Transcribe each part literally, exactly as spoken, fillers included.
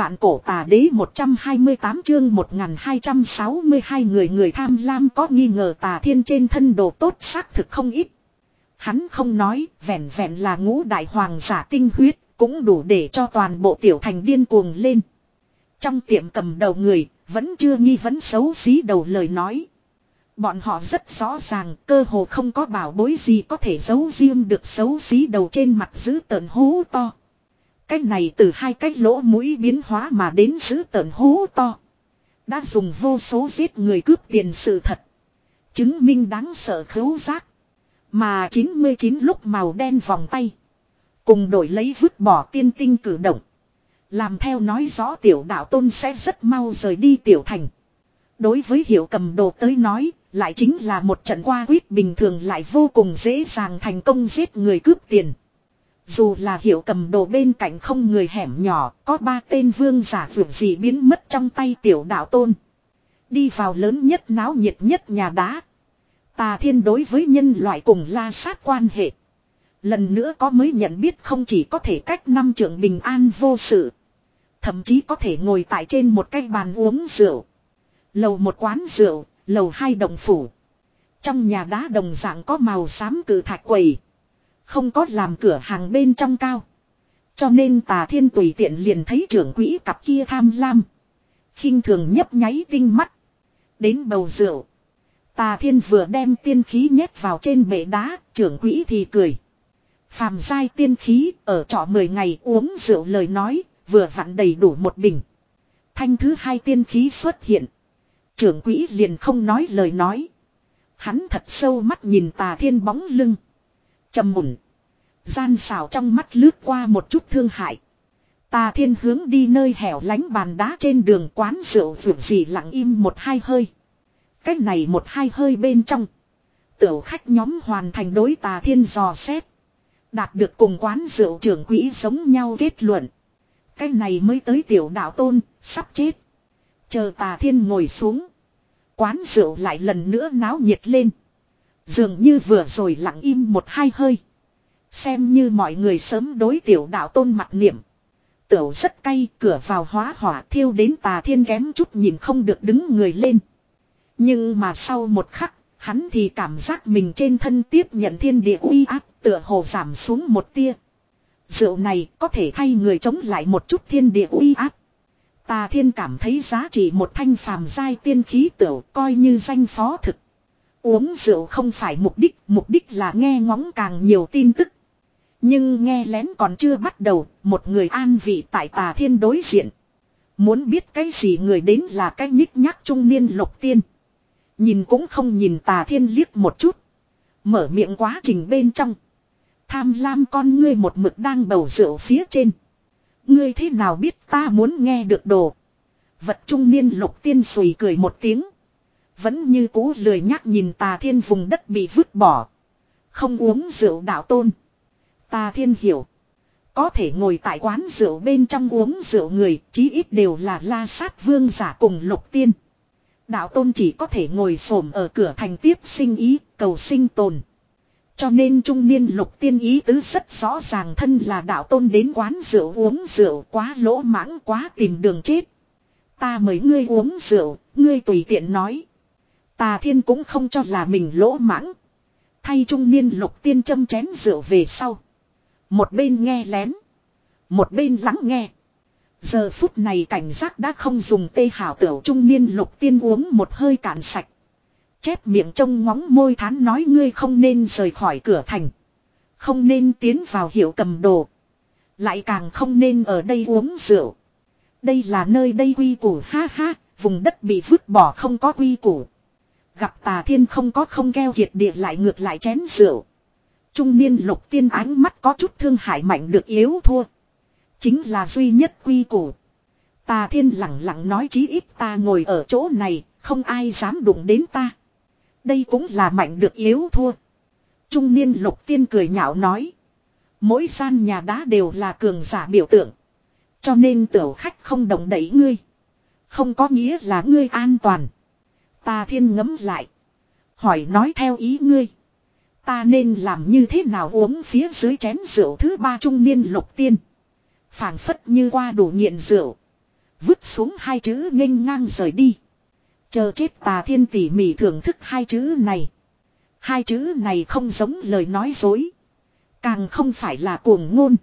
Vạn cổ tà đế một trăm hai mươi tám chương một nghìn hai trăm sáu mươi hai người người tham lam có nghi ngờ Tà Thiên trên thân đồ tốt xác thực không ít. Hắn không nói, vẹn vẹn là ngũ đại hoàng giả tinh huyết, cũng đủ để cho toàn bộ tiểu thành điên cuồng lên. Trong tiệm cầm đầu người, vẫn chưa nghi vấn xấu xí đầu lời nói. Bọn họ rất rõ ràng, cơ hồ không có bảo bối gì có thể giấu riêng được xấu xí đầu trên mặt giữ tợn hố to. Cách này từ hai cách lỗ mũi biến hóa mà đến giữ tợn hố to. Đã dùng vô số giết người cướp tiền sự thật. Chứng minh đáng sợ khứu giác. Mà chín mươi chín lúc màu đen vòng tay. Cùng đổi lấy vứt bỏ tiên tinh cử động. Làm theo nói rõ tiểu đạo tôn sẽ rất mau rời đi tiểu thành. Đối với Hiệu Cầm Đồ tới nói, lại chính là một trận qua quýt bình thường lại vô cùng dễ dàng thành công giết người cướp tiền. Dù là Hiệu Cầm Đồ bên cạnh không người hẻm nhỏ, có ba tên vương giả vượt gì biến mất trong tay tiểu đạo tôn. Đi vào lớn nhất náo nhiệt nhất nhà đá. Tà Thiên đối với nhân loại cùng la sát quan hệ. Lần nữa có mới nhận biết không chỉ có thể cách năm trưởng bình an vô sự. Thậm chí có thể ngồi tại trên một cái bàn uống rượu. Lầu một quán rượu, lầu hai đồng phủ. Trong nhà đá đồng dạng có màu xám cử thạch quầy. Không có làm cửa hàng bên trong cao. Cho nên Tà Thiên tùy tiện liền thấy trưởng quỹ cặp kia tham lam. Khinh thường nhấp nháy tinh mắt. Đến bầu rượu. Tà Thiên vừa đem tiên khí nhét vào trên bệ đá, trưởng quỹ thì cười. Phàm giai tiên khí, ở trọ mười ngày uống rượu lời nói, vừa vặn đầy đủ một bình. Thanh thứ hai tiên khí xuất hiện. Trưởng quỹ liền không nói lời nói. Hắn thật sâu mắt nhìn Tà Thiên bóng lưng. Trầm mùn. Gian xảo trong mắt lướt qua một chút thương hại. Tà Thiên hướng đi nơi hẻo lánh bàn đá trên đường quán rượu vượt gì lặng im một hai hơi. Cách này một hai hơi bên trong. Tiểu khách nhóm hoàn thành đối Tà Thiên dò xét. Đạt được cùng quán rượu trưởng quỹ giống nhau kết luận. Cái này mới tới tiểu đạo tôn, sắp chết. Chờ Tà Thiên ngồi xuống. Quán rượu lại lần nữa náo nhiệt lên. Dường như vừa rồi lặng im một hai hơi. Xem như mọi người sớm đối tiểu đạo tôn mặt niệm. Tiểu rất cay, cửa vào hóa hỏa thiêu đến Tà Thiên kém chút nhìn không được đứng người lên. Nhưng mà sau một khắc, hắn thì cảm giác mình trên thân tiếp nhận thiên địa uy áp, tựa hồ giảm xuống một tia. Rượu này có thể thay người chống lại một chút thiên địa uy áp. Tà Thiên cảm thấy giá trị một thanh phàm giai tiên khí tửu coi như danh phó thực. Uống rượu không phải mục đích, mục đích là nghe ngóng càng nhiều tin tức. Nhưng nghe lén còn chưa bắt đầu, một người an vị tại Tà Thiên đối diện. Muốn biết cái gì người đến là cái nhích nhác trung niên Lục Tiên. Nhìn cũng không nhìn Tà Thiên liếc một chút. Mở miệng quá trình bên trong. Tham lam con ngươi một mực đang bầu rượu phía trên. Ngươi thế nào biết ta muốn nghe được đồ. Vật trung niên Lục Tiên sùi cười một tiếng. Vẫn như cũ lười nhác nhìn Tà Thiên vùng đất bị vứt bỏ. Không uống rượu đạo tôn. Tà Thiên hiểu. Có thể ngồi tại quán rượu bên trong uống rượu người chí ít đều là la sát vương giả cùng Lục Tiên. Đạo tôn chỉ có thể ngồi xổm ở cửa thành tiếp sinh ý, cầu sinh tồn. Cho nên trung niên Lục Tiên ý tứ rất rõ ràng thân là đạo tôn đến quán rượu uống rượu quá lỗ mãng quá tìm đường chết. Ta mời ngươi uống rượu, ngươi tùy tiện nói. Tà Thiên cũng không cho là mình lỗ mãng. Thay trung niên Lục Tiên châm chén rượu về sau. Một bên nghe lén. Một bên lắng nghe. Giờ phút này cảnh giác đã không dùng tê hảo tửu trung niên Lục Tiên uống một hơi cạn sạch. Chép miệng trông ngóng môi thán nói ngươi không nên rời khỏi cửa thành. Không nên tiến vào Hiệu Cầm Đồ. Lại càng không nên ở đây uống rượu. Đây là nơi đây quy củ ha ha, vùng đất bị vứt bỏ không có quy củ. Gặp Tà Thiên không có không keo kiệt địa lại ngược lại chén rượu. Trung niên Lục Tiên ánh mắt có chút thương hại mạnh được yếu thua. Chính là duy nhất quy củ. Tà Thiên lặng lặng nói chí ít ta ngồi ở chỗ này, không ai dám đụng đến ta. Đây cũng là mạnh được yếu thua. Trung niên Lục Tiên cười nhạo nói. Mỗi gian nhà đá đều là cường giả biểu tượng. Cho nên tiểu khách không động đẩy ngươi. Không có nghĩa là ngươi an toàn. Tà Thiên ngẫm lại. Hỏi nói theo ý ngươi. Ta nên làm như thế nào uống phía dưới chén rượu thứ ba trung niên Lục Tiên. Phảng phất như qua đủ nghiện rượu. Vứt xuống hai chữ nghênh ngang rời đi. Chờ chết Tà Thiên tỉ mỉ thưởng thức hai chữ này. Hai chữ này không giống lời nói dối. Càng không phải là cuồng ngôn.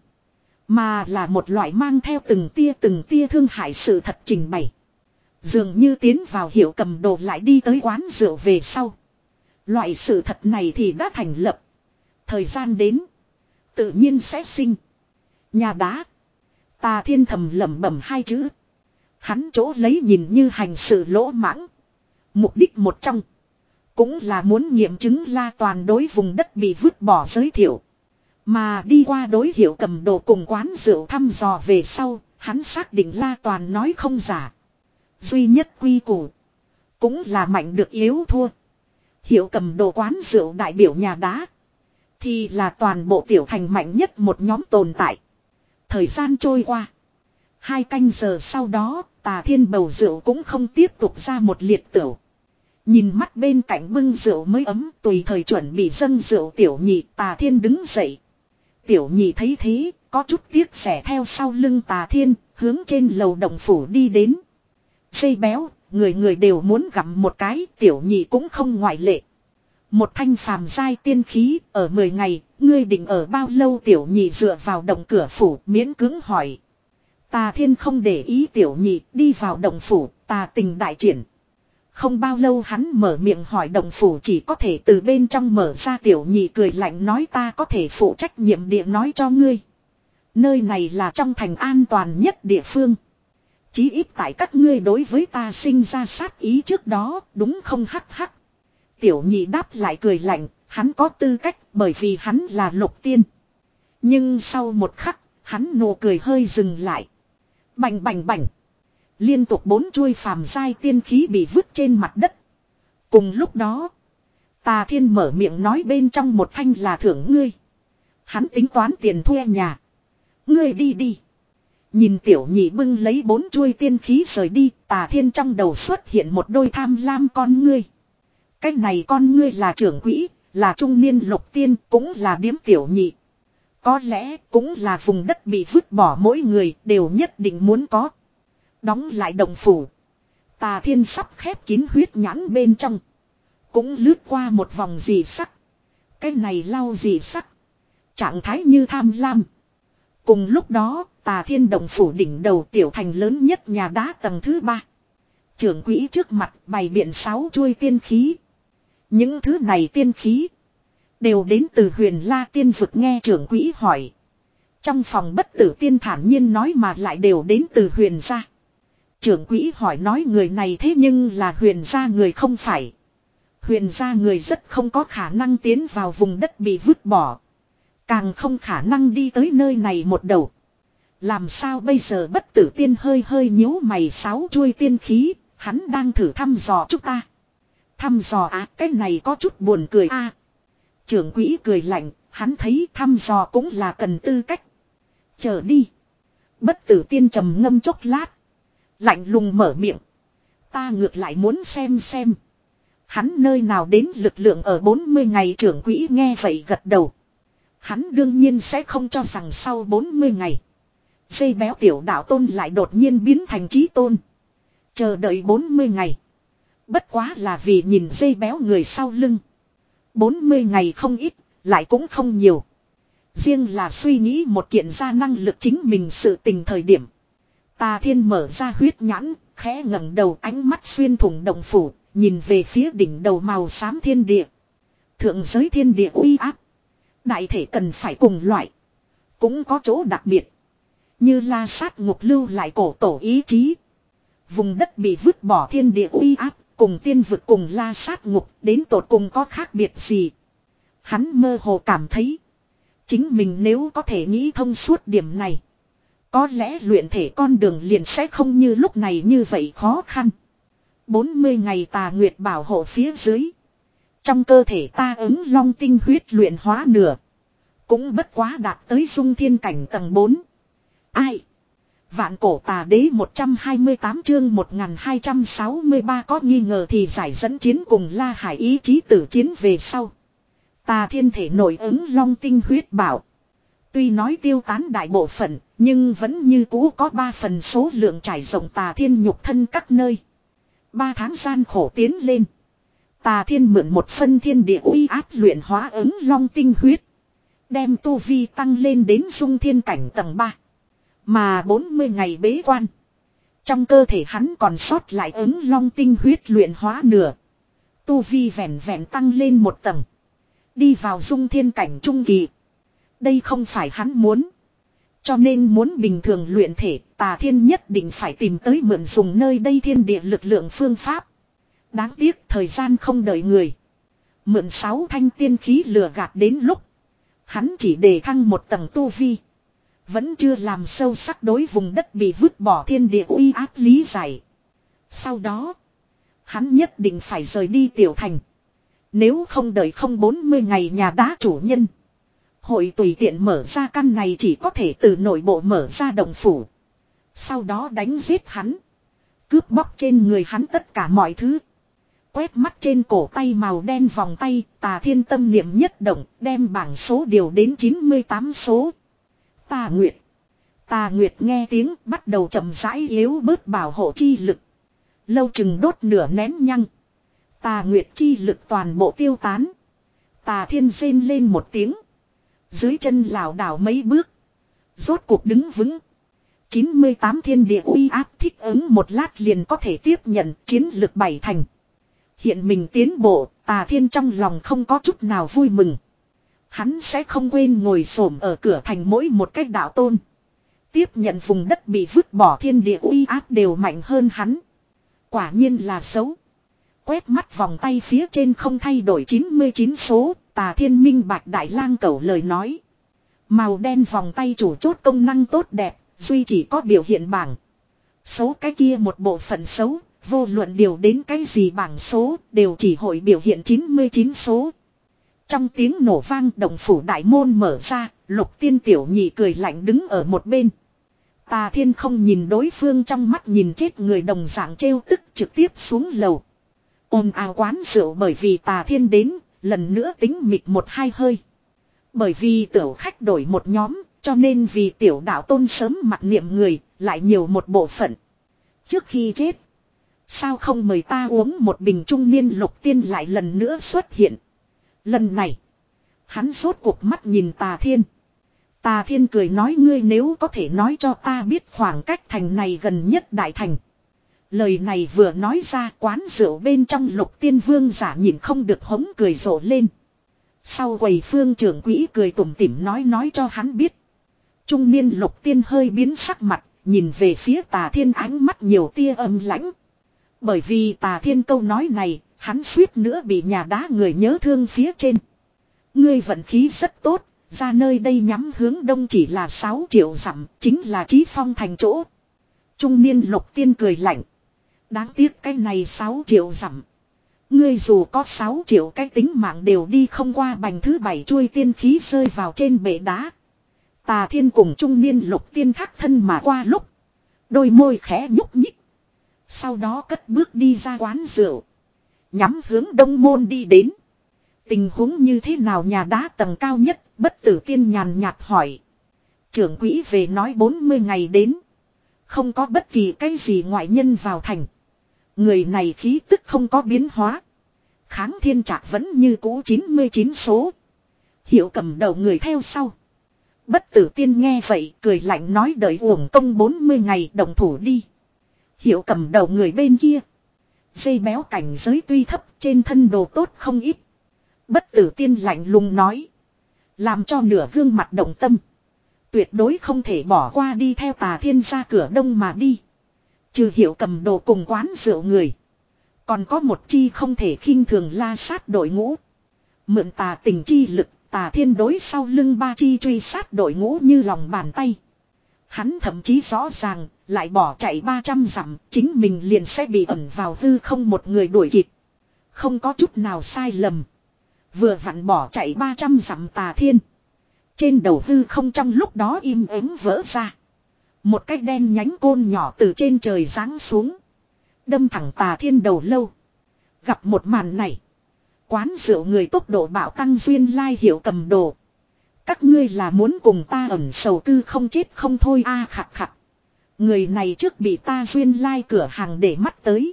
Mà là một loại mang theo từng tia từng tia thương hại sự thật trình bày. Dường như tiến vào hiệu cầm đồ lại đi tới quán rượu về sau. Loại sự thật này thì đã thành lập. Thời gian đến. Tự nhiên sẽ sinh. Nhà đá. Tà Thiên thầm lẩm bẩm hai chữ. Hắn chỗ lấy nhìn như hành sự lỗ mãng. Mục đích một trong. Cũng là muốn nghiệm chứng La Toàn đối vùng đất bị vứt bỏ giới thiệu. Mà đi qua đối hiệu cầm đồ cùng quán rượu thăm dò về sau. Hắn xác định La Toàn nói không giả. Duy nhất quy củ. Cũng là mạnh được yếu thua. Hiệu cầm đồ quán rượu đại biểu nhà đá. Thì là toàn bộ tiểu thành mạnh nhất một nhóm tồn tại. Thời gian trôi qua. Hai canh giờ sau đó, Tà Thiên bầu rượu cũng không tiếp tục ra một liệt tửu. Nhìn mắt bên cạnh bưng rượu mới ấm, tùy thời chuẩn bị dâng rượu tiểu nhị, Tà Thiên đứng dậy. Tiểu nhị thấy thế, có chút tiếc rẻ theo sau lưng Tà Thiên, hướng trên lầu động phủ đi đến. Dây béo, người người đều muốn gặm một cái, tiểu nhị cũng không ngoại lệ. Một thanh phàm giai tiên khí, ở mười ngày, ngươi định ở bao lâu tiểu nhị dựa vào động cửa phủ, miễn cưỡng hỏi. Tà Thiên không để ý tiểu nhị, đi vào động phủ, tà tình đại triển. Không bao lâu hắn mở miệng hỏi động phủ chỉ có thể từ bên trong mở ra, tiểu nhị cười lạnh nói ta có thể phụ trách nhiệm địa nói cho ngươi. Nơi này là trong thành an toàn nhất địa phương. Chí ít tại các ngươi đối với ta sinh ra sát ý trước đó, đúng không hắc hắc. Tiểu nhị đáp lại cười lạnh, hắn có tư cách bởi vì hắn là lục tiên. Nhưng sau một khắc, hắn nụ cười hơi dừng lại. Bành bành bành. Liên tục bốn chuôi phàm giai tiên khí bị vứt trên mặt đất. Cùng lúc đó, Tà Thiên mở miệng nói bên trong một thanh là thưởng ngươi. Hắn tính toán tiền thuê nhà. Ngươi đi đi. Nhìn tiểu nhị bưng lấy bốn chuôi tiên khí rời đi, Tà Thiên trong đầu xuất hiện một đôi tham lam con ngươi. Cái này con ngươi là trưởng quỹ, là trung niên lục tiên, cũng là điếm tiểu nhị. Có lẽ cũng là vùng đất bị vứt bỏ mỗi người đều nhất định muốn có. Đóng lại động phủ. Tà Thiên sắp khép kín huyết nhãn bên trong. Cũng lướt qua một vòng dị sắc. Cái này lau dị sắc. Trạng thái như tham lam. Cùng lúc đó, Tà Thiên động phủ đỉnh đầu tiểu thành lớn nhất nhà đá tầng thứ ba. Trưởng quỹ trước mặt bày biện sáu chuôi tiên khí. Những thứ này tiên khí đều đến từ Huyền La tiên vực, nghe trưởng quỹ hỏi. Trong phòng bất tử tiên thản nhiên nói mà lại đều đến từ Huyền gia. Trưởng quỹ hỏi nói người này thế nhưng là Huyền gia người không phải. Huyền gia người rất không có khả năng tiến vào vùng đất bị vứt bỏ. Càng không khả năng đi tới nơi này một đầu. Làm sao bây giờ bất tử tiên hơi hơi nhíu mày, sáu chuôi tiên khí, hắn đang thử thăm dò chúng ta. Thăm dò à, cái này có chút buồn cười a. À, trưởng quỹ cười lạnh, hắn thấy thăm dò cũng là cần tư cách. Chờ đi. Bất tử tiên trầm ngâm chốc lát. Lạnh lùng mở miệng. Ta ngược lại muốn xem xem. Hắn nơi nào đến lực lượng ở bốn mươi ngày, trưởng quỹ nghe vậy gật đầu. Hắn đương nhiên sẽ không cho rằng sau bốn mươi ngày. Dây béo tiểu đạo tôn lại đột nhiên biến thành chí tôn. Chờ đợi bốn mươi ngày. Bất quá là vì nhìn dây béo người sau lưng. bốn mươi ngày không ít, lại cũng không nhiều. Riêng là suy nghĩ một kiện ra năng lực chính mình sự tình thời điểm. Tà Thiên mở ra huyết nhãn, khẽ ngẩng đầu, ánh mắt xuyên thủng động phủ, nhìn về phía đỉnh đầu màu xám thiên địa. Thượng giới thiên địa uy áp. Đại thể cần phải cùng loại. Cũng có chỗ đặc biệt. Như La Sát Ngục lưu lại cổ tổ ý chí. Vùng đất bị vứt bỏ thiên địa uy áp, cùng tiên vực cùng La Sát Ngục đến tột cùng có khác biệt gì. Hắn mơ hồ cảm thấy. Chính mình nếu có thể nghĩ thông suốt điểm này. Có lẽ luyện thể con đường liền sẽ không như lúc này như vậy khó khăn. bốn mươi ngày tà nguyệt bảo hộ phía dưới. Trong cơ thể ta ứng long tinh huyết luyện hóa nửa. Cũng bất quá đạt tới dung thiên cảnh tầng bốn. Ai? Vạn cổ tà đế một trăm hai mươi tám chương một nghìn hai trăm sáu mươi ba có nghi ngờ thì giải dẫn chiến cùng La Hải ý chí tử chiến về sau. Tà Thiên thể nổi ứng long tinh huyết bảo. Tuy nói tiêu tán đại bộ phận, Nhưng vẫn như cũ có ba phần số lượng trải rộng tà thiên nhục thân các nơi. Ba tháng gian khổ tiến lên. Tà thiên mượn một phân thiên địa uy áp luyện hóa ứng long tinh huyết. Đem tu vi tăng lên đến dung thiên cảnh tầng ba. Mà bốn mươi ngày bế quan. Trong cơ thể hắn còn sót lại ứng long tinh huyết luyện hóa nửa. Tu vi vẹn vẹn tăng lên một tầng. Đi vào dung thiên cảnh trung kỳ. Đây không phải hắn muốn. Cho nên muốn bình thường luyện thể, tà thiên nhất định phải tìm tới mượn dùng nơi đây thiên địa lực lượng phương pháp. Đáng tiếc thời gian không đợi người. Mượn sáu thanh tiên khí lừa gạt đến lúc. Hắn chỉ đề thăng một tầng tu vi. Vẫn chưa làm sâu sắc đối vùng đất bị vứt bỏ thiên địa uy áp lý giải. Sau đó, hắn nhất định phải rời đi tiểu thành. Nếu không đợi không bốn mươi ngày nhà đá chủ nhân. Hội tùy tiện mở ra căn này chỉ có thể từ nội bộ mở ra động phủ. Sau đó đánh giết hắn. Cướp bóc trên người hắn tất cả mọi thứ. Quét mắt trên cổ tay màu đen vòng tay, tà thiên tâm niệm nhất động, đem bảng số điều đến chín mươi tám số. Tà Nguyệt. Tà Nguyệt nghe tiếng bắt đầu chậm rãi yếu bớt bảo hộ chi lực. Lâu chừng đốt nửa nén nhăng. Tà Nguyệt chi lực toàn bộ tiêu tán. Tà thiên rên lên một tiếng. Dưới chân lảo đảo mấy bước. Rốt cuộc đứng vững. chín mươi tám thiên địa uy áp thích ứng một lát liền có thể tiếp nhận chiến lực bảy thành. Hiện mình tiến bộ, tà thiên trong lòng không có chút nào vui mừng. Hắn sẽ không quên ngồi xổm ở cửa thành mỗi một cách đạo tôn. Tiếp nhận vùng đất bị vứt bỏ thiên địa uy áp đều mạnh hơn hắn. Quả nhiên là xấu. Quét mắt vòng tay phía trên không thay đổi chín mươi chín số, tà thiên minh bạch đại lang cẩu lời nói. Màu đen vòng tay chủ chốt công năng tốt đẹp, duy chỉ có biểu hiện bảng. Số cái kia một bộ phận xấu, vô luận điều đến cái gì bảng số, đều chỉ hội biểu hiện chín mươi chín số. Trong tiếng nổ vang động phủ đại môn mở ra, Lục Tiên tiểu nhị cười lạnh đứng ở một bên. Tà thiên không nhìn đối phương trong mắt nhìn chết người đồng dạng trêu tức trực tiếp xuống lầu. Ồn ào quán rượu bởi vì tà thiên đến, lần nữa tính mịt một hai hơi. Bởi vì tiểu khách đổi một nhóm, cho nên vì tiểu đạo tôn sớm mặt niệm người, lại nhiều một bộ phận. Trước khi chết, sao không mời ta uống một bình trung niên Lục Tiên lại lần nữa xuất hiện. Lần này, hắn rốt cuộc mắt nhìn tà thiên. Tà thiên cười nói ngươi nếu có thể nói cho ta biết khoảng cách thành này gần nhất đại thành. Lời này vừa nói ra quán rượu bên trong Lục Tiên vương giả nhìn không được hống cười rộ lên. Sau quầy phương trưởng quỹ cười tủm tỉm nói nói cho hắn biết. Trung niên Lục Tiên hơi biến sắc mặt, nhìn về phía tà thiên ánh mắt nhiều tia âm lãnh. Bởi vì tà thiên câu nói này, hắn suýt nữa bị nhà đá người nhớ thương phía trên. Ngươi vận khí rất tốt, ra nơi đây nhắm hướng đông chỉ là sáu triệu dặm, chính là Chí Phong thành chỗ. Trung niên Lục Tiên cười lạnh. Đáng tiếc cái này sáu triệu dặm. Ngươi dù có sáu triệu cái tính mạng đều đi không qua bành thứ bảy chuôi tiên khí rơi vào trên bệ đá. Tà thiên cùng trung niên Lục Tiên thác thân mà qua lúc. Đôi môi khẽ nhúc nhích. Sau đó cất bước đi ra quán rượu. Nhắm hướng đông môn đi đến. Tình huống như thế nào nhà đá tầng cao nhất, Bất Tử Tiên nhàn nhạt hỏi. Trưởng quỹ về nói bốn mươi ngày đến. Không có bất kỳ cái gì ngoại nhân vào thành. Người này khí tức không có biến hóa. Kháng thiên trạc vẫn như cũ chín mươi chín số. Hiệu cầm đầu người theo sau. Bất Tử Tiên nghe vậy cười lạnh nói đợi uổng công bốn mươi ngày đồng thủ đi. Hiệu cầm đầu người bên kia. Dây béo cảnh giới tuy thấp trên thân đồ tốt không ít. Bất Tử Tiên lạnh lùng nói. Làm cho nửa gương mặt động tâm. Tuyệt đối không thể bỏ qua đi theo tà thiên ra cửa đông mà đi. Trừ hiệu cầm đồ cùng quán rượu người. Còn có một chi không thể khinh thường la sát đội ngũ. Mượn tà tình chi lực, tà thiên đối sau lưng ba chi truy sát đội ngũ như lòng bàn tay. Hắn thậm chí rõ ràng, lại bỏ chạy ba trăm dặm, chính mình liền sẽ bị ẩn vào hư không một người đuổi kịp. Không có chút nào sai lầm. Vừa vặn bỏ chạy ba trăm dặm tà thiên. Trên đầu hư không trong lúc đó im ắng vỡ ra. Một cái đen nhánh côn nhỏ từ trên trời giáng xuống. Đâm thẳng tà thiên đầu lâu. Gặp một màn này. Quán rượu người tốc độ bạo tăng duyên lai hiệu cầm đồ. Các ngươi là muốn cùng ta ẩn sầu cư không chết không thôi a à, khặt khặt. Người này trước bị ta duyên lai cửa hàng để mắt tới.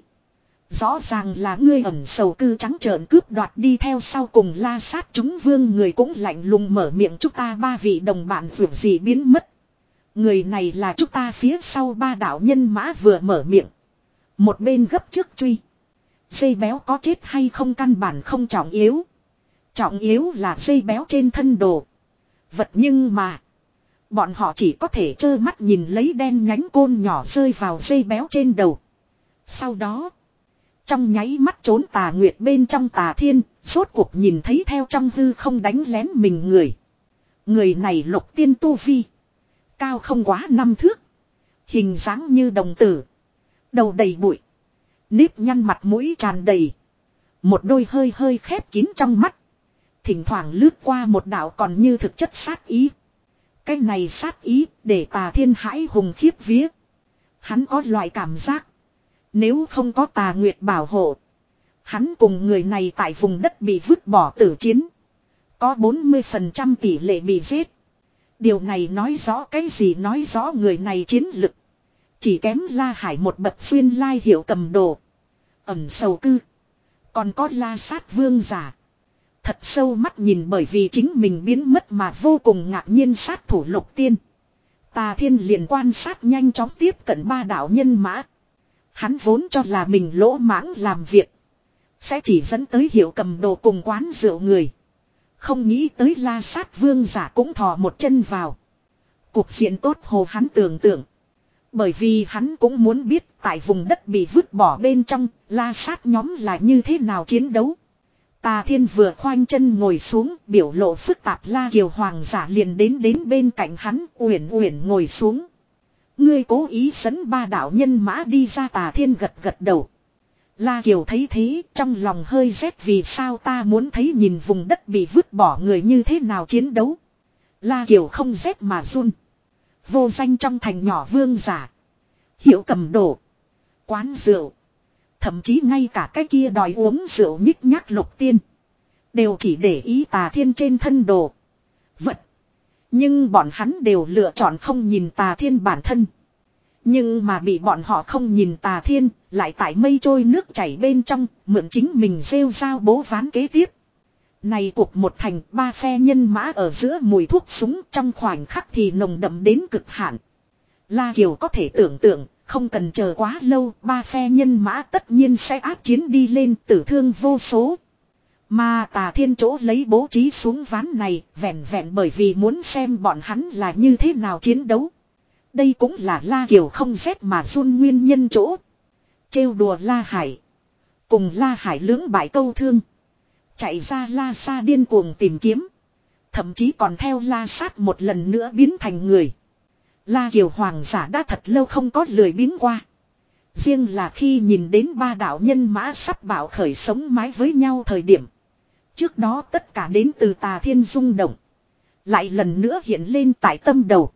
Rõ ràng là ngươi ẩn sầu cư trắng trợn cướp đoạt đi theo sau cùng la sát chúng vương người cũng lạnh lùng mở miệng chúng ta ba vị đồng bạn vượt gì biến mất. Người này là chúng ta phía sau ba đạo nhân mã vừa mở miệng. Một bên gấp trước truy. Dây béo có chết hay không căn bản không trọng yếu. Trọng yếu là dây béo trên thân đồ. Vật nhưng mà. Bọn họ chỉ có thể trơ mắt nhìn lấy đen nhánh côn nhỏ rơi vào dây béo trên đầu. Sau đó. Trong nháy mắt trốn tà nguyệt bên trong tà thiên. Rốt cuộc nhìn thấy theo trong hư không đánh lén mình người. Người này lục tiên tu vi. Cao không quá năm thước. Hình dáng như đồng tử. Đầu đầy bụi. Nếp nhăn mặt mũi tràn đầy. Một đôi hơi hơi khép kín trong mắt. Thỉnh thoảng lướt qua một đạo còn như thực chất sát ý. Cái này sát ý để tà thiên hãi hùng khiếp vía. Hắn có loại cảm giác. Nếu không có tà nguyệt bảo hộ. Hắn cùng người này tại vùng đất bị vứt bỏ tử chiến. Có bốn mươi phần trăm tỷ lệ bị giết. Điều này nói rõ cái gì nói rõ người này chiến lực. Chỉ kém La Hải một bậc xuyên lai hiệu cầm đồ. Ẩn sầu cư. Còn có La sát vương giả. Thật sâu mắt nhìn bởi vì chính mình biến mất mà vô cùng ngạc nhiên sát thủ lục tiên. Tà thiên liền quan sát nhanh chóng tiếp cận ba đạo nhân mã. Hắn vốn cho là mình lỗ mãng làm việc. Sẽ chỉ dẫn tới hiệu cầm đồ cùng quán rượu người. Không nghĩ tới La sát vương giả cũng thò một chân vào. Cuộc diện tốt hồ hắn tưởng tượng. Bởi vì hắn cũng muốn biết tại vùng đất bị vứt bỏ bên trong, la sát nhóm là như thế nào chiến đấu. Tà thiên vừa khoanh chân ngồi xuống, biểu lộ phức tạp La Kiều hoàng giả liền đến đến bên cạnh hắn, uyển uyển ngồi xuống. Ngươi cố ý dẫn ba đạo nhân mã đi ra tà thiên gật gật đầu. La Kiều thấy thế, trong lòng hơi rét vì sao ta muốn thấy nhìn vùng đất bị vứt bỏ người như thế nào chiến đấu. La Kiều không rét mà run. Vô danh trong thành nhỏ vương giả. Hiệu cầm đồ. Quán rượu. Thậm chí ngay cả cái kia đòi uống rượu nhích nhác lục tiên. Đều chỉ để ý tà thiên trên thân đồ. Vật. Nhưng bọn hắn đều lựa chọn không nhìn tà thiên bản thân. Nhưng mà bị bọn họ không nhìn tà thiên. Lại tại mây trôi nước chảy bên trong. Mượn chính mình rêu rao bố ván kế tiếp. Này cuộc một thành ba phe nhân mã ở giữa mùi thuốc súng trong khoảnh khắc thì nồng đậm đến cực hạn. La Kiều có thể tưởng tượng, không cần chờ quá lâu, ba phe nhân mã tất nhiên sẽ áp chiến đi lên tử thương vô số. Mà tà thiên chỗ lấy bố trí xuống ván này, vẹn vẹn bởi vì muốn xem bọn hắn là như thế nào chiến đấu. Đây cũng là La Kiều không rét mà run nguyên nhân chỗ. Trêu đùa La Hải. Cùng La Hải lưỡng bại câu thương. Chạy ra La Sa điên cuồng tìm kiếm. Thậm chí còn theo La Sát một lần nữa biến thành người. La Kiều hoàng giả đã thật lâu không có lười biếng qua. Riêng là khi nhìn đến ba đạo nhân mã sắp bảo khởi sống mái với nhau thời điểm. Trước đó tất cả đến từ tà thiên rung động. Lại lần nữa hiện lên tại tâm đầu.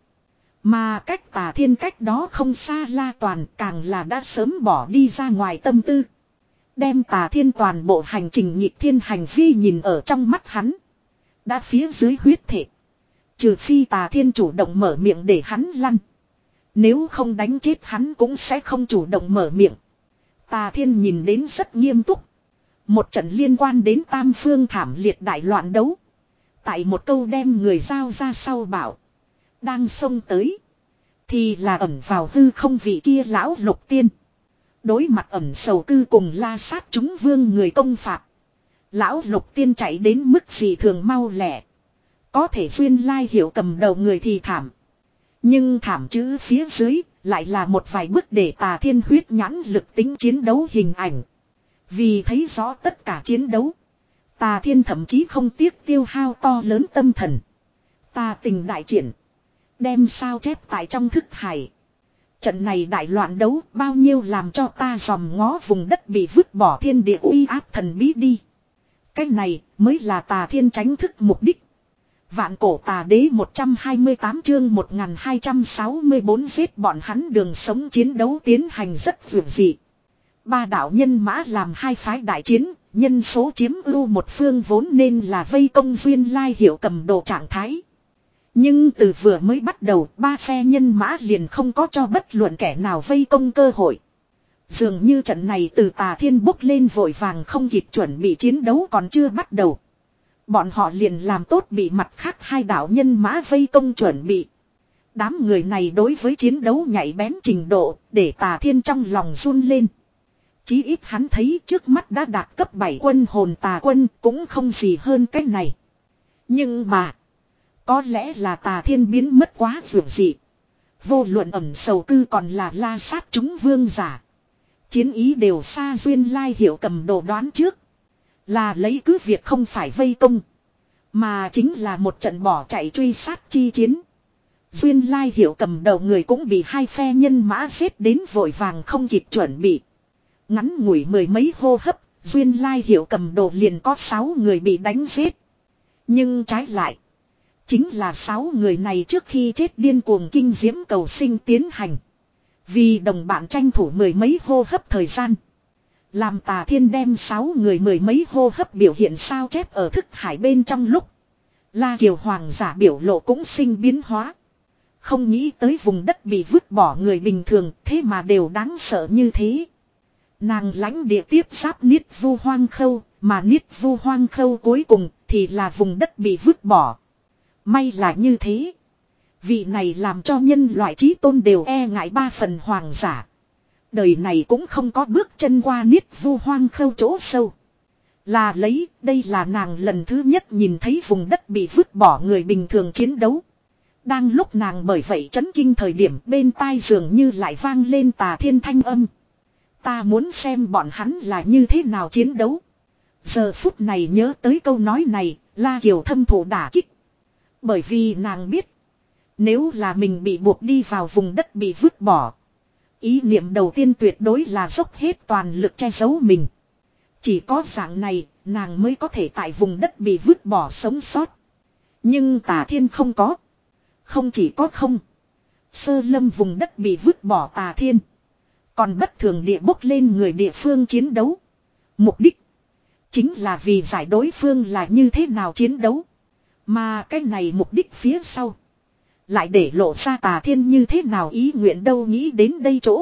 Mà cách tà thiên cách đó không xa La Toàn càng là đã sớm bỏ đi ra ngoài tâm tư. Đem tà thiên toàn bộ hành trình nhịp thiên hành vi nhìn ở trong mắt hắn. Đã phía dưới huyết thể. Trừ phi tà thiên chủ động mở miệng để hắn lăn. Nếu không đánh chết hắn cũng sẽ không chủ động mở miệng. Tà thiên nhìn đến rất nghiêm túc. Một trận liên quan đến tam phương thảm liệt đại loạn đấu. Tại một câu đem người giao ra sau bảo. Đang xông tới. Thì là ẩn vào hư không vị kia lão lục tiên. Đối mặt ẩn sầu cư cùng la sát chúng vương người công phạt. Lão lục tiên chạy đến mức gì thường mau lẻ. Có thể duyên lai hiểu cầm đầu người thì thảm. Nhưng thảm chữ phía dưới lại là một vài bức để tà thiên huyết nhãn lực tính chiến đấu hình ảnh. Vì thấy rõ tất cả chiến đấu. Tà thiên thậm chí không tiếc tiêu hao to lớn tâm thần. Tà tình đại triển. Đem sao chép tại trong thức hải. Trận này đại loạn đấu bao nhiêu làm cho ta dòm ngó vùng đất bị vứt bỏ thiên địa uy áp thần bí đi. Cái này mới là tà thiên tránh thức mục đích. Vạn cổ tà đế một trăm hai mươi tám chương một nghìn hai trăm sáu mươi bốn giết bọn hắn đường sống chiến đấu tiến hành rất vượt dị. Ba đạo nhân mã làm hai phái đại chiến, nhân số chiếm ưu một phương vốn nên là vây công duyên lai hiệu cầm đồ trạng thái. Nhưng từ vừa mới bắt đầu, ba phe nhân mã liền không có cho bất luận kẻ nào vây công cơ hội. Dường như trận này từ Tà Thiên bốc lên vội vàng không kịp chuẩn bị chiến đấu còn chưa bắt đầu. Bọn họ liền làm tốt bị mặt khác hai đạo nhân mã vây công chuẩn bị. Đám người này đối với chiến đấu nhạy bén trình độ để Tà Thiên trong lòng run lên. Chí ít hắn thấy trước mắt đã đạt cấp bảy quân hồn tà quân cũng không gì hơn cái này. Nhưng mà, có lẽ là Tà Thiên biến mất quá vượt dị. Vô luận ẩm sầu cư còn là la sát chúng vương giả. Chiến ý đều xa Duyên Lai Hiểu Cầm đồ đoán trước. Là lấy cứ việc không phải vây công. Mà chính là một trận bỏ chạy truy sát chi chiến. Duyên Lai Hiểu Cầm đầu người cũng bị hai phe nhân mã giết đến vội vàng không kịp chuẩn bị. Ngắn ngủi mười mấy hô hấp, Duyên Lai Hiểu Cầm đồ liền có sáu người bị đánh giết. Nhưng trái lại, chính là sáu người này trước khi chết điên cuồng kinh diễm cầu sinh tiến hành. Vì đồng bạn tranh thủ mười mấy hô hấp thời gian. Làm Tà Thiên đem sáu người mười mấy hô hấp biểu hiện sao chép ở thức hải bên trong lúc. La Kiều Hoàng giả biểu lộ cũng sinh biến hóa. Không nghĩ tới vùng đất bị vứt bỏ người bình thường thế mà đều đáng sợ như thế. Nàng lãnh địa tiếp giáp Niết Vu Hoang Khâu, mà Niết Vu Hoang Khâu cuối cùng thì là vùng đất bị vứt bỏ. May là như thế. Vị này làm cho nhân loại trí tôn đều e ngại ba phần hoàng giả. Đời này cũng không có bước chân qua Niết Vu Hoang Khâu chỗ sâu. Là lấy, đây là nàng lần thứ nhất nhìn thấy vùng đất bị vứt bỏ người bình thường chiến đấu. Đang lúc nàng bởi vậy chấn kinh thời điểm bên tai dường như lại vang lên Tà Thiên thanh âm. Ta muốn xem bọn hắn là như thế nào chiến đấu. Giờ phút này nhớ tới câu nói này, La Kiều thâm thụ đả kích. Bởi vì nàng biết, nếu là mình bị buộc đi vào vùng đất bị vứt bỏ, ý niệm đầu tiên tuyệt đối là dốc hết toàn lực che giấu mình. Chỉ có dạng này, nàng mới có thể tại vùng đất bị vứt bỏ sống sót. Nhưng Tà Thiên không có. Không chỉ có không. Sơ lâm vùng đất bị vứt bỏ Tà Thiên. Còn bất thường địa bốc lên người địa phương chiến đấu. Mục đích chính là vì giải đối phương là như thế nào chiến đấu. Mà cái này mục đích phía sau lại để lộ ra Tà Thiên như thế nào ý nguyện đâu. Nghĩ đến đây chỗ,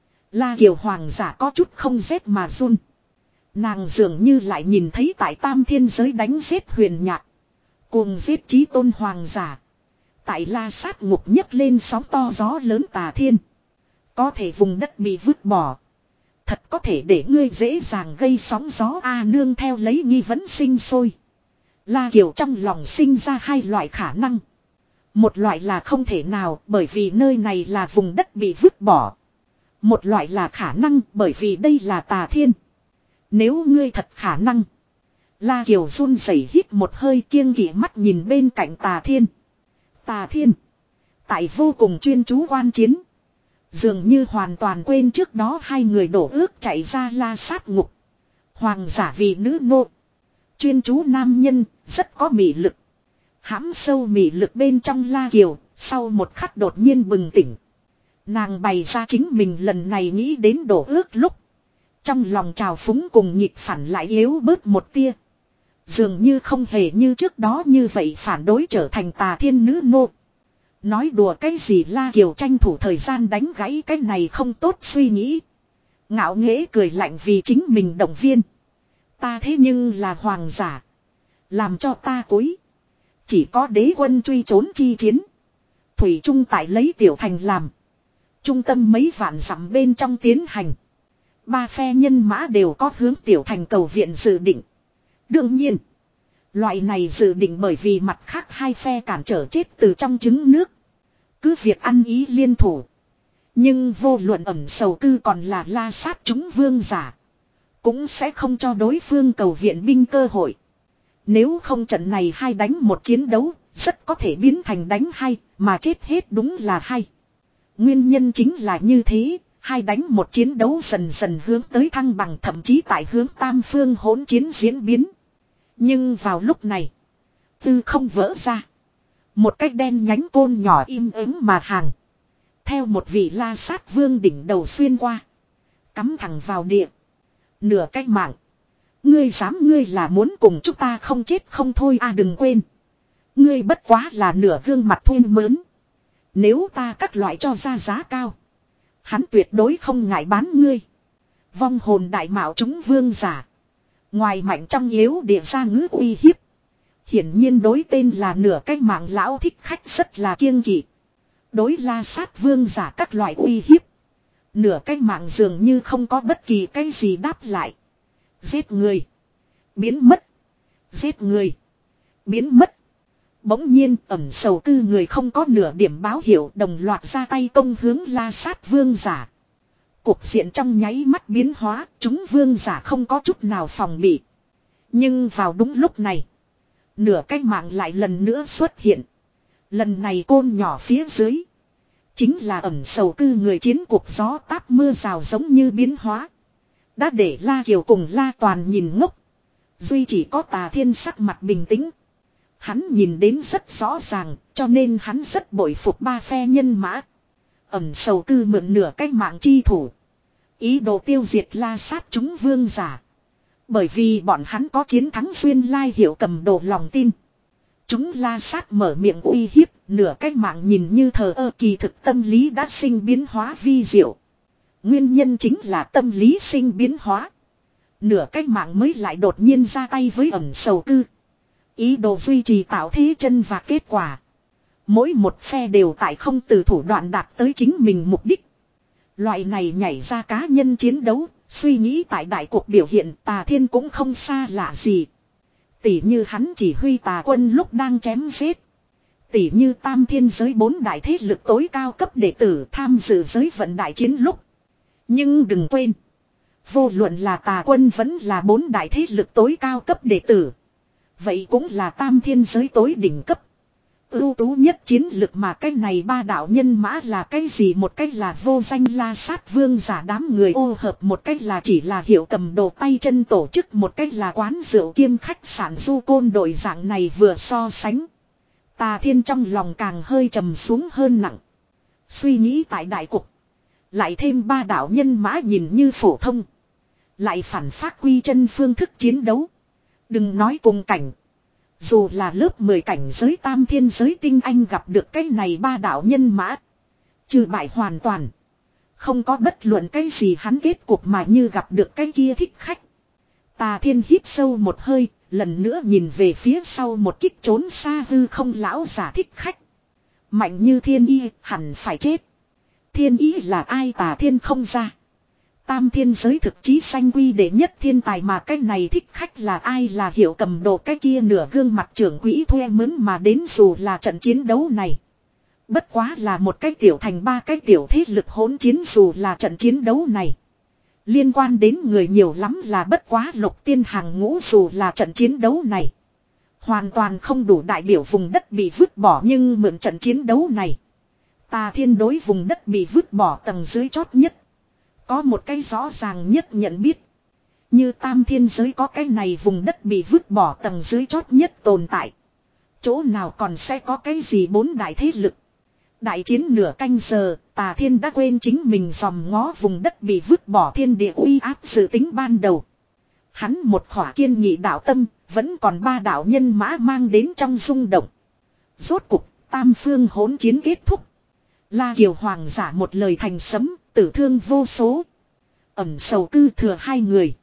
La Kiều Hoàng giả có chút không rét mà run. Nàng dường như lại nhìn thấy tại Tam Thiên giới đánh giết Huyền Nhạc, cùng giết Chí Tôn Hoàng giả. Tại La Sát Ngục nhấc lên sóng to gió lớn Tà Thiên. Có thể vùng đất bị vứt bỏ, thật có thể để ngươi dễ dàng gây sóng gió a nương theo lấy nghi vấn sinh sôi. La Kiều trong lòng sinh ra hai loại khả năng. Một loại là không thể nào bởi vì nơi này là vùng đất bị vứt bỏ. Một loại là khả năng bởi vì đây là Tà Thiên. Nếu ngươi thật khả năng. La Kiều run rẩy hít một hơi kiêng kỵ mắt nhìn bên cạnh Tà Thiên. Tà Thiên tại vô cùng chuyên chú quan chiến. Dường như hoàn toàn quên trước đó hai người đổ ước chạy ra La Sát Ngục. Hoàng giả vì nữ nô. Chuyên chú nam nhân, rất có mị lực. Hãm sâu mị lực bên trong La Kiều, sau một khắc đột nhiên bừng tỉnh. Nàng bày ra chính mình lần này nghĩ đến đổ ước lúc. Trong lòng trào phúng cùng nhịp phản lại yếu bớt một tia. Dường như không hề như trước đó như vậy phản đối trở thành Tà Thiên nữ nô. Nói đùa cái gì La Kiều tranh thủ thời gian đánh gãy cái này không tốt suy nghĩ. Ngạo nghễ cười lạnh vì chính mình động viên. Ta thế nhưng là hoàng giả. Làm cho ta cúi. Chỉ có đế quân truy trốn chi chiến. Thủy Trung tại lấy tiểu thành làm. Trung tâm mấy vạn dặm bên trong tiến hành. Ba phe nhân mã đều có hướng tiểu thành cầu viện dự định. Đương nhiên, loại này dự định bởi vì mặt khác hai phe cản trở chết từ trong trứng nước. Cứ việc ăn ý liên thủ. Nhưng vô luận ẩn sầu cư còn là La Sát chúng vương giả, cũng sẽ không cho đối phương cầu viện binh cơ hội. Nếu không trận này hai đánh một chiến đấu, rất có thể biến thành đánh hai, mà chết hết đúng là hai. Nguyên nhân chính là như thế, hai đánh một chiến đấu dần dần hướng tới thăng bằng, thậm chí tại hướng tam phương hỗn chiến diễn biến. Nhưng vào lúc này, tư không vỡ ra. Một cái đen nhánh côn nhỏ im ắng mà hàng. Theo một vị La Sát vương đỉnh đầu xuyên qua. Cắm thẳng vào địa. Nửa cái mạng. Ngươi dám ngươi là muốn cùng chúng ta không chết không thôi à, đừng quên. Ngươi bất quá là nửa gương mặt thuê mướn. Nếu ta các loại cho ra giá cao. Hắn tuyệt đối không ngại bán ngươi. Vong hồn đại mạo chúng vương giả. Ngoài mạnh trong yếu địa ra ngữ uy hiếp. Hiển nhiên đối tên là nửa cái mạng lão thích khách rất là kiêng kỵ. Đối la sát vương giả các loại uy hiếp. Nửa cái mạng dường như không có bất kỳ cái gì đáp lại. Giết người. Biến mất. Giết người. Biến mất. Bỗng nhiên ẩn sầu cư người không có nửa điểm báo hiệu đồng loạt ra tay công hướng la sát vương giả. Cục diện trong nháy mắt biến hóa, chúng vương giả không có chút nào phòng bị. Nhưng vào đúng lúc này, nửa cái mạng lại lần nữa xuất hiện. Lần này côn nhỏ phía dưới, chính là ẩn sầu cư người chiến cuộc gió táp mưa rào giống như biến hóa. Đã để La Kiều cùng La Toàn nhìn ngốc. Duy chỉ có Tà Thiên sắc mặt bình tĩnh. Hắn nhìn đến rất rõ ràng, cho nên hắn rất bội phục ba phe nhân mã. Ẩn sầu cư mượn nửa cái mạng chi thủ. Ý đồ tiêu diệt la sát chúng vương giả. Bởi vì bọn hắn có chiến thắng xuyên lai hiệu cầm đồ lòng tin. Chúng la sát mở miệng uy hiếp, nửa cái mạng nhìn như thờ ơ kỳ thực tâm lý đã sinh biến hóa vi diệu. Nguyên nhân chính là tâm lý sinh biến hóa. Nửa cái mạng mới lại đột nhiên ra tay với ẩn sầu cư. Ý đồ duy trì tạo thế chân và kết quả. Mỗi một phe đều tại không từ thủ đoạn đạt tới chính mình mục đích. Loại này nhảy ra cá nhân chiến đấu, suy nghĩ tại đại cuộc biểu hiện Tà Thiên cũng không xa lạ gì. Tỉ như hắn chỉ huy tà quân lúc đang chém giết. Tỉ như tam thiên giới bốn đại thế lực tối cao cấp đệ tử tham dự giới vận đại chiến lúc. Nhưng đừng quên, vô luận là tà quân vẫn là bốn đại thế lực tối cao cấp đệ tử. Vậy cũng là tam thiên giới tối đỉnh cấp. Ưu tú nhất chiến lực mà cái này ba đạo nhân mã là cái gì, một cách là vô danh la sát vương giả đám người ô hợp, một cách là chỉ là hiệu cầm đồ tay chân tổ chức, một cách là quán rượu kiêm khách sạn du côn đội dạng này vừa so sánh. Tà Thiên trong lòng càng hơi trầm xuống hơn nặng. Suy nghĩ tại đại cục. Lại thêm ba đạo nhân mã nhìn như phổ thông. Lại phản phát quy chân phương thức chiến đấu. Đừng nói cùng cảnh. Dù là lớp mười cảnh giới tam thiên giới tinh anh gặp được cái này ba đạo nhân mã. Trừ bại hoàn toàn. Không có bất luận cái gì hắn kết cuộc mà như gặp được cái kia thích khách. Tà Thiên hít sâu một hơi, lần nữa nhìn về phía sau một kích trốn xa hư không lão giả thích khách. Mạnh như Thiên Y, hẳn phải chết. Thiên Y là ai? Tà Thiên không ra. Tam thiên giới thực chí sanh quy đệ nhất thiên tài mà cái này thích khách là ai? Là hiệu cầm đồ cái kia nửa gương mặt trưởng quỹ thuê mướn mà đến. Dù là trận chiến đấu này bất quá là một cái tiểu thành ba cái tiểu thế lực hỗn chiến, dù là trận chiến đấu này liên quan đến người nhiều lắm là bất quá lục tiên hàng ngũ, dù là trận chiến đấu này hoàn toàn không đủ đại biểu vùng đất bị vứt bỏ, nhưng mượn trận chiến đấu này Tà Thiên đối vùng đất bị vứt bỏ tầng dưới chót nhất có một cái rõ ràng nhất nhận biết. Như tam thiên giới có cái này vùng đất bị vứt bỏ tầng dưới chót nhất tồn tại. Chỗ nào còn sẽ có cái gì bốn đại thế lực. Đại chiến nửa canh giờ, Tà Thiên đã quên chính mình dòm ngó vùng đất bị vứt bỏ thiên địa uy áp dự tính ban đầu. Hắn một khỏa kiên nghị đạo tâm, vẫn còn ba đạo nhân mã mang đến trong rung động. Rốt cục, tam phương hỗn chiến kết thúc. La Kiều hoàng giả một lời thành sấm, tử thương vô số. Ẩm sầu cư thừa hai người.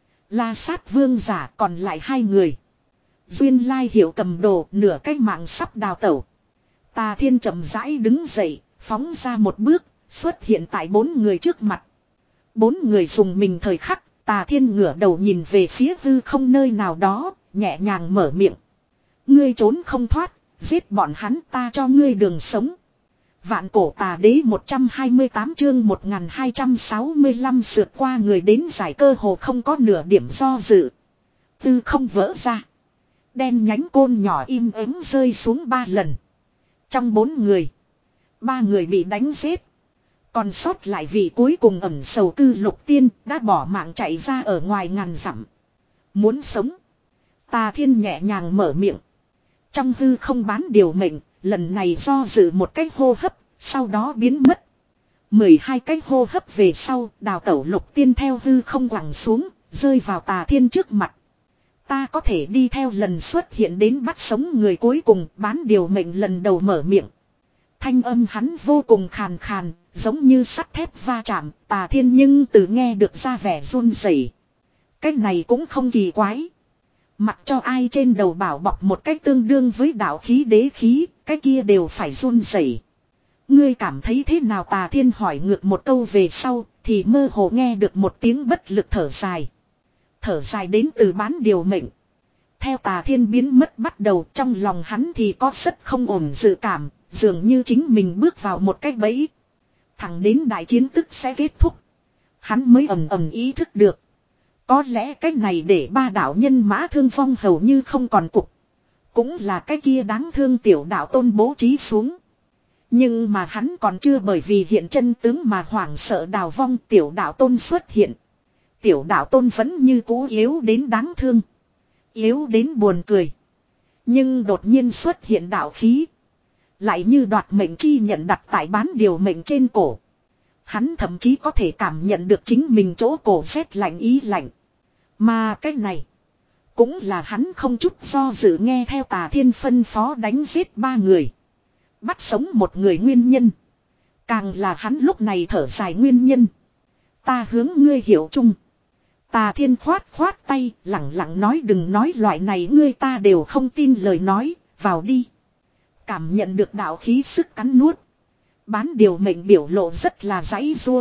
La sát vương giả còn lại hai người. Duyên lai hiệu cầm đồ nửa cái mạng sắp đào tẩu. Tà Thiên chậm rãi đứng dậy, phóng ra một bước, xuất hiện tại bốn người trước mặt. Bốn người dùng mình thời khắc, Tà Thiên ngửa đầu nhìn về phía hư không nơi nào đó, nhẹ nhàng mở miệng. Ngươi trốn không thoát, giết bọn hắn, ta cho ngươi đường sống. Vạn cổ tà đế một trăm hai mươi tám chương một nghìn hai trăm sáu mươi lăm sượt qua người đến giải cơ hồ không có nửa điểm do dự. Tư không vỡ ra. Đen nhánh côn nhỏ im ắng rơi xuống ba lần. Trong bốn người, ba người bị đánh giết. Còn sót lại vị cuối cùng ẩn sầu cư lục tiên đã bỏ mạng chạy ra ở ngoài ngàn dặm. Muốn sống. Tà Thiên nhẹ nhàng mở miệng. Trong hư không bán điều mệnh. Lần này do dự một cách hô hấp, sau đó biến mất. mười hai cách hô hấp về sau, đào tẩu lục tiên theo hư không quẳng xuống, rơi vào Tà Thiên trước mặt. Ta có thể đi theo lần xuất hiện đến bắt sống người cuối cùng, bán điều mệnh lần đầu mở miệng. Thanh âm hắn vô cùng khàn khàn, giống như sắt thép va chạm, Tà Thiên nhưng từ nghe được ra vẻ run rẩy. Cái này cũng không kỳ quái. Mặc cho ai trên đầu bảo bọc một cách tương đương với đạo khí đế khí, cái kia đều phải run rẩy. Ngươi cảm thấy thế nào? Tà Thiên hỏi ngược một câu về sau, thì mơ hồ nghe được một tiếng bất lực thở dài. Thở dài đến từ bán điều mệnh. Theo Tà Thiên biến mất bắt đầu, trong lòng hắn thì có rất không ổn dự cảm, dường như chính mình bước vào một cái bẫy. Thẳng đến đại chiến tức sẽ kết thúc, hắn mới ầm ầm ý thức được. Có lẽ cái này để ba đạo nhân mã thương vong hầu như không còn cục. Cũng là cái kia đáng thương tiểu đạo tôn bố trí xuống. Nhưng mà hắn còn chưa bởi vì hiện chân tướng mà hoảng sợ đào vong, tiểu đạo tôn xuất hiện. Tiểu đạo tôn vẫn như cũ yếu đến đáng thương. Yếu đến buồn cười. Nhưng đột nhiên xuất hiện đạo khí. Lại như đoạt mệnh chi nhận đặt tại bán điều mệnh trên cổ. Hắn thậm chí có thể cảm nhận được chính mình chỗ cổ rét lạnh ý lạnh. Mà cái này cũng là hắn không chút do dự nghe theo Tà Thiên phân phó đánh giết ba người. Bắt sống một người nguyên nhân. Càng là hắn lúc này thở dài nguyên nhân. Ta hướng ngươi hiểu chung. Tà Thiên khoát khoát tay, lặng lặng nói đừng nói loại này ngươi ta đều không tin lời nói, vào đi. Cảm nhận được đạo khí sức cắn nuốt. Bán điều mệnh biểu lộ rất là giãy giụa.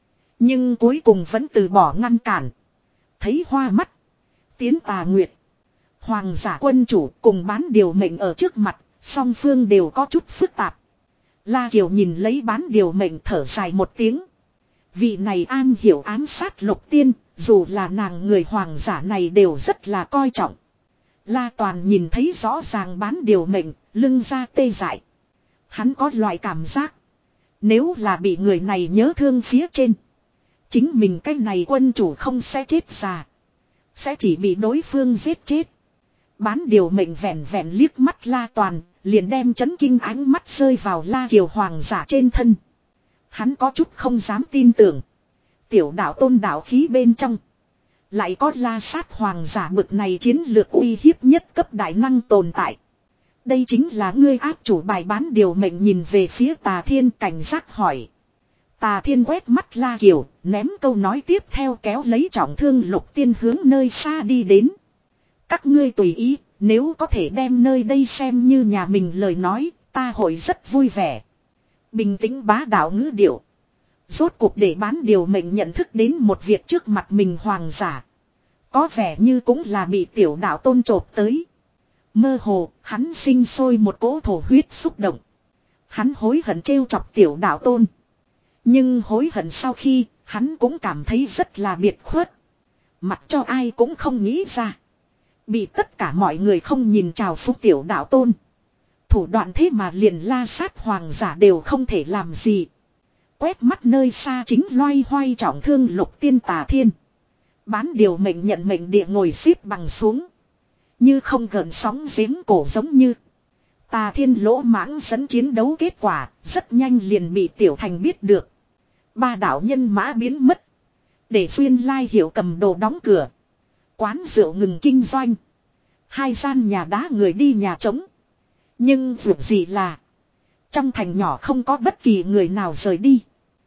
Nhưng cuối cùng vẫn từ bỏ ngăn cản. Thấy hoa mắt. Tiến Tà Nguyệt. Hoàng giả quân chủ cùng bán điều mệnh ở trước mặt, song phương đều có chút phức tạp. La Kiều nhìn lấy bán điều mệnh thở dài một tiếng. Vị này an hiểu ám sát Lục Tiên, dù là nàng người hoàng giả này đều rất là coi trọng. La Toàn nhìn thấy rõ ràng bán điều mệnh, lưng ra tê dại. Hắn có loại cảm giác. Nếu là bị người này nhớ thương phía trên. Chính mình cái này quân chủ không sẽ chết già. Sẽ chỉ bị đối phương giết chết. Bán điều mệnh vẹn vẹn liếc mắt La Toàn, liền đem chấn kinh ánh mắt rơi vào La Kiều hoàng giả trên thân. Hắn có chút không dám tin tưởng. Tiểu đạo tôn đạo khí bên trong. Lại có La sát hoàng giả bực này chiến lược uy hiếp nhất cấp đại năng tồn tại. Đây chính là ngươi áp chủ bài. Bán điều mệnh nhìn về phía Tà Thiên cảnh giác hỏi. Tà Thiên quét mắt La Kiều, ném câu nói tiếp theo kéo lấy trọng thương Lục Tiên hướng nơi xa đi đến. Các ngươi tùy ý, nếu có thể đem nơi đây xem như nhà mình lời nói, ta hội rất vui vẻ. Bình tĩnh bá đạo ngữ điệu. Rốt cuộc để bán điều mệnh nhận thức đến một việc trước mặt mình hoàng giả. Có vẻ như cũng là bị tiểu đạo tôn chộp tới. Mơ hồ, hắn sinh sôi một cỗ thổ huyết xúc động. Hắn hối hận trêu chọc tiểu đạo tôn. Nhưng hối hận sau khi, hắn cũng cảm thấy rất là biệt khuất. Mặc cho ai cũng không nghĩ ra. Bị tất cả mọi người không nhìn chào phúc tiểu đạo tôn. Thủ đoạn thế mà liền La sát hoàng giả đều không thể làm gì. Quét mắt nơi xa chính loay hoay trọng thương Lục Tiên Tà Thiên. Bán điều mệnh nhận mệnh địa ngồi xếp bằng xuống. Như không gợn sóng giếng cổ giống như. Tà Thiên lỗ mãng dẫn chiến đấu kết quả, rất nhanh liền bị Tiểu Thành biết được. Ba đạo nhân mã biến mất. Để Xuyên Lai Hiểu cầm đồ đóng cửa. Quán rượu ngừng kinh doanh. Hai gian nhà đá người đi nhà trống. Nhưng dù gì là. Trong thành nhỏ không có bất kỳ người nào rời đi.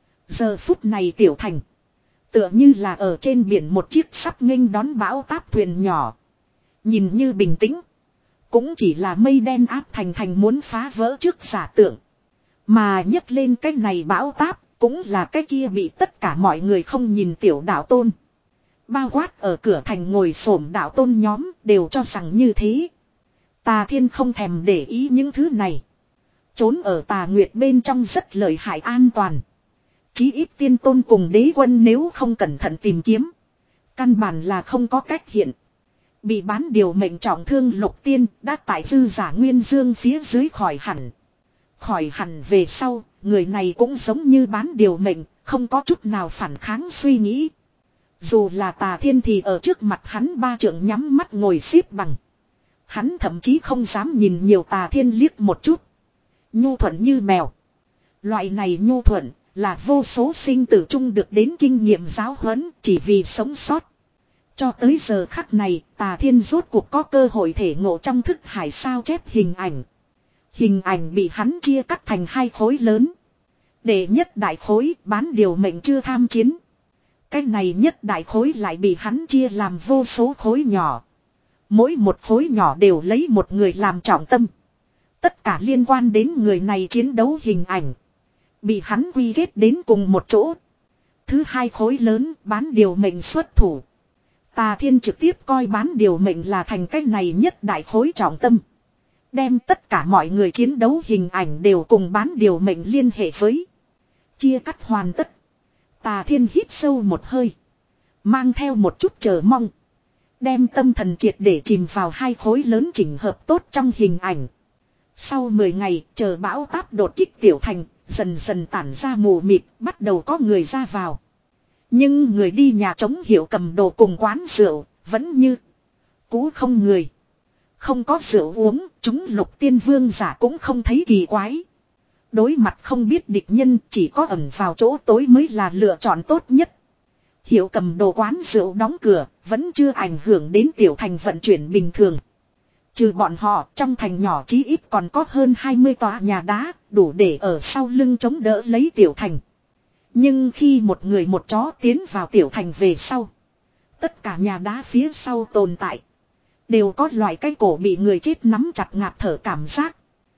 Giờ phút này Tiểu Thành. Tựa như là ở trên biển một chiếc sắp nghênh đón bão táp thuyền nhỏ. Nhìn như bình tĩnh. Cũng chỉ là mây đen áp thành thành muốn phá vỡ trước giả tượng. Mà nhấc lên cái này bão táp. Cũng là cái kia bị tất cả mọi người không nhìn tiểu đạo tôn. Bao quát ở cửa thành ngồi xổm đạo tôn nhóm đều cho rằng như thế. Tà Thiên không thèm để ý những thứ này. Trốn ở Tà Nguyệt bên trong rất lợi hại an toàn. Chí ít tiên tôn cùng đế quân nếu không cẩn thận tìm kiếm. Căn bản là không có cách hiện. Bị bán điều mệnh trọng thương Lục Tiên đã tại dư giả nguyên dương phía dưới khỏi hẳn. Khỏi hẳn về sau, người này cũng giống như bán điều mệnh, không có chút nào phản kháng suy nghĩ. Dù là Tà Thiên thì ở trước mặt hắn ba trượng nhắm mắt ngồi xếp bằng. Hắn thậm chí không dám nhìn nhiều Tà Thiên liếc một chút. Nhu thuận như mèo. Loại này nhu thuận là vô số sinh tử chung được đến kinh nghiệm giáo huấn chỉ vì sống sót. Cho tới giờ khắc này, Tà Thiên rốt cuộc có cơ hội thể ngộ trong thức hải sao chép hình ảnh. Hình ảnh bị hắn chia cắt thành hai khối lớn. Đệ nhất đại khối bán điều mệnh chưa tham chiến. Cái này nhất đại khối lại bị hắn chia làm vô số khối nhỏ. Mỗi một khối nhỏ đều lấy một người làm trọng tâm. Tất cả liên quan đến người này chiến đấu hình ảnh. Bị hắn quy kết đến cùng một chỗ. Thứ hai khối lớn bán điều mệnh xuất thủ. Tà Thiên trực tiếp coi bán điều mệnh là thành cái này nhất đại khối trọng tâm. Đem tất cả mọi người chiến đấu hình ảnh đều cùng bán điều mệnh liên hệ với. Chia cắt hoàn tất. Tà Thiên hít sâu một hơi. Mang theo một chút chờ mong. Đem tâm thần triệt để chìm vào hai khối lớn chỉnh hợp tốt trong hình ảnh. Sau mười ngày chờ bão táp đột kích tiểu thành. Dần dần tản ra mù mịt. Bắt đầu có người ra vào. Nhưng người đi nhà trống hiệu cầm đồ cùng quán rượu. Vẫn như cũ không người. Không có rượu uống. Chúng lục tiên vương giả cũng không thấy kỳ quái. Đối mặt không biết địch nhân chỉ có ẩn vào chỗ tối mới là lựa chọn tốt nhất. Hiệu cầm đồ quán rượu đóng cửa, vẫn chưa ảnh hưởng đến tiểu thành vận chuyển bình thường. Trừ bọn họ, trong thành nhỏ chí ít còn có hơn hai mươi tòa nhà đá, đủ để ở sau lưng chống đỡ lấy tiểu thành. Nhưng khi một người một chó tiến vào tiểu thành về sau, tất cả nhà đá phía sau tồn tại, đều có loại cái cổ bị người chết nắm chặt ngạt thở cảm giác.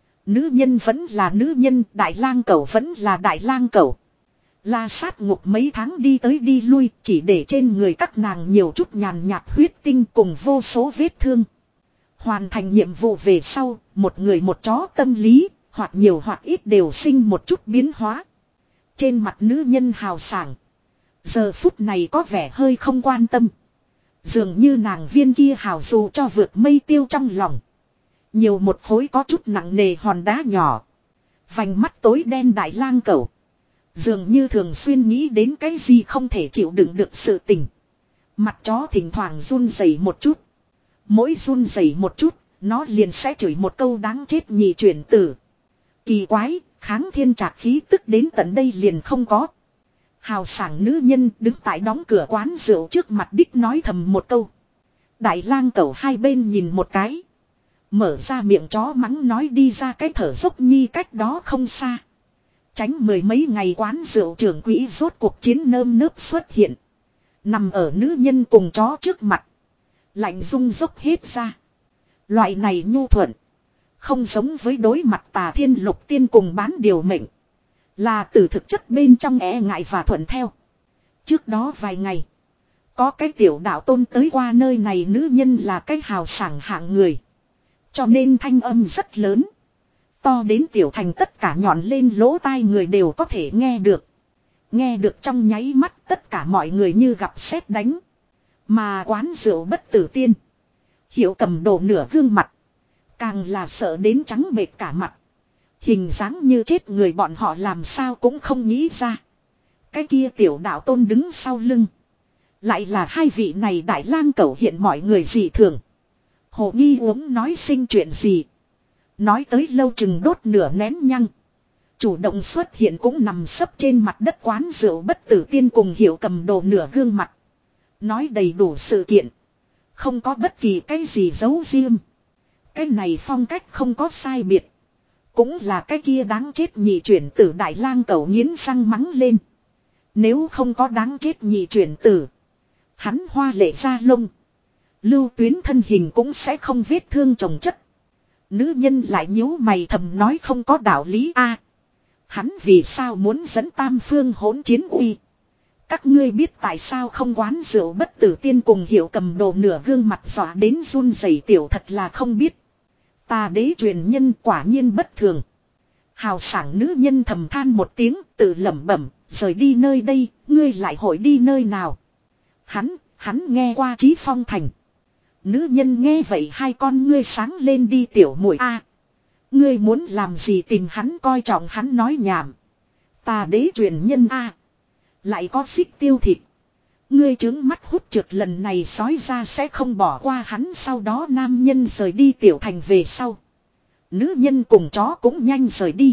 Nữ nhân vẫn là nữ nhân, đại lang cẩu vẫn là đại lang cẩu. La sát ngục mấy tháng đi tới đi lui, chỉ để trên người các nàng nhiều chút nhàn nhạt huyết tinh cùng vô số vết thương. Hoàn thành nhiệm vụ về sau, một người một chó tâm lý, hoặc nhiều hoặc ít đều sinh một chút biến hóa. Trên mặt nữ nhân hào sảng. Giờ phút này có vẻ hơi không quan tâm. Dường như nàng viên kia hào dù cho vượt mây tiêu trong lòng. Nhiều một khối có chút nặng nề hòn đá nhỏ. Vành mắt tối đen đại lang cẩu. Dường như thường xuyên nghĩ đến cái gì không thể chịu đựng được sự tình. Mặt chó thỉnh thoảng run rẩy một chút. Mỗi run rẩy một chút, nó liền sẽ chửi một câu đáng chết nhị chuyển tử. Kỳ quái, kháng thiên trạc khí tức đến tận đây liền không có. Hào sảng nữ nhân đứng tại đóng cửa quán rượu trước mặt đích nói thầm một câu. Đại lang cẩu hai bên nhìn một cái. Mở ra miệng chó mắng nói đi ra cái thở dốc nhi cách đó không xa. Tránh mười mấy ngày quán rượu trưởng quỹ rốt cuộc chiến nơm nớp xuất hiện. Nằm ở nữ nhân cùng chó trước mặt. Lạnh rung dốc hết ra. Loại này nhu thuận. Không giống với đối mặt Tà Thiên lục tiên cùng bán điều mệnh. Là từ thực chất bên trong e ngại và thuận theo. Trước đó vài ngày. Có cái tiểu đạo tôn tới qua nơi này nữ nhân là cái hào sảng hạng người. Cho nên thanh âm rất lớn. To đến tiểu thành tất cả nhọn lên lỗ tai người đều có thể nghe được. Nghe được trong nháy mắt tất cả mọi người như gặp sét đánh. Mà quán rượu bất tử tiên. Hiệu cầm đồ nửa gương mặt. Càng là sợ đến trắng bệch cả mặt. Hình dáng như chết người bọn họ làm sao cũng không nghĩ ra. Cái kia tiểu đạo tôn đứng sau lưng. Lại là hai vị này đại lang cẩu hiện mọi người dị thường. Hồ nghi uống nói sinh chuyện gì. Nói tới lâu chừng đốt nửa nén nhăng. Chủ động xuất hiện cũng nằm sấp trên mặt đất quán rượu bất tử tiên cùng hiệu cầm đồ nửa gương mặt. Nói đầy đủ sự kiện. Không có bất kỳ cái gì giấu riêng. Cái này phong cách không có sai biệt. Cũng là cái kia đáng chết nhị chuyển tử đại lang cẩu nghiến răng mắng lên. Nếu không có đáng chết nhị chuyển tử. Hắn hoa lệ ra lông. Lưu tuyến thân hình cũng sẽ không vết thương chồng chất. Nữ nhân lại nhíu mày thầm nói không có đạo lý a. Hắn vì sao muốn dẫn tam phương hỗn chiến uy. Các ngươi biết tại sao không quán rượu bất tử tiên cùng hiệu cầm đồ nửa gương mặt dọa đến run rẩy tiểu thật là không biết. Tà đế truyền nhân quả nhiên bất thường. Hào sảng nữ nhân thầm than một tiếng tự lẩm bẩm, rời đi nơi đây, ngươi lại hội đi nơi nào. Hắn, hắn nghe qua Chí Phong Thành. Nữ nhân nghe vậy hai con ngươi sáng lên đi tiểu muội a. Ngươi muốn làm gì tìm hắn coi trọng hắn nói nhảm. Tà đế truyền nhân a. Lại có xích tiêu thịt. Ngươi trướng mắt hút trượt lần này sói ra sẽ không bỏ qua hắn sau đó nam nhân rời đi tiểu thành về sau. Nữ nhân cùng chó cũng nhanh rời đi.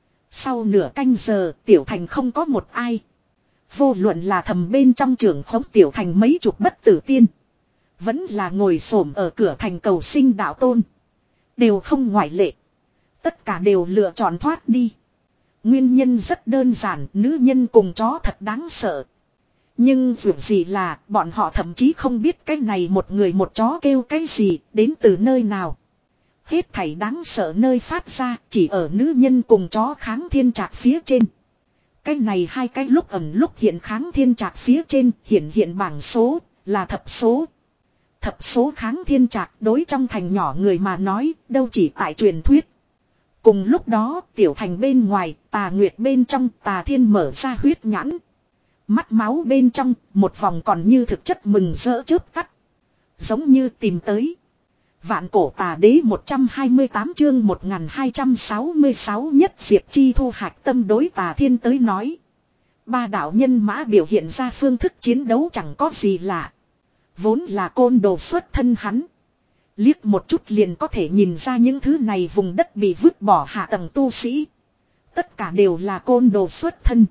Sau nửa canh giờ tiểu thành không có một ai. Vô luận là thầm bên trong trường khống tiểu thành mấy chục bất tử tiên. Vẫn là ngồi xổm ở cửa thành cầu sinh đạo tôn. Đều không ngoại lệ. Tất cả đều lựa chọn thoát đi. Nguyên nhân rất đơn giản, nữ nhân cùng chó thật đáng sợ. Nhưng việc gì là bọn họ thậm chí không biết cái này một người một chó kêu cái gì, đến từ nơi nào. Hết thảy đáng sợ nơi phát ra chỉ ở nữ nhân cùng chó kháng thiên trạc phía trên. Cái này hai cái lúc ẩn lúc hiện kháng thiên trạc phía trên hiện hiện bảng số là thập số. Thập số kháng thiên trạc đối trong thành nhỏ người mà nói đâu chỉ tại truyền thuyết. Cùng lúc đó tiểu thành bên ngoài tà nguyệt bên trong tà thiên mở ra huyết nhãn. Mắt máu bên trong một vòng còn như thực chất mừng rỡ chớp tắt. Giống như tìm tới. Vạn cổ tà đế một trăm hai mươi tám chương một nghìn hai trăm sáu mươi sáu nhất Diệp Chi Thu hạch tâm đối tà thiên tới nói. Ba đạo nhân mã biểu hiện ra phương thức chiến đấu chẳng có gì lạ. Vốn là côn đồ xuất thân hắn. Liếc một chút liền có thể nhìn ra những thứ này vùng đất bị vứt bỏ hạ tầng tu sĩ. Tất cả đều là côn đồ xuất thân.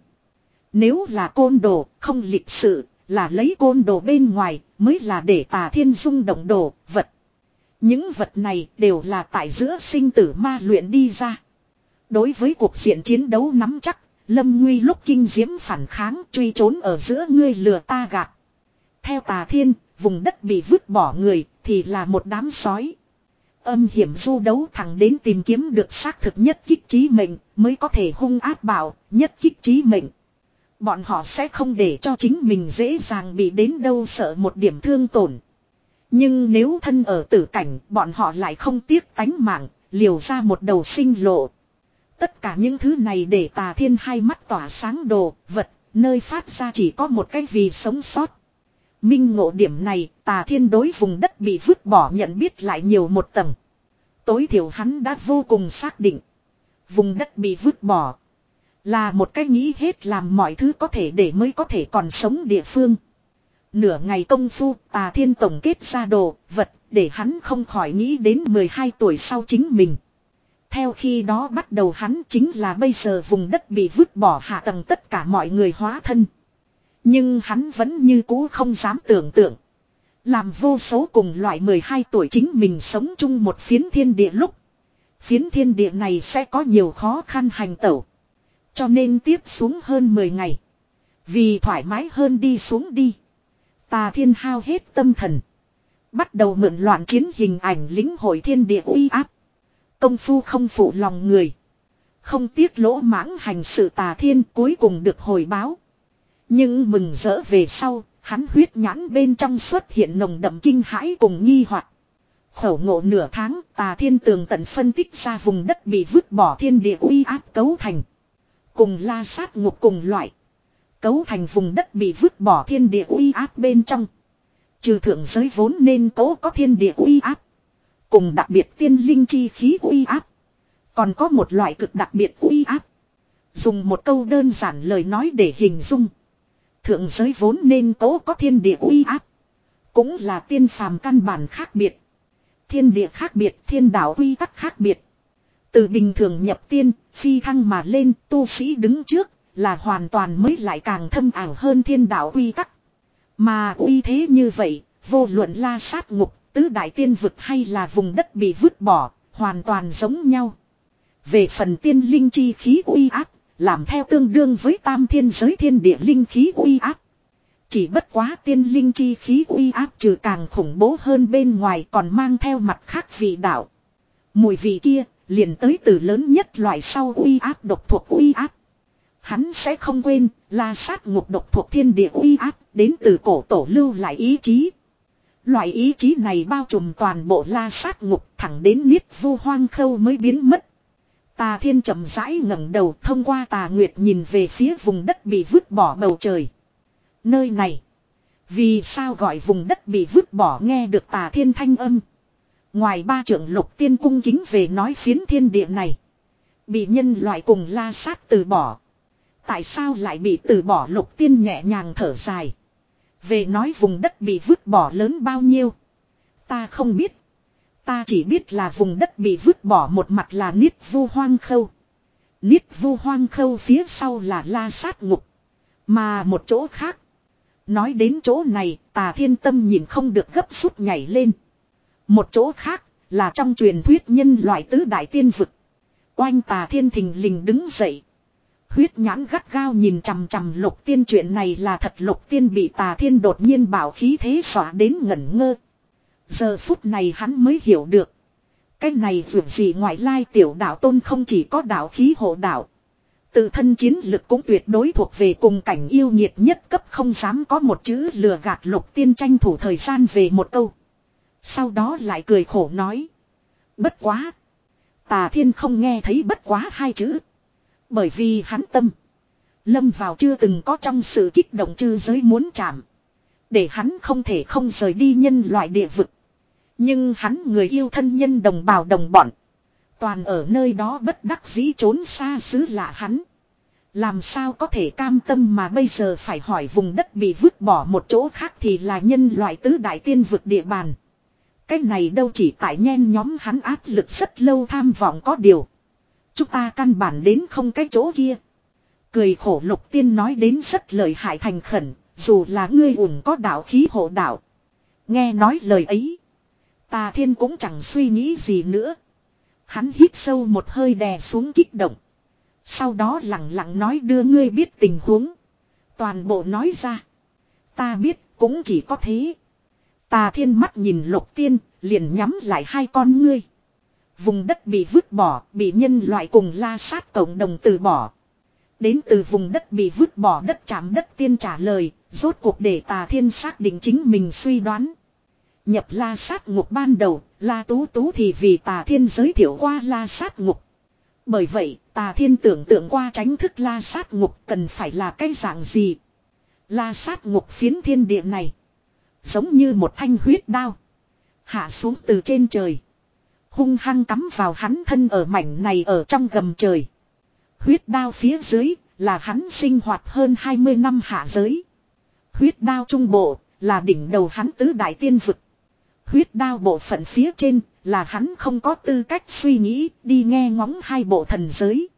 Nếu là côn đồ, không lịch sự, là lấy côn đồ bên ngoài, mới là để tà thiên dung động đồ, vật. Những vật này đều là tại giữa sinh tử ma luyện đi ra. Đối với cuộc diện chiến đấu nắm chắc, Lâm Nguy lúc kinh diễm phản kháng truy trốn ở giữa ngươi lừa ta gạt. Theo tà thiên, vùng đất bị vứt bỏ người thì là một đám sói. Âm hiểm du đấu thẳng đến tìm kiếm được xác thực nhất kích trí mệnh mới có thể hung ác bảo, nhất kích trí mệnh. Bọn họ sẽ không để cho chính mình dễ dàng bị đến đâu sợ một điểm thương tổn. Nhưng nếu thân ở tử cảnh, bọn họ lại không tiếc tánh mạng, liều ra một đầu sinh lộ. Tất cả những thứ này để tà thiên hai mắt tỏa sáng đồ, vật, nơi phát ra chỉ có một cái vì sống sót. Minh ngộ điểm này, tà thiên đối vùng đất bị vứt bỏ nhận biết lại nhiều một tầng. Tối thiểu hắn đã vô cùng xác định. Vùng đất bị vứt bỏ là một cái nghĩ hết làm mọi thứ có thể để mới có thể còn sống địa phương. Nửa ngày công phu tà thiên tổng kết ra đồ, vật, để hắn không khỏi nghĩ đến mười hai tuổi sau chính mình. Theo khi đó bắt đầu hắn chính là bây giờ vùng đất bị vứt bỏ hạ tầng tất cả mọi người hóa thân. Nhưng hắn vẫn như cũ không dám tưởng tượng. Làm vô số cùng loại mười hai tuổi chính mình sống chung một phiến thiên địa lúc. Phiến thiên địa này sẽ có nhiều khó khăn hành tẩu. Cho nên tiếp xuống hơn mười ngày. Vì thoải mái hơn đi xuống đi. Tà thiên hao hết tâm thần. Bắt đầu mượn loạn chiến hình ảnh lĩnh hội thiên địa uy áp. Công phu không phụ lòng người. Không tiếc lỗ mãng hành sự tà thiên cuối cùng được hồi báo. Nhưng mừng rỡ về sau, hắn huyết nhãn bên trong xuất hiện nồng đậm kinh hãi cùng nghi hoặc. Khẩu ngộ nửa tháng, tà thiên tường tận phân tích ra vùng đất bị vứt bỏ thiên địa uy áp cấu thành. Cùng la sát ngục cùng loại. Cấu thành vùng đất bị vứt bỏ thiên địa uy áp bên trong. Trừ thượng giới vốn nên cố có thiên địa uy áp. Cùng đặc biệt tiên linh chi khí uy áp. Còn có một loại cực đặc biệt uy áp. Dùng một câu đơn giản lời nói để hình dung. Thượng giới vốn nên cố có thiên địa uy áp. Cũng là tiên phàm căn bản khác biệt. Thiên địa khác biệt, thiên đạo quy tắc khác biệt. Từ bình thường nhập tiên, phi thăng mà lên, tu sĩ đứng trước, là hoàn toàn mới lại càng thâm ảo hơn thiên đạo quy tắc. Mà uy thế như vậy, vô luận la sát ngục, tứ đại tiên vực hay là vùng đất bị vứt bỏ, hoàn toàn giống nhau. Về phần tiên linh chi khí uy áp, làm theo tương đương với tam thiên giới thiên địa linh khí uy áp. Chỉ bất quá tiên linh chi khí uy áp trừ càng khủng bố hơn bên ngoài còn mang theo mặt khác vị đạo. Mùi vị kia, liền tới từ lớn nhất loại sau uy áp độc thuộc uy áp. Hắn sẽ không quên, la sát ngục độc thuộc thiên địa uy áp, đến từ cổ tổ lưu lại ý chí. Loại ý chí này bao trùm toàn bộ la sát ngục thẳng đến niết vu hoang khâu mới biến mất. Tà thiên chậm rãi ngẩng đầu thông qua tà nguyệt nhìn về phía vùng đất bị vứt bỏ bầu trời. Nơi này, vì sao gọi vùng đất bị vứt bỏ nghe được tà thiên thanh âm. Ngoài ba trưởng lục tiên cung kính về nói phiến thiên địa này. Bị nhân loại cùng la sát từ bỏ. Tại sao lại bị từ bỏ lục tiên nhẹ nhàng thở dài. Về nói vùng đất bị vứt bỏ lớn bao nhiêu. Ta không biết. Ta chỉ biết là vùng đất bị vứt bỏ một mặt là niết vu hoang khâu. Niết vu hoang khâu phía sau là la sát ngục. Mà một chỗ khác. Nói đến chỗ này, Tà Thiên tâm nhìn không được gấp rút nhảy lên. Một chỗ khác, là trong truyền thuyết nhân loại tứ đại tiên vực. Oanh Tà Thiên thình lình đứng dậy. Huyết nhãn gắt gao nhìn chằm chằm Lục Tiên, chuyện này là thật. Lục Tiên bị Tà Thiên đột nhiên bảo khí thế xóa đến ngẩn ngơ. Giờ phút này hắn mới hiểu được. Cái này vượt gì ngoại lai tiểu đạo tôn không chỉ có đạo khí hộ đạo. Tự thân chiến lực cũng tuyệt đối thuộc về cùng cảnh yêu nghiệt nhất cấp, không dám có một chữ lừa gạt. Lục Tiên tranh thủ thời gian về một câu. Sau đó lại cười khổ nói. Bất quá. Tà Thiên không nghe thấy bất quá hai chữ. Bởi vì hắn tâm. Lâm vào chưa từng có trong sự kích động chư giới muốn chạm. Để hắn không thể không rời đi nhân loại địa vực. Nhưng hắn người yêu thân nhân đồng bào đồng bọn. Toàn ở nơi đó bất đắc dĩ trốn xa xứ lạ hắn. Làm sao có thể cam tâm mà bây giờ phải hỏi vùng đất bị vứt bỏ một chỗ khác thì là nhân loại tứ đại tiên vực địa bàn. Cái này đâu chỉ tại nhen nhóm hắn áp lực rất lâu tham vọng có điều. Chúng ta căn bản đến không cái chỗ kia. Cười khổ Lục Tiên nói đến rất lợi hại thành khẩn, dù là ngươi ủng có đạo khí hộ đạo. Nghe nói lời ấy. Tà Thiên cũng chẳng suy nghĩ gì nữa. Hắn hít sâu một hơi đè xuống kích động. Sau đó lặng lặng nói đưa ngươi biết tình huống. Toàn bộ nói ra. Ta biết cũng chỉ có thế. Tà Thiên mắt nhìn Lục Tiên, liền nhắm lại hai con ngươi. Vùng đất bị vứt bỏ, bị nhân loại cùng La Sát cộng đồng từ bỏ. Đến từ vùng đất bị vứt bỏ đất chạm đất tiên trả lời, rốt cuộc để Tà Thiên xác định chính mình suy đoán. Nhập La Sát ngục ban đầu, La Tú Tú thì vì Tà Thiên giới thiệu qua La Sát ngục. Bởi vậy, Tà Thiên tưởng tượng qua tránh thức La Sát ngục cần phải là cái dạng gì. La Sát ngục phiến thiên địa này. Giống như một thanh huyết đao. Hạ xuống từ trên trời. Hung hăng cắm vào hắn thân ở mảnh này ở trong gầm trời. Huyết đao phía dưới là hắn sinh hoạt hơn hai mươi năm hạ giới. Huyết đao trung bộ là đỉnh đầu hắn tứ đại tiên vực. Huyết đao bộ phận phía trên là hắn không có tư cách suy nghĩ đi nghe ngóng hai bộ thần giới.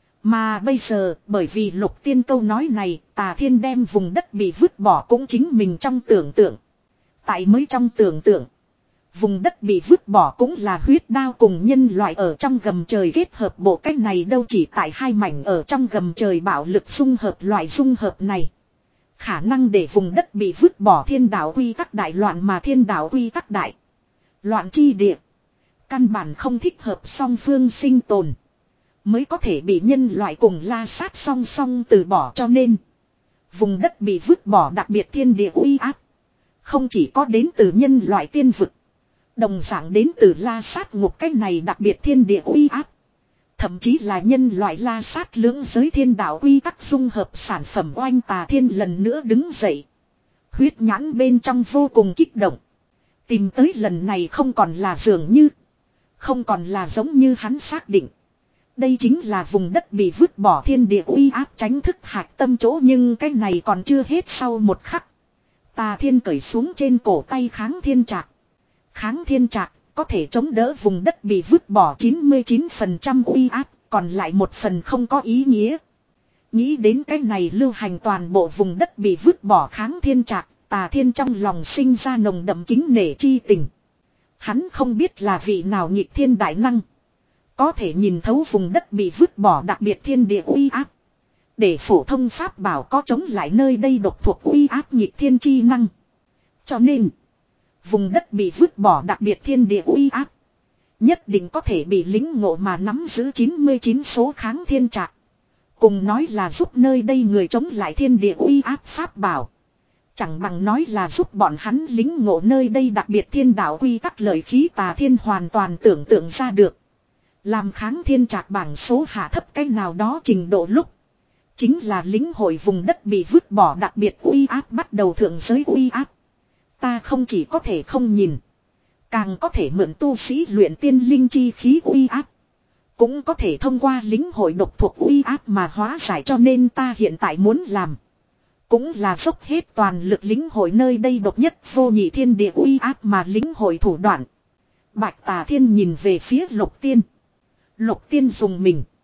Mà bây giờ bởi vì Lục Tiên câu nói này, Tà Thiên đem vùng đất bị vứt bỏ cũng chính mình trong tưởng tượng. Tại mới trong tưởng tượng. Vùng đất bị vứt bỏ cũng là huyết đao cùng nhân loại ở trong gầm trời kết hợp, bộ cách này đâu chỉ tại hai mảnh ở trong gầm trời bạo lực dung hợp, loại dung hợp này. Khả năng để vùng đất bị vứt bỏ thiên đạo quy tắc đại loạn, mà thiên đạo quy tắc đại loạn chi địa. Căn bản không thích hợp song phương sinh tồn. Mới có thể bị nhân loại cùng La Sát song song từ bỏ, cho nên. Vùng đất bị vứt bỏ đặc biệt thiên địa uy áp. Không chỉ có đến từ nhân loại tiên vực. Đồng dạng đến từ La Sát ngục cái này đặc biệt thiên địa uy áp. Thậm chí là nhân loại La Sát lưỡng giới thiên đạo quy tắc dung hợp sản phẩm. Oanh Tà Thiên lần nữa đứng dậy. Huyết nhãn bên trong vô cùng kích động. Tìm tới lần này không còn là dường như. Không còn là giống như hắn xác định. Đây chính là vùng đất bị vứt bỏ thiên địa uy áp tránh thức hạch tâm chỗ, nhưng cái này còn chưa hết. Sau một khắc. Tà Thiên cởi xuống trên cổ tay kháng thiên trạc. Kháng thiên trạc có thể chống đỡ vùng đất bị vứt bỏ chín mươi chín phần trăm uy áp, còn lại một phần không có ý nghĩa. Nghĩ đến cái này lưu hành toàn bộ vùng đất bị vứt bỏ kháng thiên trạc, Tà Thiên trong lòng sinh ra nồng đậm kính nể chi tình. Hắn không biết là vị nào nghịch thiên đại năng. Có thể nhìn thấu vùng đất bị vứt bỏ đặc biệt thiên địa uy áp. Để phổ thông pháp bảo có chống lại nơi đây độc thuộc uy áp nghịch thiên chi năng. Cho nên, vùng đất bị vứt bỏ đặc biệt thiên địa uy áp. Nhất định có thể bị lính ngộ mà nắm giữ chín mươi chín số kháng thiên trạc. Cùng nói là giúp nơi đây người chống lại thiên địa uy áp pháp bảo. Chẳng bằng nói là giúp bọn hắn lính ngộ nơi đây đặc biệt thiên đạo quy tắc lợi khí. Tà Thiên hoàn toàn tưởng tượng ra được. Làm kháng thiên trạc bảng số hạ thấp cái nào đó trình độ lúc. Chính là lính hội vùng đất bị vứt bỏ đặc biệt uy áp bắt đầu thượng giới uy áp. Ta không chỉ có thể không nhìn. Càng có thể mượn tu sĩ luyện tiên linh chi khí uy áp. Cũng có thể thông qua lính hội độc thuộc uy áp mà hóa giải, cho nên ta hiện tại muốn làm. Cũng là dốc hết toàn lực lính hội nơi đây độc nhất vô nhị thiên địa uy áp mà lính hội thủ đoạn. Bạch Tà Thiên nhìn về phía Lục Tiên. Lục Tiên dùng mình.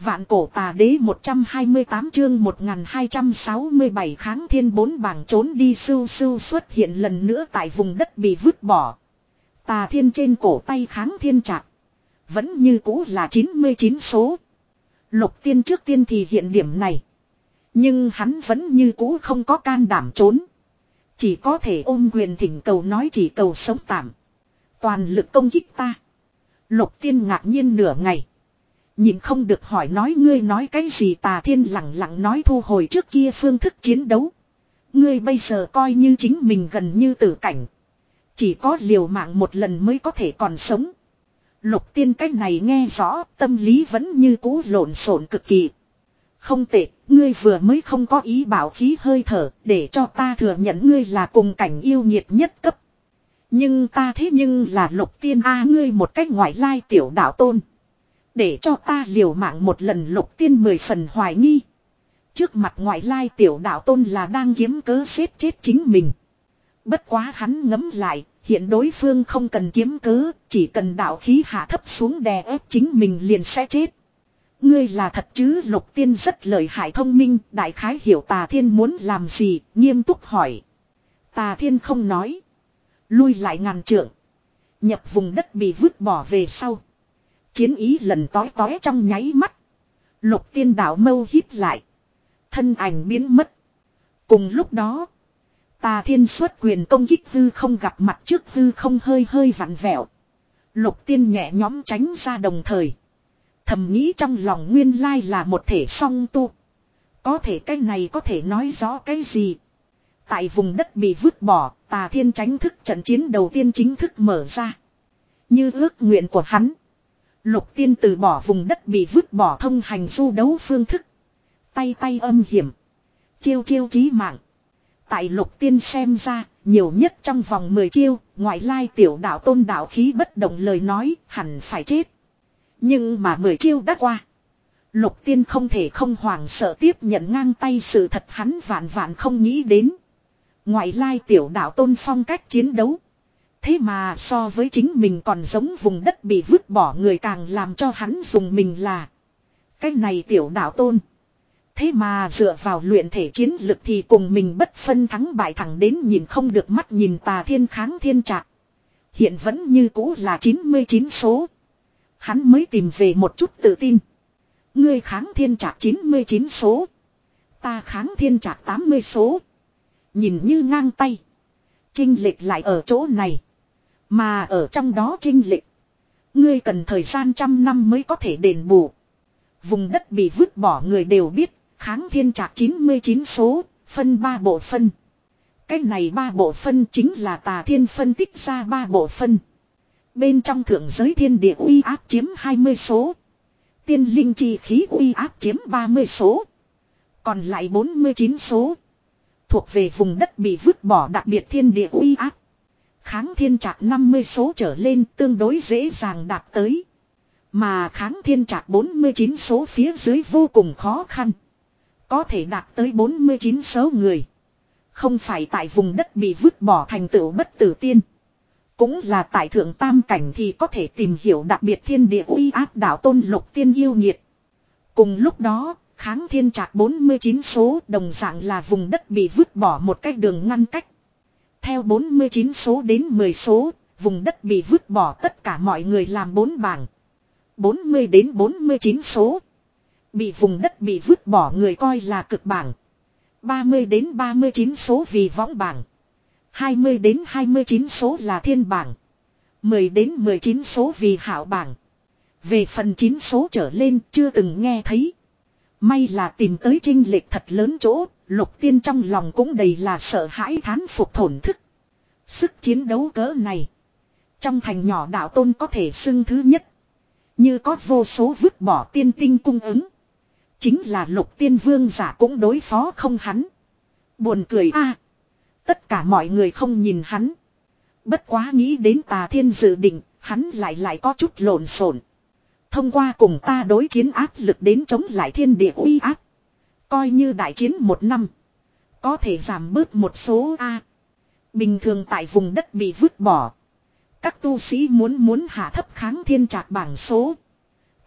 Vạn cổ tà đế một trăm hai mươi tám chương một nghìn hai trăm sáu mươi bảy kháng thiên bốn bảng trốn đi sưu sưu xuất hiện lần nữa tại vùng đất bị vứt bỏ. Tà thiên trên cổ tay kháng thiên trạc. Vẫn như cũ là chín mươi chín số. Lục tiên trước tiên thì hiện điểm này. Nhưng hắn vẫn như cũ không có can đảm trốn. Chỉ có thể ôm quyền thỉnh cầu nói chỉ cầu sống tạm. Toàn lực công kích ta. Lục tiên ngạc nhiên nửa ngày. Nhìn không được hỏi nói ngươi nói cái gì tà thiên lặng lặng nói thu hồi trước kia phương thức chiến đấu. Ngươi bây giờ coi như chính mình gần như tử cảnh. Chỉ có liều mạng một lần mới có thể còn sống. Lục tiên cách này nghe rõ tâm lý vẫn như cũ lộn xộn cực kỳ. Không tệ, ngươi vừa mới không có ý bảo khí hơi thở để cho ta thừa nhận ngươi là cùng cảnh yêu nhiệt nhất cấp. Nhưng ta thế nhưng là lục tiên a ngươi một cách ngoại lai tiểu đạo tôn. Để cho ta liều mạng một lần lục tiên mười phần hoài nghi. Trước mặt ngoại lai tiểu đạo tôn là đang kiếm cớ xếp chết chính mình. Bất quá hắn ngấm lại, hiện đối phương không cần kiếm cớ, chỉ cần đạo khí hạ thấp xuống đè ép chính mình liền sẽ chết. Ngươi là thật chứ lục tiên rất lợi hại thông minh, đại khái hiểu tà thiên muốn làm gì, nghiêm túc hỏi. Tà thiên không nói. Lui lại ngàn trượng. Nhập vùng đất bị vứt bỏ về sau. Chiến ý lần tói tói trong nháy mắt. Lục tiên đạo mâu hít lại. Thân ảnh biến mất. Cùng lúc đó. Tà thiên xuất quyền công kích hư không gặp mặt trước hư không hơi hơi vặn vẹo. Lục tiên nhẹ nhóm tránh ra đồng thời. Thầm nghĩ trong lòng nguyên lai là một thể song tu. Có thể cái này có thể nói rõ cái gì. Tại vùng đất bị vứt bỏ, tà thiên tránh thức trận chiến đầu tiên chính thức mở ra. Như ước nguyện của hắn. Lục tiên từ bỏ vùng đất bị vứt bỏ thông hành du đấu phương thức. Tay tay âm hiểm. Chiêu chiêu chí mạng. Tại lục tiên xem ra, nhiều nhất trong vòng mười chiêu, ngoại lai tiểu đạo tôn đạo khí bất động lời nói, hẳn phải chết. Nhưng mà mười chiêu đã qua. Lục tiên không thể không hoảng sợ tiếp nhận ngang tay sự thật hắn vạn vạn không nghĩ đến. Ngoại lai tiểu đạo tôn phong cách chiến đấu. Thế mà so với chính mình còn giống vùng đất bị vứt bỏ người càng làm cho hắn dùng mình là. Cái này tiểu đạo tôn. Thế mà dựa vào luyện thể chiến lực thì cùng mình bất phân thắng bại thẳng đến nhìn không được mắt nhìn tà thiên kháng thiên trạc. Hiện vẫn như cũ là chín mươi chín số. Hắn mới tìm về một chút tự tin. Ngươi kháng thiên trạc chín mươi chín số. Ta kháng thiên trạc tám mươi số. Nhìn như ngang tay. Chênh lệch lại ở chỗ này. Mà ở trong đó chênh lệch. Ngươi cần thời gian trăm năm mới có thể đền bù. Vùng đất bị vứt bỏ người đều biết. Kháng thiên trạc chín mươi chín số. Phân ba bộ phân. Cái này ba bộ phân chính là tà thiên phân tích ra ba bộ phân. Bên trong thượng giới thiên địa uy áp chiếm hai mươi số. Tiên linh chi khí uy áp chiếm ba mươi số. Còn lại bốn mươi chín số. Thuộc về vùng đất bị vứt bỏ đặc biệt thiên địa uy áp. Kháng thiên trạc năm mươi số trở lên tương đối dễ dàng đạt tới. Mà kháng thiên trạc bốn mươi chín số phía dưới vô cùng khó khăn. Có thể đạt tới bốn mươi chín số người. Không phải tại vùng đất bị vứt bỏ thành tựu bất tử tiên. Cũng là tại thượng tam cảnh thì có thể tìm hiểu đặc biệt thiên địa uy áp đạo tôn lục tiên yêu nhiệt. Cùng lúc đó, kháng thiên trạc bốn mươi chín số đồng dạng là vùng đất bị vứt bỏ một cách đường ngăn cách. Theo bốn mươi chín số đến mười số, vùng đất bị vứt bỏ tất cả mọi người làm bốn bảng. bốn mươi đến bốn mươi chín số. Bị vùng đất bị vứt bỏ người coi là cực bảng. ba mươi đến ba mươi chín số vì võng bảng. hai mươi đến hai mươi chín số là thiên bảng. mười đến mười chín số vì hảo bảng. Về phần chín số trở lên chưa từng nghe thấy. May là tìm tới chênh lệch thật lớn chỗ, lục tiên trong lòng cũng đầy là sợ hãi thán phục thổn thức. Sức chiến đấu cỡ này. Trong thành nhỏ đạo tôn có thể xưng thứ nhất. Như có vô số vứt bỏ tiên tinh cung ứng. Chính là lục tiên vương giả cũng đối phó không hắn. Buồn cười a. Tất cả mọi người không nhìn hắn. Bất quá nghĩ đến tà thiên dự định, hắn lại lại có chút lộn xộn. Thông qua cùng ta đối chiến áp lực đến chống lại thiên địa uy áp. Coi như đại chiến một năm. Có thể giảm bớt một số A. Bình thường tại vùng đất bị vứt bỏ. Các tu sĩ muốn muốn hạ thấp kháng thiên trạc bảng số.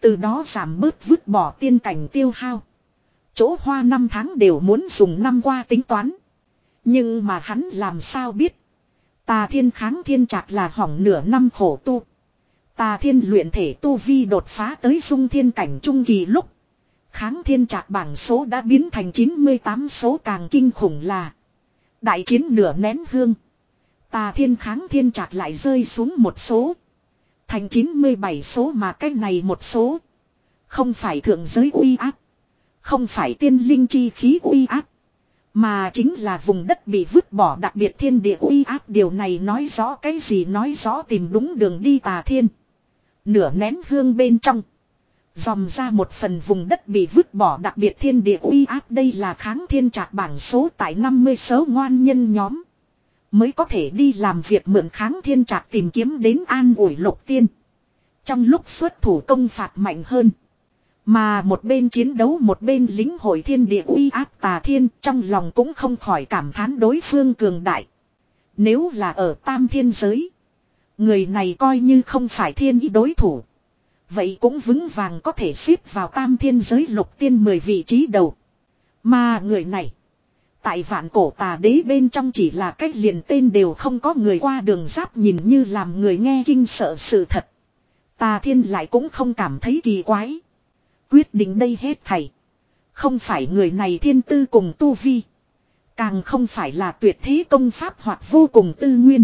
Từ đó giảm bớt vứt bỏ tiên cảnh tiêu hao. Chỗ hoa năm tháng đều muốn dùng năm qua tính toán. Nhưng mà hắn làm sao biết. Tà thiên kháng thiên trạc là hỏng nửa năm khổ tu. Tà thiên luyện thể tu vi đột phá tới dung thiên cảnh trung kỳ lúc. Kháng thiên trạc bảng số đã biến thành chín mươi tám số, càng kinh khủng là. Đại chiến nửa nén hương. Tà thiên kháng thiên trạc lại rơi xuống một số. Thành chín mươi bảy số, mà cái này một số. Không phải thượng giới uy áp. Không phải tiên linh chi khí uy áp. Mà chính là vùng đất bị vứt bỏ đặc biệt thiên địa uy áp. Điều này nói rõ cái gì? Nói rõ tìm đúng đường đi tà thiên. Nửa nén hương bên trong. Dòm ra một phần vùng đất bị vứt bỏ đặc biệt thiên địa uy áp. Đây là kháng thiên trạc bảng số tại năm mươi số ngoan nhân nhóm. Mới có thể đi làm việc mượn kháng thiên trạc tìm kiếm đến an ủi lục tiên. Trong lúc xuất thủ công phạt mạnh hơn. Mà một bên chiến đấu một bên lính hội thiên địa uy áp tà thiên, trong lòng cũng không khỏi cảm thán đối phương cường đại. Nếu là ở tam thiên giới, người này coi như không phải thiên ý đối thủ. Vậy cũng vững vàng có thể xếp vào tam thiên giới lục tiên mười vị trí đầu. Mà người này, tại vạn cổ tà đế bên trong chỉ là cách liền tên đều không có người qua đường giáp, nhìn như làm người nghe kinh sợ sự thật. Tà thiên lại cũng không cảm thấy kỳ quái. Quyết định đây hết thảy. Không phải người này thiên tư cùng tu vi. Càng không phải là tuyệt thế công pháp hoặc vô cùng tư nguyên.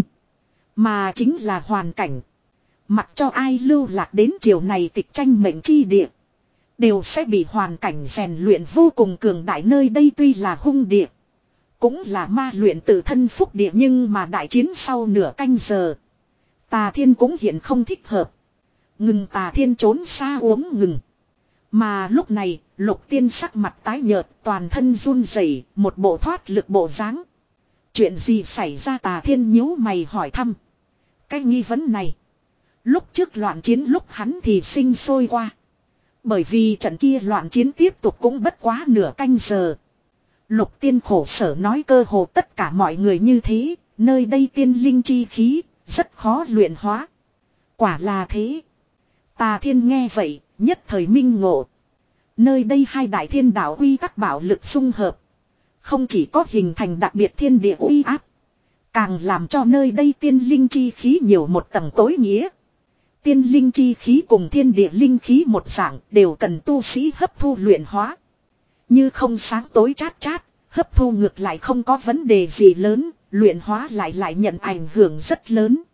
Mà chính là hoàn cảnh. Mặc cho ai lưu lạc đến chiều này tịch tranh mệnh chi địa. Đều sẽ bị hoàn cảnh rèn luyện vô cùng cường đại. Nơi đây tuy là hung địa. Cũng là ma luyện tự thân phúc địa. Nhưng mà đại chiến sau nửa canh giờ. Tà thiên cũng hiện không thích hợp. Ngừng tà thiên trốn xa uống ngừng. Mà lúc này, lục tiên sắc mặt tái nhợt, toàn thân run rẩy, một bộ thoát lực bộ dáng. Chuyện gì xảy ra? Tà thiên nhíu mày hỏi thăm. Cái nghi vấn này, lúc trước loạn chiến lúc hắn thì sinh sôi qua. Bởi vì trận kia loạn chiến tiếp tục cũng bất quá nửa canh giờ. Lục tiên khổ sở nói, cơ hồ tất cả mọi người như thế, nơi đây tiên linh chi khí, rất khó luyện hóa. Quả là thế. Tà thiên nghe vậy, nhất thời minh ngộ. Nơi đây hai đại thiên đạo uy các bảo lực xung hợp. Không chỉ có hình thành đặc biệt thiên địa uy áp. Càng làm cho nơi đây tiên linh chi khí nhiều một tầng tối nghĩa. Tiên linh chi khí cùng thiên địa linh khí một dạng đều cần tu sĩ hấp thu luyện hóa. Như không sáng tối chát chát, hấp thu ngược lại không có vấn đề gì lớn, luyện hóa lại lại nhận ảnh hưởng rất lớn.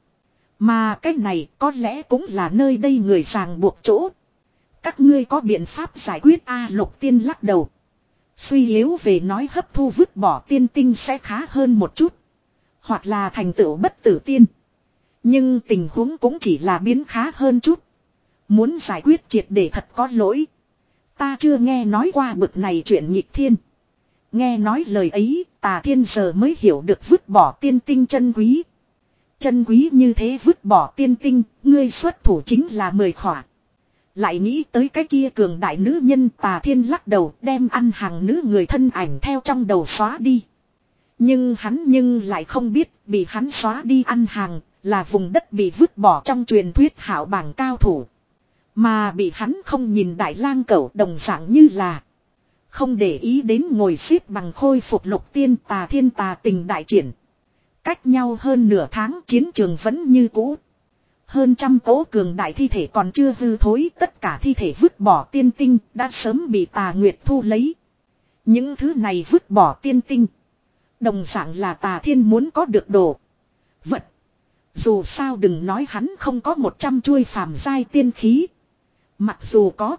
Mà cái này có lẽ cũng là nơi đây người ràng buộc chỗ. Các ngươi có biện pháp giải quyết a? Lục tiên lắc đầu. Suy yếu về nói hấp thu vứt bỏ tiên tinh sẽ khá hơn một chút. Hoặc là thành tựu bất tử tiên. Nhưng tình huống cũng chỉ là biến khá hơn chút. Muốn giải quyết triệt để thật có lỗi. Ta chưa nghe nói qua bực này chuyện nghịch thiên. Nghe nói lời ấy, tà thiên giờ mới hiểu được vứt bỏ tiên tinh chân quý. Chân quý như thế vứt bỏ tiên tinh, ngươi xuất thủ chính là mười khỏa. Lại nghĩ tới cái kia cường đại nữ nhân, tà thiên lắc đầu đem ăn hàng nữ người thân ảnh theo trong đầu xóa đi. Nhưng hắn nhưng lại không biết bị hắn xóa đi ăn hàng là vùng đất bị vứt bỏ trong truyền thuyết hảo bảng cao thủ. Mà bị hắn không nhìn đại lang cẩu đồng dạng như là không để ý đến ngồi xếp bằng khôi phục lục tiên. Tà thiên tà tình đại triển. Cách nhau hơn nửa tháng chiến trường vẫn như cũ. Hơn trăm cỗ cường đại thi thể còn chưa hư thối, tất cả thi thể vứt bỏ tiên tinh đã sớm bị Tà Nguyệt thu lấy. Những thứ này vứt bỏ tiên tinh, đồng dạng là Tà Thiên muốn có được đồ vật. Dù sao đừng nói hắn không có một trăm chuôi phàm giai tiên khí. Mặc dù có,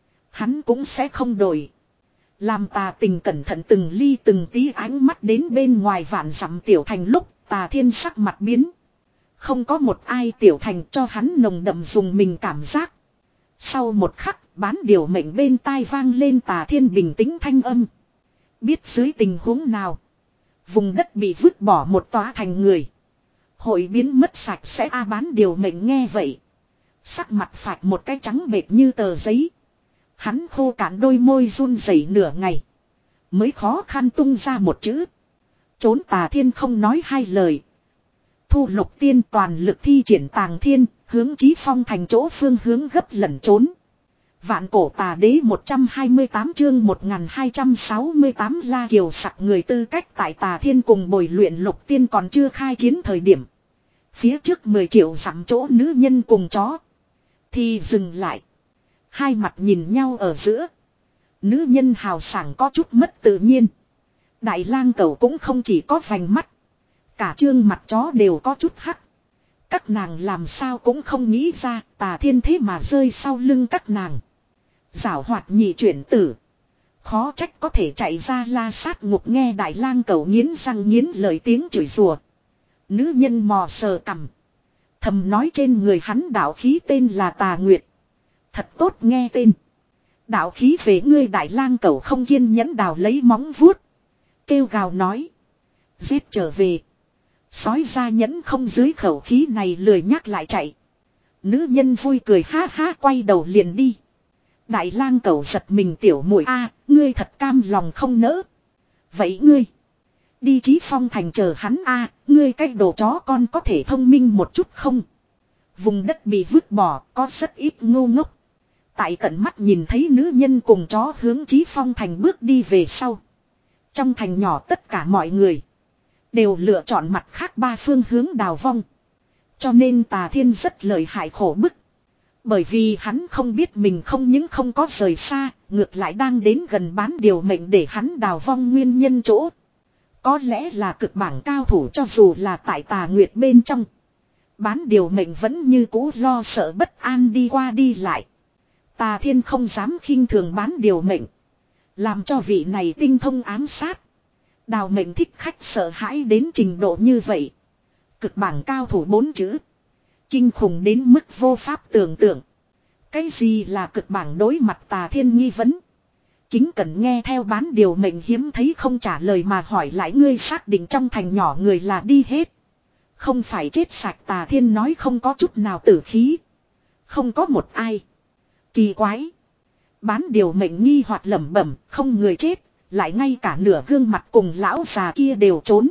hắn cũng sẽ không đổi. Làm Tà Tình cẩn thận từng ly từng tí ánh mắt đến bên ngoài vạn dặm tiểu thành lúc, Tà Thiên sắc mặt biến. Không có một ai tiểu thành cho hắn nồng đậm dùng mình cảm giác. Sau một khắc, bán điều mệnh bên tai vang lên Tà Thiên bình tĩnh thanh âm. Biết dưới tình huống nào, vùng đất bị vứt bỏ một tòa thành người, hội biến mất sạch sẽ. A bán điều mệnh nghe vậy, sắc mặt phạt một cái trắng bệt như tờ giấy. Hắn khô cạn đôi môi run rẩy nửa ngày, mới khó khăn tung ra một chữ. Trốn. Tà Thiên không nói hai lời, thu lục tiên toàn lực thi triển tàng thiên, hướng Chí Phong thành chỗ phương hướng gấp lẩn trốn. Vạn cổ tà đế một trăm hai mươi tám chương một nghìn hai trăm sáu mươi tám La Kiều sặc người tư cách tại Tà Thiên cùng bồi luyện Lục Tiên còn chưa khai chiến thời điểm. Phía trước mười triệu dặm chỗ nữ nhân cùng chó. Thì dừng lại. Hai mặt nhìn nhau ở giữa. Nữ nhân hào sảng có chút mất tự nhiên. Đại lang cẩu cũng không chỉ có vành mắt. Cả trương mặt chó đều có chút hắc. Các nàng làm sao cũng không nghĩ ra Tà Thiên thế mà rơi sau lưng các nàng. Giảo hoạt nhị chuyển tử. Khó trách có thể chạy ra la sát ngục nghe đại lang cẩu nghiến răng nghiến lời tiếng chửi rủa. Nữ nhân mò sờ cằm. Thầm nói trên người hắn đạo khí tên là Tà Nguyệt. Thật tốt nghe tên. Đạo khí về ngươi đại lang cẩu không kiên nhẫn đào lấy móng vuốt. Kêu gào nói. Giết trở về. Sói ra nhẫn không dưới khẩu khí này lười nhắc lại chạy. Nữ nhân vui cười ha ha quay đầu liền đi. Đại lang cẩu giật mình tiểu muội a, ngươi thật cam lòng không nỡ. Vậy ngươi đi Chí Phong thành chờ hắn a, ngươi cái đồ chó con có thể thông minh một chút không? Vùng đất bị vứt bỏ có rất ít ngu ngốc. Tại tận mắt nhìn thấy nữ nhân cùng chó hướng Chí Phong thành bước đi về sau. Trong thành nhỏ tất cả mọi người đều lựa chọn mặt khác ba phương hướng đào vong. Cho nên Tà Thiên rất lợi hại khổ bức. Bởi vì hắn không biết mình không những không có rời xa, ngược lại đang đến gần bán điều mệnh để hắn đào vong nguyên nhân chỗ. Có lẽ là cực bảng cao thủ cho dù là tại Tà Nguyệt bên trong. Bán điều mệnh vẫn như cũ lo sợ bất an đi qua đi lại. Tà Thiên không dám khinh thường bán điều mệnh. Làm cho vị này tinh thông ám sát. Đào mệnh thích khách sợ hãi đến trình độ như vậy. Cực bảng cao thủ bốn chữ. Kinh khủng đến mức vô pháp tưởng tượng. Cái gì là cực bảng đối mặt Tà Thiên nghi vấn. Kính cần nghe theo bán điều mệnh hiếm thấy không trả lời mà hỏi lại ngươi xác định trong thành nhỏ người là đi hết. Không phải chết sạch Tà Thiên nói không có chút nào tử khí. Không có một ai. Kỳ quái. Bán điều mệnh nghi hoặc lẩm bẩm không người chết. Lại ngay cả nửa gương mặt cùng lão già kia đều trốn.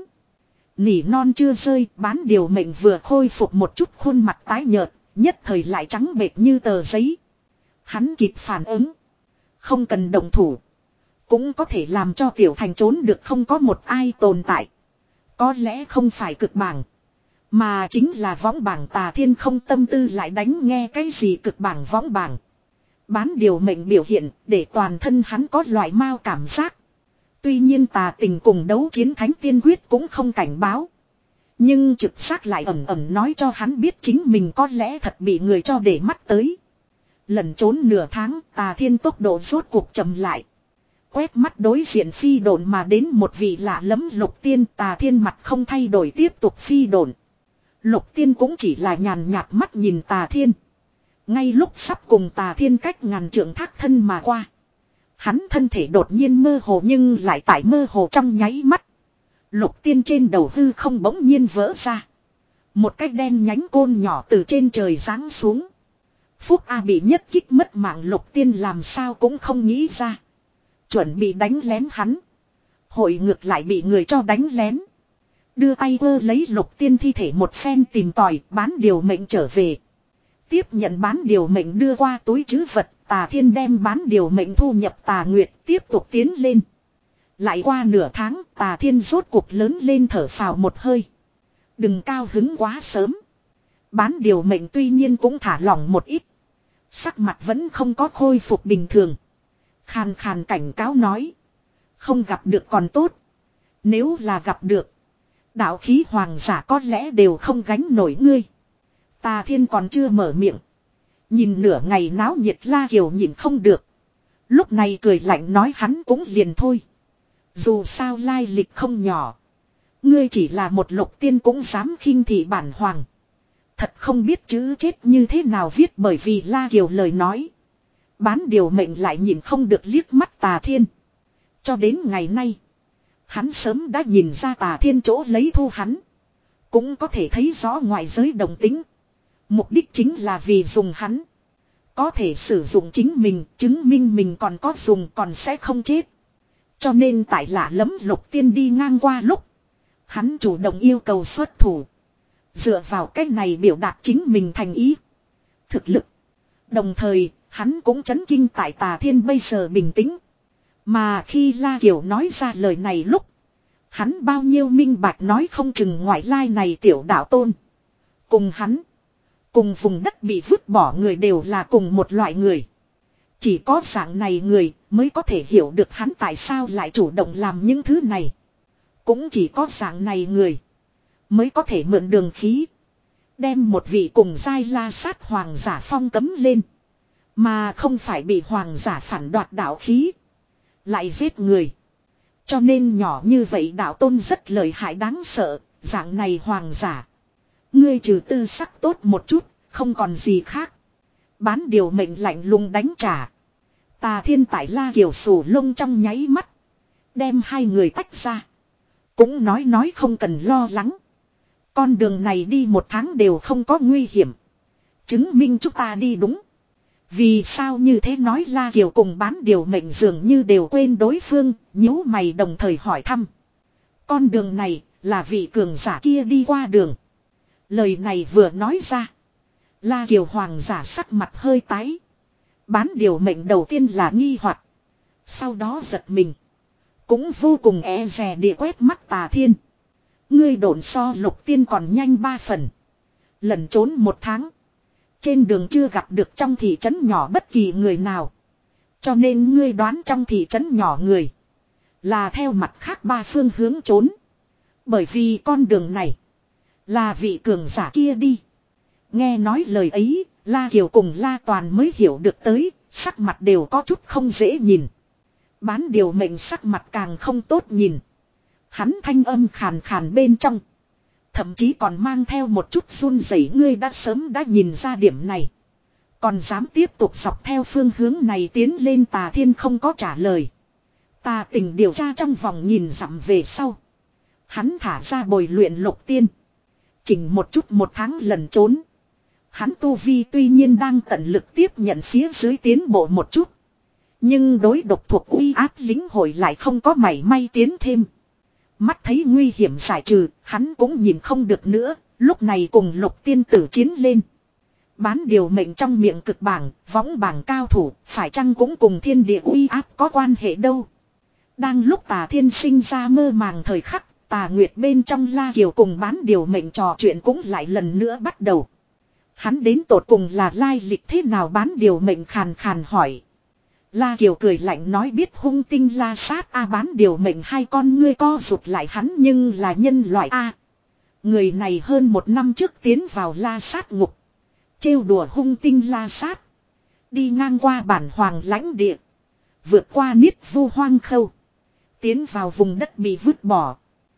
Nỉ non chưa rơi, bán điều mệnh vừa khôi phục một chút khuôn mặt tái nhợt, nhất thời lại trắng bệch như tờ giấy. Hắn kịp phản ứng. Không cần động thủ. Cũng có thể làm cho tiểu thành trốn được không có một ai tồn tại. Có lẽ không phải cực bảng. Mà chính là võng bảng Tà Thiên không tâm tư lại đánh nghe cái gì cực bảng võng bảng. Bán điều mệnh biểu hiện để toàn thân hắn có loại mau cảm giác. Tuy nhiên tà tình cùng đấu chiến thánh tiên quyết cũng không cảnh báo. Nhưng trực giác lại ẩm ẩm nói cho hắn biết chính mình có lẽ thật bị người cho để mắt tới. Lần trốn nửa tháng Tà Thiên tốc độ rốt cuộc chậm lại. Quét mắt đối diện phi độn mà đến một vị lạ lẫm Lục Tiên Tà Thiên mặt không thay đổi tiếp tục phi độn. Lục Tiên cũng chỉ là nhàn nhạt mắt nhìn Tà Thiên. Ngay lúc sắp cùng Tà Thiên cách ngàn trượng thác thân mà qua. Hắn thân thể đột nhiên mơ hồ nhưng lại tại mơ hồ trong nháy mắt. Lục Tiên trên đầu hư không bỗng nhiên vỡ ra. Một cái đen nhánh côn nhỏ từ trên trời giáng xuống. Phúc A bị nhất kích mất mạng Lục Tiên làm sao cũng không nghĩ ra. Chuẩn bị đánh lén hắn. Hội ngược lại bị người cho đánh lén. Đưa tay vơ lấy Lục Tiên thi thể một phen tìm tòi bán điều mệnh trở về. Tiếp nhận bán điều mệnh đưa qua túi trữ vật. Tà Thiên đem bán điều mệnh thu nhập Tà Nguyệt tiếp tục tiến lên. Lại qua nửa tháng Tà Thiên rốt cuộc lớn lên thở phào một hơi. Đừng cao hứng quá sớm. Bán điều mệnh tuy nhiên cũng thả lỏng một ít. Sắc mặt vẫn không có khôi phục bình thường. Khàn khàn cảnh cáo nói. Không gặp được còn tốt. Nếu là gặp được. Đạo khí hoàng giả có lẽ đều không gánh nổi ngươi. Tà Thiên còn chưa mở miệng. Nhìn nửa ngày náo nhiệt La Kiều nhìn không được. Lúc này cười lạnh nói hắn cũng liền thôi. Dù sao lai lịch không nhỏ. Ngươi chỉ là một Lục Tiên cũng dám khinh thị bản hoàng. Thật không biết chữ chết như thế nào viết bởi vì La Kiều lời nói. Bán điều mệnh lại nhìn không được liếc mắt Tà Thiên. Cho đến ngày nay. Hắn sớm đã nhìn ra Tà Thiên chỗ lấy thu hắn. Cũng có thể thấy rõ ngoại giới đồng tính. Mục đích chính là vì dùng hắn. Có thể sử dụng chính mình, chứng minh mình còn có dùng còn sẽ không chết. Cho nên tại lạ lẫm Lục Tiên đi ngang qua lúc. Hắn chủ động yêu cầu xuất thủ. Dựa vào cách này biểu đạt chính mình thành ý. Thực lực. Đồng thời, Hắn cũng chấn kinh tại Tà Thiên bây giờ bình tĩnh. Mà khi La Kiều nói ra lời này lúc. Hắn bao nhiêu minh bạch nói không chừng ngoại lai này tiểu đạo tôn. Cùng hắn. Cùng vùng đất bị vứt bỏ người đều là cùng một loại người. Chỉ có dạng này người mới có thể hiểu được hắn tại sao lại chủ động làm những thứ này. Cũng chỉ có dạng này người mới có thể mượn đường khí. Đem một vị cùng giai La Sát hoàng giả phong cấm lên. Mà không phải bị hoàng giả phản đoạt đạo khí. Lại giết người. Cho nên nhỏ như vậy đạo tôn rất lợi hại đáng sợ. Dạng này hoàng giả. Ngươi trừ tư sắc tốt một chút. Không còn gì khác. Bán điều mệnh lạnh lùng đánh trả. Tà Thiên tại La Kiều sù lông trong nháy mắt. Đem hai người tách ra. Cũng nói nói không cần lo lắng. Con đường này đi một tháng đều không có nguy hiểm. Chứng minh chúng ta đi đúng. Vì sao như thế nói La Kiều cùng bán điều mệnh dường như đều quên đối phương. Nhíu mày đồng thời hỏi thăm. Con đường này là vị cường giả kia đi qua đường. Lời này vừa nói ra. La Kiều hoàng giả sắc mặt hơi tái. Bán điều mệnh đầu tiên là nghi hoặc. Sau đó giật mình. Cũng vô cùng e dè địa quét mắt Tà Thiên. Ngươi độn so Lục Tiên còn nhanh ba phần. Lẩn trốn một tháng. Trên đường chưa gặp được trong thị trấn nhỏ bất kỳ người nào. Cho nên ngươi đoán trong thị trấn nhỏ người. Là theo mặt khác ba phương hướng trốn. Bởi vì con đường này. Là vị cường giả kia đi. Nghe nói lời ấy. La Kiều cùng La Toàn mới hiểu được tới. Sắc mặt đều có chút không dễ nhìn. Bán điều mệnh sắc mặt càng không tốt nhìn. Hắn thanh âm khàn khàn bên trong. Thậm chí còn mang theo một chút run rẩy. Ngươi đã sớm đã nhìn ra điểm này. Còn dám tiếp tục dọc theo phương hướng này tiến lên. Tà Thiên không có trả lời. Tà Tình điều tra trong vòng nhìn dặm về sau. Hắn thả ra bồi luyện Lục Tiên. Chỉnh một chút một tháng lần trốn. Hắn tu vi tuy nhiên đang tận lực tiếp nhận phía dưới tiến bộ một chút. Nhưng đối độc thuộc uy áp lính hội lại không có mảy may tiến thêm. Mắt thấy nguy hiểm giải trừ, hắn cũng nhìn không được nữa, lúc này cùng Lục Tiên tử chiến lên. Bán điều mệnh trong miệng cực bảng, võng bảng cao thủ, phải chăng cũng cùng thiên địa uy áp có quan hệ đâu. Đang lúc Tà Thiên sinh ra mơ màng thời khắc, Tà Nguyệt bên trong La Kiều cùng bán điều mệnh trò chuyện cũng lại lần nữa bắt đầu. Hắn đến tột cùng là lai lịch thế nào bán điều mệnh khàn khàn hỏi. La Kiều cười lạnh nói biết hung tinh La Sát a bán điều mệnh hai con ngươi co rụt lại hắn nhưng là nhân loại a. Người này hơn một năm trước tiến vào La Sát ngục. Trêu đùa hung tinh La Sát. Đi ngang qua bản hoàng lãnh địa. Vượt qua niết vu hoang khâu. Tiến vào vùng đất bị vứt bỏ.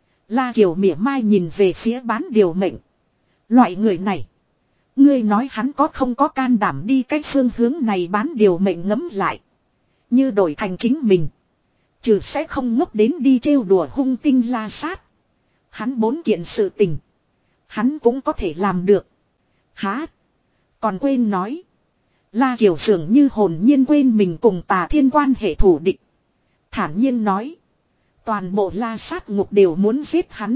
La Kiều mỉa mai nhìn về phía bán điều mệnh. Loại người này. Ngươi nói hắn có không có can đảm đi cách phương hướng này bán điều mệnh ngấm lại. Như đổi thành chính mình. Trừ sẽ không ngốc đến đi trêu đùa hung tinh La Sát. Hắn bốn kiện sự tình. Hắn cũng có thể làm được. Hả? Còn quên nói. La Kiều dường như hồn nhiên quên mình cùng Tà Thiên quan hệ thủ địch. Thản nhiên nói. Toàn bộ La Sát ngục đều muốn giết hắn.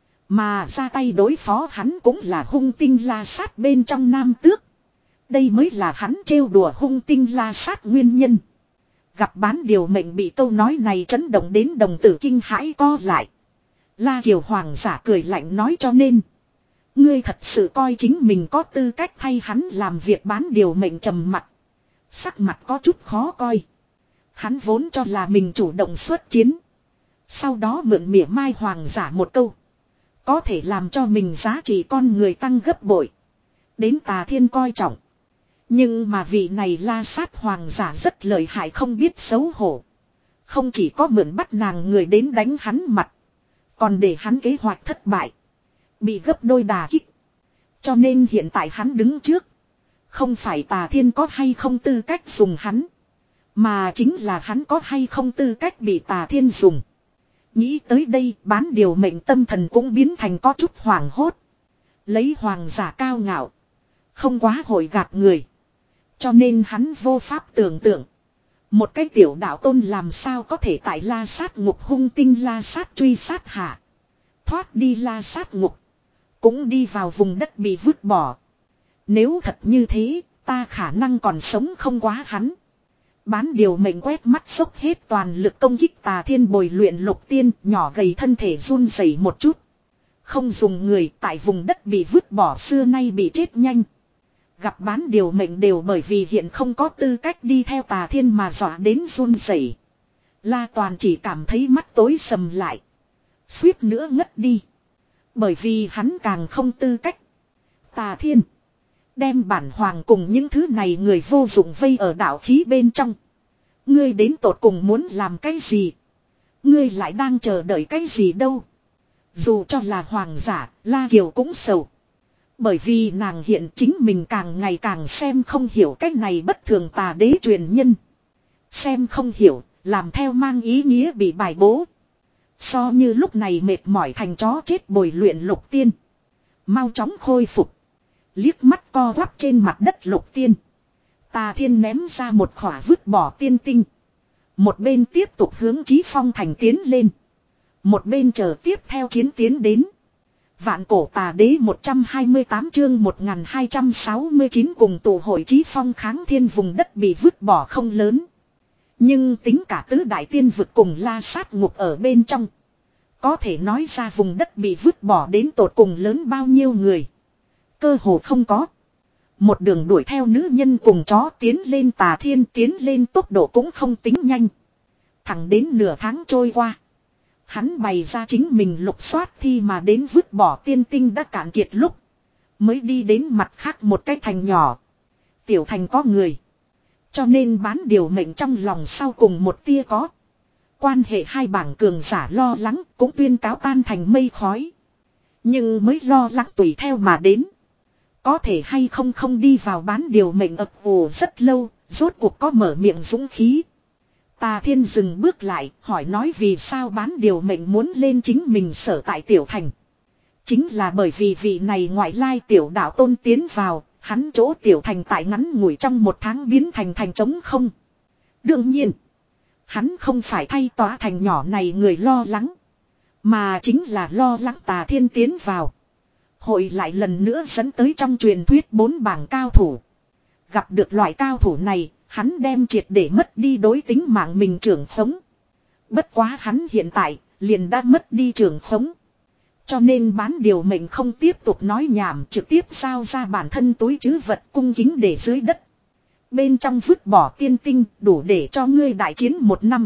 Mà ra tay đối phó hắn cũng là hung tinh La Sát bên trong nam tước. Đây mới là hắn trêu đùa hung tinh La Sát nguyên nhân. Gặp bán điều mệnh bị câu nói này chấn động đến đồng tử kinh hãi co lại. La Kiều hoàng giả cười lạnh nói cho nên. Ngươi thật sự coi chính mình có tư cách thay hắn làm việc bán điều mệnh trầm mặt. Sắc mặt có chút khó coi. Hắn vốn cho là mình chủ động xuất chiến. Sau đó mượn mỉa mai hoàng giả một câu. Có thể làm cho mình giá trị con người tăng gấp bội. Đến Tà Thiên coi trọng. Nhưng mà vị này La Sát hoàng giả rất lợi hại không biết xấu hổ. Không chỉ có mượn bắt nàng người đến đánh hắn mặt. Còn để hắn kế hoạch thất bại. Bị gấp đôi đà kích. Cho nên hiện tại hắn đứng trước. Không phải Tà Thiên có hay không tư cách dùng hắn. Mà chính là hắn có hay không tư cách bị Tà Thiên dùng. Nghĩ tới đây bán điều mệnh tâm thần cũng biến thành có chút hoảng hốt. Lấy hoàng giả cao ngạo. Không quá hội gạt người. Cho nên hắn vô pháp tưởng tượng. Một cái tiểu đạo tôn làm sao có thể tại La Sát ngục hung tinh La Sát truy sát hạ. Thoát đi La Sát ngục. Cũng đi vào vùng đất bị vứt bỏ. Nếu thật như thế, Ta khả năng còn sống không quá hắn. Bán điều mệnh quét mắt xốc hết toàn lực công kích Tà Thiên bồi luyện Lục Tiên, nhỏ gầy thân thể run rẩy một chút. Không dùng người, tại vùng đất bị vứt bỏ xưa nay bị chết nhanh. Gặp bán điều mệnh đều bởi vì hiện không có tư cách đi theo Tà Thiên mà dọa đến run rẩy. La Toàn chỉ cảm thấy mắt tối sầm lại. Suýt nữa ngất đi. Bởi vì hắn càng không tư cách. Tà Thiên đem bản hoàng cùng những thứ này người vô dụng vây ở đạo khí bên trong. Ngươi đến tột cùng muốn làm cái gì? Ngươi lại đang chờ đợi cái gì đâu? Dù cho là hoàng giả, La Kiều cũng sầu. Bởi vì nàng hiện chính mình càng ngày càng xem không hiểu cách này bất thường tà đế truyền nhân. Xem không hiểu, làm theo mang ý nghĩa bị bài bố. So như lúc này mệt mỏi thành chó chết bồi luyện Lục Tiên. Mau chóng khôi phục. Liếc mắt co quắp trên mặt đất Lục Tiên. Tà Thiên ném ra một khỏa vứt bỏ tiên tinh. Một bên tiếp tục hướng Chí Phong thành tiến lên. Một bên chờ tiếp theo chiến tiến đến. Vạn cổ tà đế một trăm hai mươi tám chương một nghìn hai trăm sáu mươi chín cùng tụ hội Chí Phong kháng thiên vùng đất bị vứt bỏ không lớn. Nhưng tính cả tứ đại tiên vực cùng la sát ngục ở bên trong. Có thể nói ra vùng đất bị vứt bỏ đến tột cùng lớn bao nhiêu người. Cơ hồ không có. Một đường đuổi theo nữ nhân cùng chó tiến lên Tà Thiên tiến lên tốc độ cũng không tính nhanh. Thẳng đến nửa tháng trôi qua. Hắn bày ra chính mình lục soát thi mà đến vứt bỏ tiên tinh đã cạn kiệt lúc. Mới đi đến mặt khác một cái thành nhỏ. Tiểu thành có người. Cho nên bán điều mệnh trong lòng sau cùng một tia có. Quan hệ hai bảng cường giả lo lắng cũng tuyên cáo tan thành mây khói. Nhưng mới lo lắng tùy theo mà đến. Có thể hay không không đi vào bán điều mệnh ập ồ rất lâu, rốt cuộc có mở miệng dũng khí. Tà Thiên dừng bước lại, hỏi nói vì sao bán điều mệnh muốn lên chính mình sở tại tiểu thành. Chính là bởi vì vị này ngoại lai tiểu đạo tôn tiến vào, hắn chỗ tiểu thành tại ngắn ngủi trong một tháng biến thành thành trống không. Đương nhiên, hắn không phải thay tòa thành nhỏ này người lo lắng, mà chính là lo lắng Tà Thiên tiến vào. Hội lại lần nữa dẫn tới trong truyền thuyết bốn bảng cao thủ. Gặp được loại cao thủ này, hắn đem triệt để mất đi đối tính mạng mình trưởng khống. Bất quá hắn hiện tại, liền đã mất đi trưởng khống. Cho nên bán điều mệnh không tiếp tục nói nhảm, trực tiếp giao ra bản thân túi trữ vật cung kính để dưới đất. Bên trong vứt bỏ tiên tinh, đủ để cho ngươi đại chiến một năm.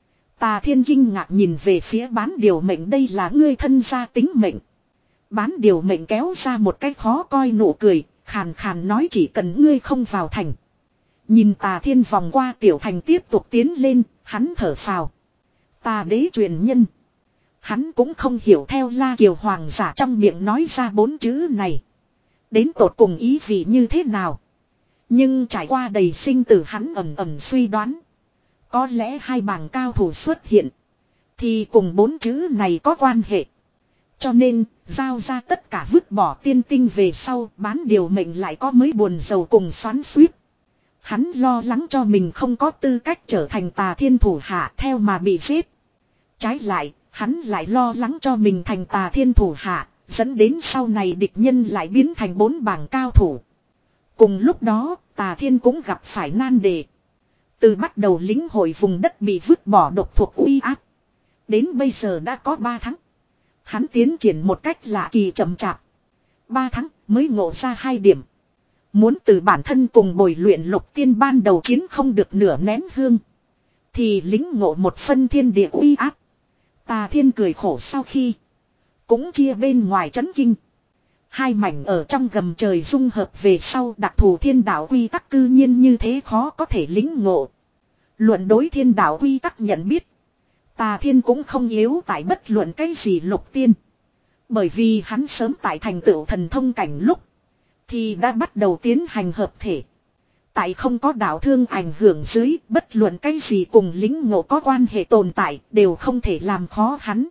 Tà Thiên kinh ngạc nhìn về phía bán điều mệnh, đây là ngươi thân gia tính mệnh. Bán điều mệnh kéo ra một cái khó coi nụ cười, khàn khàn nói chỉ cần ngươi không vào thành. Nhìn Tà Thiên vòng qua tiểu thành tiếp tục tiến lên, hắn thở phào. Tà đế truyền nhân. Hắn cũng không hiểu theo La Kiều hoàng giả trong miệng nói ra bốn chữ này. Đến tột cùng ý vị như thế nào. Nhưng trải qua đầy sinh tử hắn ẩm ẩm suy đoán. Có lẽ hai bảng cao thủ xuất hiện. Thì cùng bốn chữ này có quan hệ. Cho nên, giao ra tất cả vứt bỏ tiên tinh về sau, bán điều mệnh lại có mới buồn rầu cùng xoắn xuýt. Hắn lo lắng cho mình không có tư cách trở thành Tà Thiên thủ hạ theo mà bị giết. Trái lại, hắn lại lo lắng cho mình thành Tà Thiên thủ hạ, dẫn đến sau này địch nhân lại biến thành bốn bảng cao thủ. Cùng lúc đó, Tà Thiên cũng gặp phải nan đề. Từ bắt đầu lĩnh hội vùng đất bị vứt bỏ độc thuộc uy áp. Đến bây giờ đã có ba tháng. Hắn tiến triển một cách lạ kỳ chậm chạp. Ba tháng mới ngộ ra hai điểm. Muốn từ bản thân cùng bồi luyện Lục Tiên ban đầu chiến không được nửa nén hương. Thì lính ngộ một phân thiên địa uy áp. Tà Thiên cười khổ sau khi. Cũng chia bên ngoài chấn kinh. Hai mảnh ở trong gầm trời dung hợp về sau đặc thù thiên đạo quy tắc cư nhiên như thế khó có thể lính ngộ. Luận đối thiên đạo quy tắc nhận biết. Tà Thiên cũng không yếu tại bất luận cái gì Lục Tiên. Bởi vì hắn sớm tại thành tựu thần thông cảnh lúc. Thì đã bắt đầu tiến hành hợp thể. Tại không có đạo thương ảnh hưởng dưới, bất luận cái gì cùng lính ngộ có quan hệ tồn tại đều không thể làm khó hắn.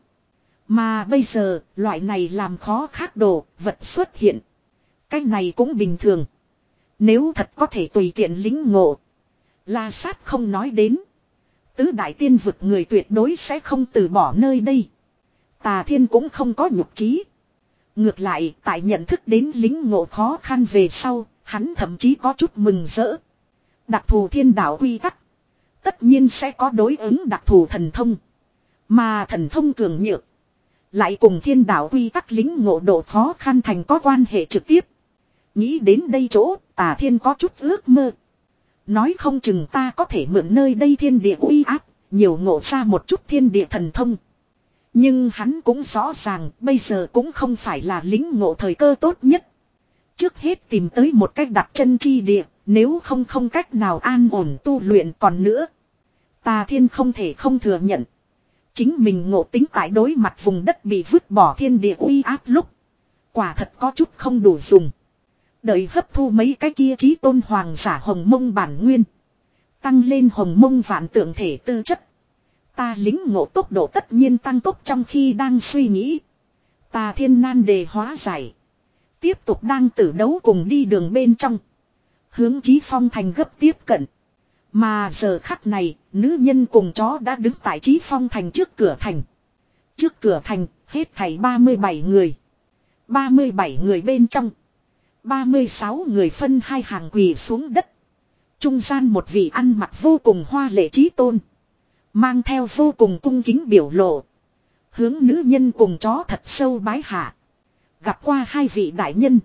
Mà bây giờ, loại này làm khó khác đồ, vật xuất hiện. Cái này cũng bình thường. Nếu thật có thể tùy tiện lính ngộ. La sát không nói đến. Tứ đại tiên vực người tuyệt đối sẽ không từ bỏ nơi đây. Tà Thiên cũng không có nhục trí. Ngược lại, tại nhận thức đến lính ngộ khó khăn về sau, Hắn thậm chí có chút mừng rỡ. Đặc thù thiên đạo quy tắc. Tất nhiên sẽ có đối ứng đặc thù thần thông. Mà thần thông cường nhược. Lại cùng thiên đạo quy tắc lính ngộ độ khó khăn thành có quan hệ trực tiếp. Nghĩ đến đây chỗ, Tà Thiên có chút ước mơ. Nói không chừng ta có thể mượn nơi đây thiên địa uy áp, nhiều ngộ ra một chút thiên địa thần thông. Nhưng hắn cũng rõ ràng, bây giờ cũng không phải là lính ngộ thời cơ tốt nhất. Trước hết tìm tới một cách đặt chân chi địa, nếu không không cách nào an ổn tu luyện còn nữa. Tà Thiên không thể không thừa nhận. Chính mình ngộ tính tại đối mặt vùng đất bị vứt bỏ thiên địa uy áp lúc. Quả thật có chút không đủ dùng. Đợi hấp thu mấy cái kia chí tôn hoàng giả hồng mông bản nguyên. Tăng lên hồng mông vạn tượng thể tư chất. Ta lính ngộ tốc độ tất nhiên tăng tốc trong khi đang suy nghĩ. Tà Thiên nan đề hóa giải. Tiếp tục đang tử đấu cùng đi đường bên trong. Hướng Chí Phong Thành gấp tiếp cận. Mà giờ khắc này, nữ nhân cùng chó đã đứng tại Chí Phong Thành trước cửa thành. Trước cửa thành, hết thảy ba mươi bảy người. ba mươi bảy người bên trong. ba mươi sáu người phân hai hàng quỳ xuống đất. Trung gian một vị ăn mặc vô cùng hoa lệ chí tôn. Mang theo vô cùng cung kính biểu lộ. Hướng nữ nhân cùng chó thật sâu bái hạ. Gặp qua hai vị đại nhân.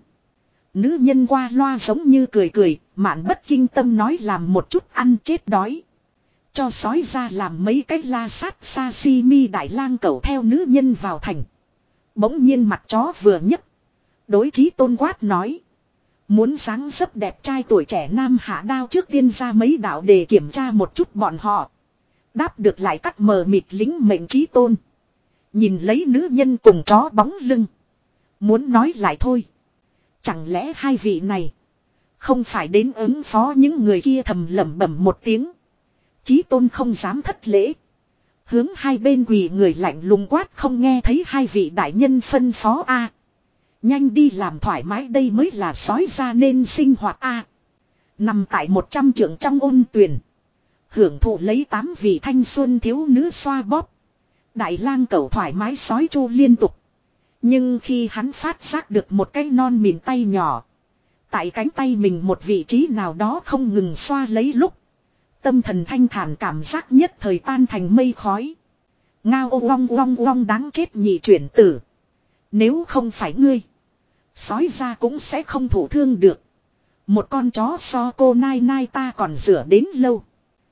Nữ nhân qua loa giống như cười cười, mạn bất kinh tâm nói làm một chút ăn chết đói. Cho sói ra làm mấy cái la sát sashimi đại lang cẩu theo nữ nhân vào thành. Bỗng nhiên mặt chó vừa nhấc. Đối Chí tôn quát nói. Muốn dáng dấp đẹp trai tuổi trẻ nam hạ đao trước tiên ra mấy đạo để kiểm tra một chút bọn họ. Đáp được lại cắt mờ mịt lính mệnh Chí tôn. Nhìn lấy nữ nhân cùng chó bóng lưng. Muốn nói lại thôi. Chẳng lẽ hai vị này không phải đến ứng phó những người kia thầm lẩm bẩm một tiếng. Chí tôn không dám thất lễ. Hướng hai bên quỳ người lạnh lùng quát không nghe thấy hai vị đại nhân phân phó a. Nhanh đi làm thoải mái đây mới là sói ra nên sinh hoạt a. Nằm tại một trăm trượng trong ôn tuyền. Hưởng thụ lấy tám vị thanh xuân thiếu nữ xoa bóp. Đại lang cẩu thoải mái sói chu liên tục. Nhưng khi hắn phát giác được một cái non mịn tay nhỏ. Tại cánh tay mình một vị trí nào đó không ngừng xoa lấy lúc. Tâm thần thanh thản cảm giác nhất thời tan thành mây khói. Ngao ô long long long đáng chết nhị chuyển tử. Nếu không phải ngươi. Sói ra cũng sẽ không thụ thương được. Một con chó so cô nai nai ta còn rửa đến lâu.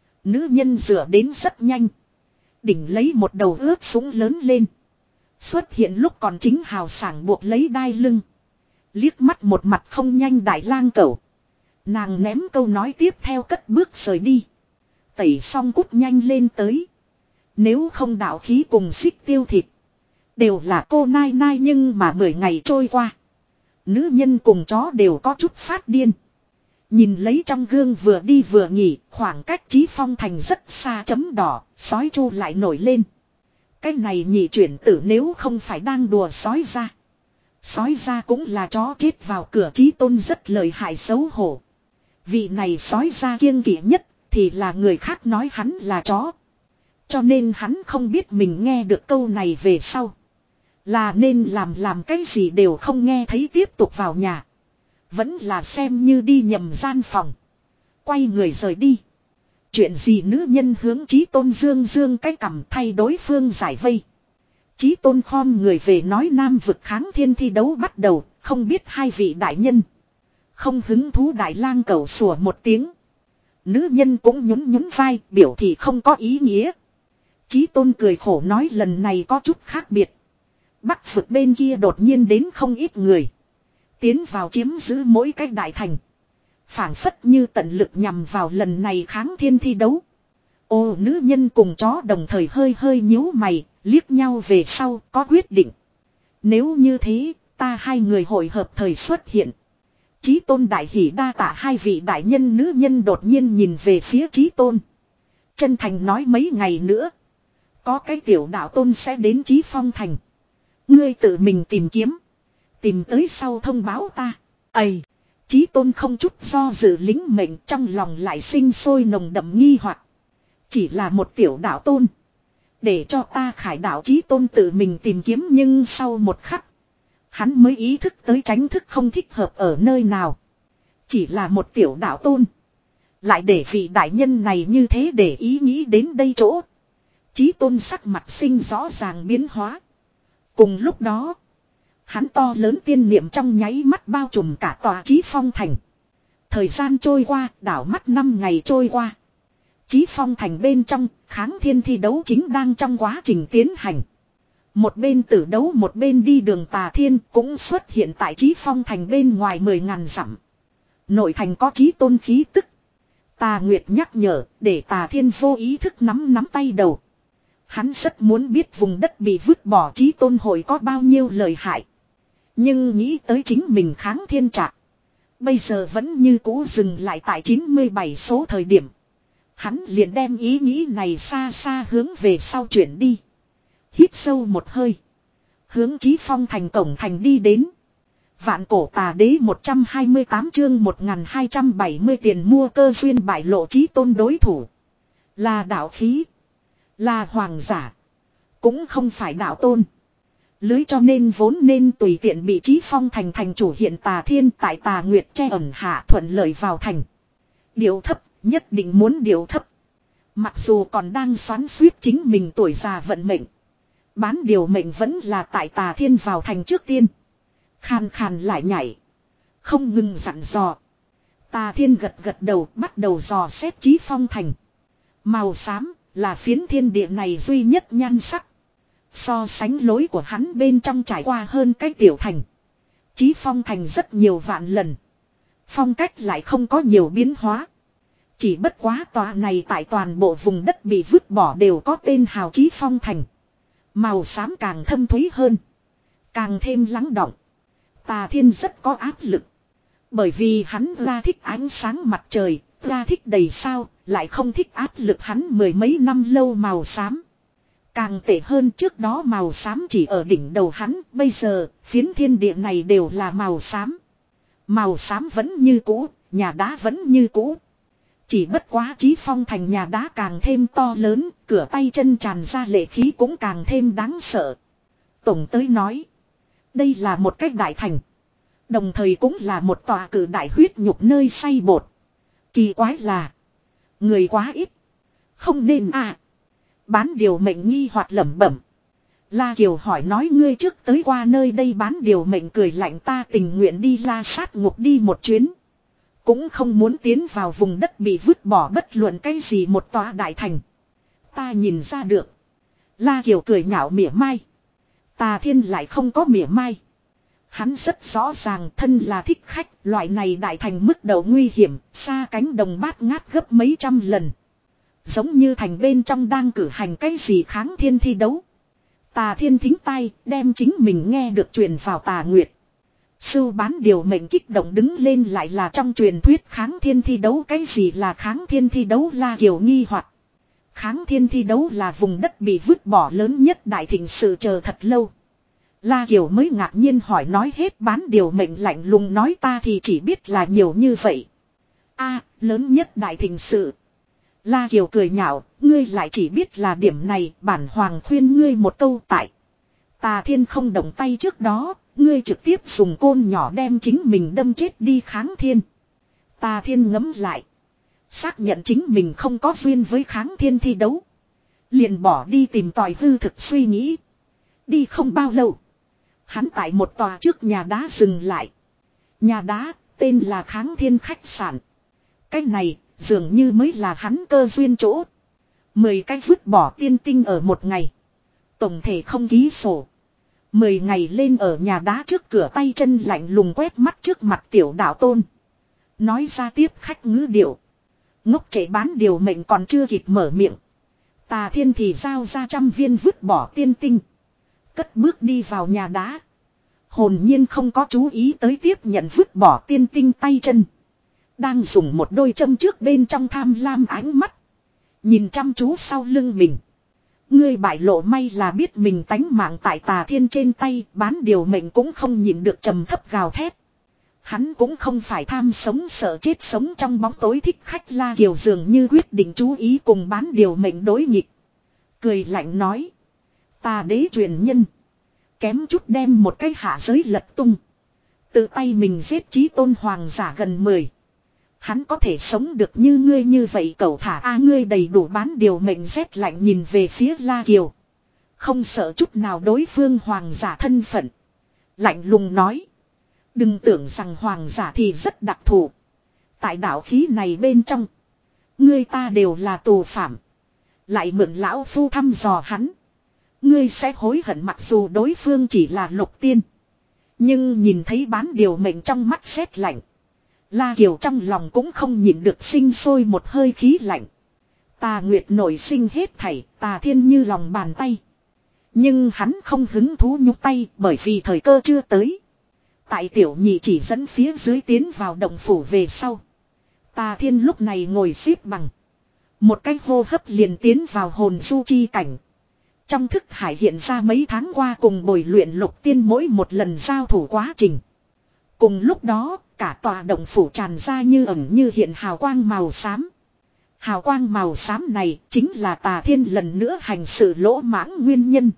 Nữ nhân rửa đến rất nhanh. Đỉnh lấy một đầu ướt súng lớn lên. Xuất hiện lúc còn chính hào sảng buộc lấy đai lưng. Liếc mắt một mặt không nhanh đại lang cẩu. Nàng ném câu nói tiếp theo cất bước rời đi. Tẩy xong cút nhanh lên tới. Nếu không đạo khí cùng xích tiêu thịt. Đều là cô nai nai nhưng mà mười ngày trôi qua. Nữ nhân cùng chó đều có chút phát điên. Nhìn lấy trong gương vừa đi vừa nghỉ, khoảng cách Chí Phong Thành rất xa chấm đỏ, sói chu lại nổi lên. Cái này nhị chuyển tử nếu không phải đang đùa sói ra. Sói ra cũng là chó chết vào cửa Chí tôn rất lợi hại xấu hổ. Vị này sói ra kiêng kỵ nhất thì là người khác nói hắn là chó. Cho nên hắn không biết mình nghe được câu này về sau. Là nên làm làm cái gì đều không nghe thấy tiếp tục vào nhà. Vẫn là xem như đi nhầm gian phòng. Quay người rời đi. Chuyện gì nữ nhân hướng Chí tôn dương dương cái cằm thay đối phương giải vây. Chí tôn khom người về nói nam vực kháng thiên thi đấu bắt đầu, không biết hai vị đại nhân. Không hứng thú đại lang cẩu sủa một tiếng. Nữ nhân cũng nhún nhún vai, biểu thị không có ý nghĩa. Chí tôn cười khổ nói lần này có chút khác biệt. Bắc vực bên kia đột nhiên đến không ít người. Tiến vào chiếm giữ mỗi cái đại thành. Phảng phất như tận lực nhằm vào lần này kháng thiên thi đấu. Ô nữ nhân cùng chó đồng thời hơi hơi nhíu mày, liếc nhau về sau có quyết định. Nếu như thế, ta hai người hội hợp thời xuất hiện. Chí tôn đại hỉ đa tạ hai vị đại nhân nữ nhân đột nhiên nhìn về phía Chí tôn. Chân thành nói mấy ngày nữa. Có cái tiểu đạo tôn sẽ đến Chí Phong Thành. Ngươi tự mình tìm kiếm. Tìm tới sau thông báo ta. Ây! Chí tôn không chút do dự lính mệnh trong lòng lại sinh sôi nồng đậm nghi hoặc. Chỉ là một tiểu đạo tôn. Để cho ta khải đạo Chí tôn tự mình tìm kiếm nhưng sau một khắc. Hắn mới ý thức tới tránh thức không thích hợp ở nơi nào. Chỉ là một tiểu đạo tôn. Lại để vị đại nhân này như thế để ý nghĩ đến đây chỗ. Chí tôn sắc mặt sinh rõ ràng biến hóa. Cùng lúc đó. Hắn to lớn tiên niệm trong nháy mắt bao trùm cả tòa Chí Phong thành. Thời gian trôi qua, đảo mắt năm ngày trôi qua. Chí Phong thành bên trong, kháng thiên thi đấu chính đang trong quá trình tiến hành. Một bên tử đấu một bên đi đường Tà Thiên cũng xuất hiện tại Chí Phong thành bên ngoài mười ngàn dặm. Nội thành có chí tôn khí tức. Tà Nguyệt nhắc nhở để Tà Thiên vô ý thức nắm nắm tay đầu. Hắn rất muốn biết vùng đất bị vứt bỏ chí tôn hội có bao nhiêu lợi hại. Nhưng nghĩ tới chính mình kháng thiên trạc. Bây giờ vẫn như cũ dừng lại tại chín mươi bảy số thời điểm. Hắn liền đem ý nghĩ này xa xa hướng về sau chuyển đi. Hít sâu một hơi. Hướng Chí Phong thành cổng thành đi đến. Vạn cổ tà đế một trăm hai mươi tám chương một nghìn hai trăm bảy mươi tiền mua cơ duyên bại lộ chí tôn đối thủ. Là đạo khí. Là hoàng giả. Cũng không phải đạo tôn. Lưới cho nên vốn nên tùy tiện bị Chí Phong thành thành chủ hiện Tà Thiên tại Tà Nguyệt che ẩn hạ thuận lợi vào thành. Điều thấp, nhất định muốn điều thấp. Mặc dù còn đang xoắn suýt chính mình tuổi già vận mệnh. Bán điều mệnh vẫn là tại Tà Thiên vào thành trước tiên. Khàn khàn lại nhảy. Không ngừng dặn dò. Tà Thiên gật gật đầu bắt đầu dò xét Chí Phong thành. Màu xám là phiến thiên địa này duy nhất nhan sắc. So sánh lối của hắn bên trong trải qua hơn cái tiểu thành. Chí Phong thành rất nhiều vạn lần. Phong cách lại không có nhiều biến hóa. Chỉ bất quá tòa này tại toàn bộ vùng đất bị vứt bỏ đều có tên hào Chí Phong thành. Màu xám càng thâm thúy hơn. Càng thêm lắng đọng. Tà Thiên rất có áp lực. Bởi vì hắn ra thích ánh sáng mặt trời, ra thích đầy sao, lại không thích áp lực hắn mười mấy năm lâu màu xám. Càng tệ hơn trước đó màu xám chỉ ở đỉnh đầu hắn, bây giờ phiến thiên địa này đều là màu xám. Màu xám vẫn như cũ, nhà đá vẫn như cũ. Chỉ bất quá Chí Phong thành nhà đá càng thêm to lớn, cửa tay chân tràn ra lệ khí cũng càng thêm đáng sợ. Tổng tới nói, đây là một cách đại thành. Đồng thời cũng là một tòa cử đại huyết nhục nơi xay bột. Kỳ quái là, người quá ít. Không nên à. Bán điều mệnh nghi hoặc lẩm bẩm. La Kiều hỏi nói ngươi trước tới qua nơi đây bán điều mệnh cười lạnh ta tình nguyện đi la sát ngục đi một chuyến. Cũng không muốn tiến vào vùng đất bị vứt bỏ bất luận cái gì một tòa đại thành. Ta nhìn ra được. La Kiều cười nhạo mỉa mai. Tà Thiên lại không có mỉa mai. Hắn rất rõ ràng thân là thích khách, loại này đại thành mức độ nguy hiểm, xa cánh đồng bát ngát gấp mấy trăm lần. Giống như thành bên trong đang cử hành cái gì kháng thiên thi đấu. Tà Thiên thính tay, đem chính mình nghe được truyền vào Tà Nguyệt. Sưu bán điều mệnh kích động đứng lên lại là trong truyền thuyết kháng thiên thi đấu cái gì là kháng thiên thi đấu La Kiều nghi hoặc. Kháng thiên thi đấu là vùng đất bị vứt bỏ lớn nhất đại thịnh sự chờ thật lâu. La Kiều mới ngạc nhiên hỏi nói hết bán điều mệnh lạnh lùng nói ta thì chỉ biết là nhiều như vậy. A lớn nhất đại thịnh sự. La Kiều cười nhạo, ngươi lại chỉ biết là điểm này, bản hoàng khuyên ngươi một câu tại. Tà Thiên không động tay trước đó, ngươi trực tiếp dùng côn nhỏ đem chính mình đâm chết đi kháng thiên. Tà Thiên ngẫm lại. Xác nhận chính mình không có duyên với kháng thiên thi đấu. Liền bỏ đi tìm tòi hư thực suy nghĩ. Đi không bao lâu. Hắn tại một tòa trước nhà đá dừng lại. Nhà đá, tên là kháng thiên khách sạn. Cái này, dường như mới là hắn cơ duyên chỗ. Mười cái vứt bỏ tiên tinh ở một ngày. Tổng thể không ký sổ. Mười ngày lên ở nhà đá trước cửa tay chân lạnh lùng quét mắt trước mặt tiểu đạo tôn. Nói ra tiếp khách ngữ điệu. Ngốc trẻ bán điều mệnh còn chưa kịp mở miệng. Tà Thiên thì giao ra trăm viên vứt bỏ tiên tinh. Cất bước đi vào nhà đá. Hồn nhiên không có chú ý tới tiếp nhận vứt bỏ tiên tinh tay chân. Đang dùng một đôi châm trước bên trong tham lam ánh mắt. Nhìn chăm chú sau lưng mình. Ngươi bại lộ may là biết mình tánh mạng tại Tà Thiên trên tay, bán điều mệnh cũng không nhịn được trầm thấp gào thét. Hắn cũng không phải tham sống sợ chết sống trong bóng tối thích khách La Kiều dường như quyết định chú ý cùng bán điều mệnh đối nghịch. Cười lạnh nói. Tà đế truyền nhân. Kém chút đem một cái hạ giới lật tung. Tự tay mình giết chí tôn hoàng giả gần mười. Hắn có thể sống được như ngươi như vậy cậu thả a ngươi đầy đủ bán điều mệnh rét lạnh nhìn về phía La Kiều. Không sợ chút nào đối phương hoàng giả thân phận. Lạnh lùng nói. Đừng tưởng rằng hoàng giả thì rất đặc thù. Tại đạo khí này bên trong. Ngươi ta đều là tù phạm. Lại mượn lão phu thăm dò hắn. Ngươi sẽ hối hận mặc dù đối phương chỉ là lục tiên. Nhưng nhìn thấy bán điều mệnh trong mắt rét lạnh. La Kiều trong lòng cũng không nhịn được sinh sôi một hơi khí lạnh. Tà Nguyệt nổi sinh hết thảy, Tà Thiên như lòng bàn tay. Nhưng hắn không hứng thú nhúc tay bởi vì thời cơ chưa tới. Tại tiểu nhị chỉ dẫn phía dưới tiến vào động phủ về sau. Tà Thiên lúc này ngồi xếp bằng. Một cái hô hấp liền tiến vào hồn du chi cảnh. Trong thức hải hiện ra mấy tháng qua cùng bồi luyện lục tiên mỗi một lần giao thủ quá trình. Cùng lúc đó, cả tòa động phủ tràn ra như ẩn như hiện hào quang màu xám. Hào quang màu xám này chính là Tà Thiên lần nữa hành sự lỗ mãng nguyên nhân.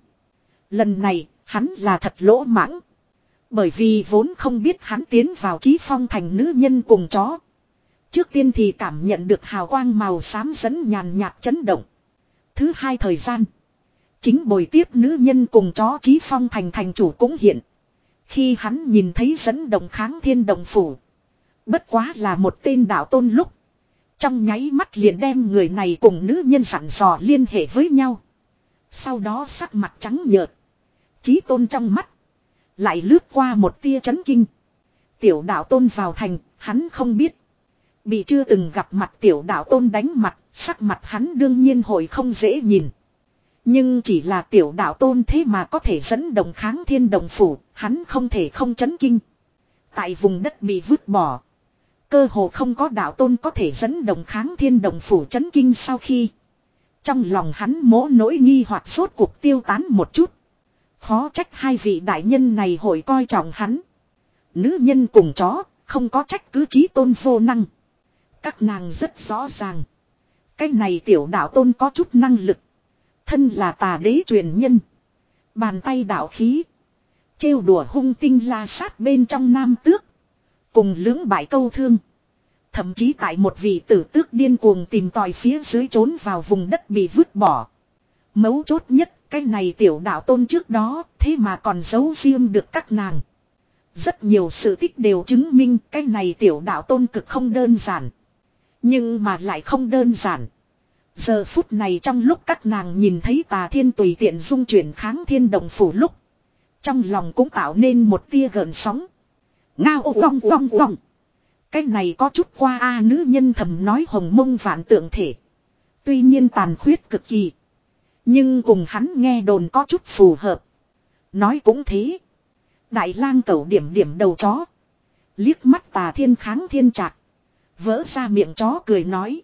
Lần này, hắn là thật lỗ mãng. Bởi vì vốn không biết hắn tiến vào Chí Phong thành nữ nhân cùng chó. Trước tiên thì cảm nhận được hào quang màu xám dẫn nhàn nhạt chấn động. Thứ hai thời gian. Chính bồi tiếp nữ nhân cùng chó Chí Phong thành thành chủ cũng hiện. Khi hắn nhìn thấy dẫn động kháng thiên động phủ. Bất quá là một tên đạo tôn lúc. Trong nháy mắt liền đem người này cùng nữ nhân dặn dò liên hệ với nhau. Sau đó sắc mặt trắng nhợt. Chí tôn trong mắt. Lại lướt qua một tia chấn kinh. Tiểu đạo tôn vào thành, hắn không biết. Bị chưa từng gặp mặt tiểu đạo tôn đánh mặt, sắc mặt hắn đương nhiên hội không dễ nhìn. Nhưng chỉ là tiểu đạo tôn thế mà có thể dẫn động kháng thiên động phủ, hắn không thể không chấn kinh. Tại vùng đất bị vứt bỏ. Cơ hồ không có đạo tôn có thể dẫn động kháng thiên động phủ chấn kinh sau khi. Trong lòng hắn mỗ nỗi nghi hoặc sốt cuộc tiêu tán một chút. Khó trách hai vị đại nhân này hội coi trọng hắn. Nữ nhân cùng chó, không có trách cứ Chí tôn vô năng. Các nàng rất rõ ràng. Cái này tiểu đạo tôn có chút năng lực. Thân là tà đế truyền nhân. Bàn tay đạo khí. Trêu đùa hung tinh la sát bên trong nam tước. Cùng lưỡng bại câu thương. Thậm chí tại một vị tử tước điên cuồng tìm tòi phía dưới trốn vào vùng đất bị vứt bỏ. Mấu chốt nhất, cái này tiểu đạo tôn trước đó, thế mà còn giấu riêng được các nàng. Rất nhiều sự tích đều chứng minh cái này tiểu đạo tôn cực không đơn giản. Nhưng mà lại không đơn giản. Giờ phút này trong lúc các nàng nhìn thấy Tà Thiên tùy tiện dung chuyển kháng thiên động phủ lúc. Trong lòng cũng tạo nên một tia gợn sóng. Ngao ô vong vong vong. Cái này có chút qua a nữ nhân thầm nói hồng mông vạn tượng thể. Tuy nhiên tàn khuyết cực kỳ. Nhưng cùng hắn nghe đồn có chút phù hợp. Nói cũng thế. Đại lang cẩu điểm điểm đầu chó. Liếc mắt Tà Thiên kháng thiên trạc. Vỡ ra miệng chó cười nói.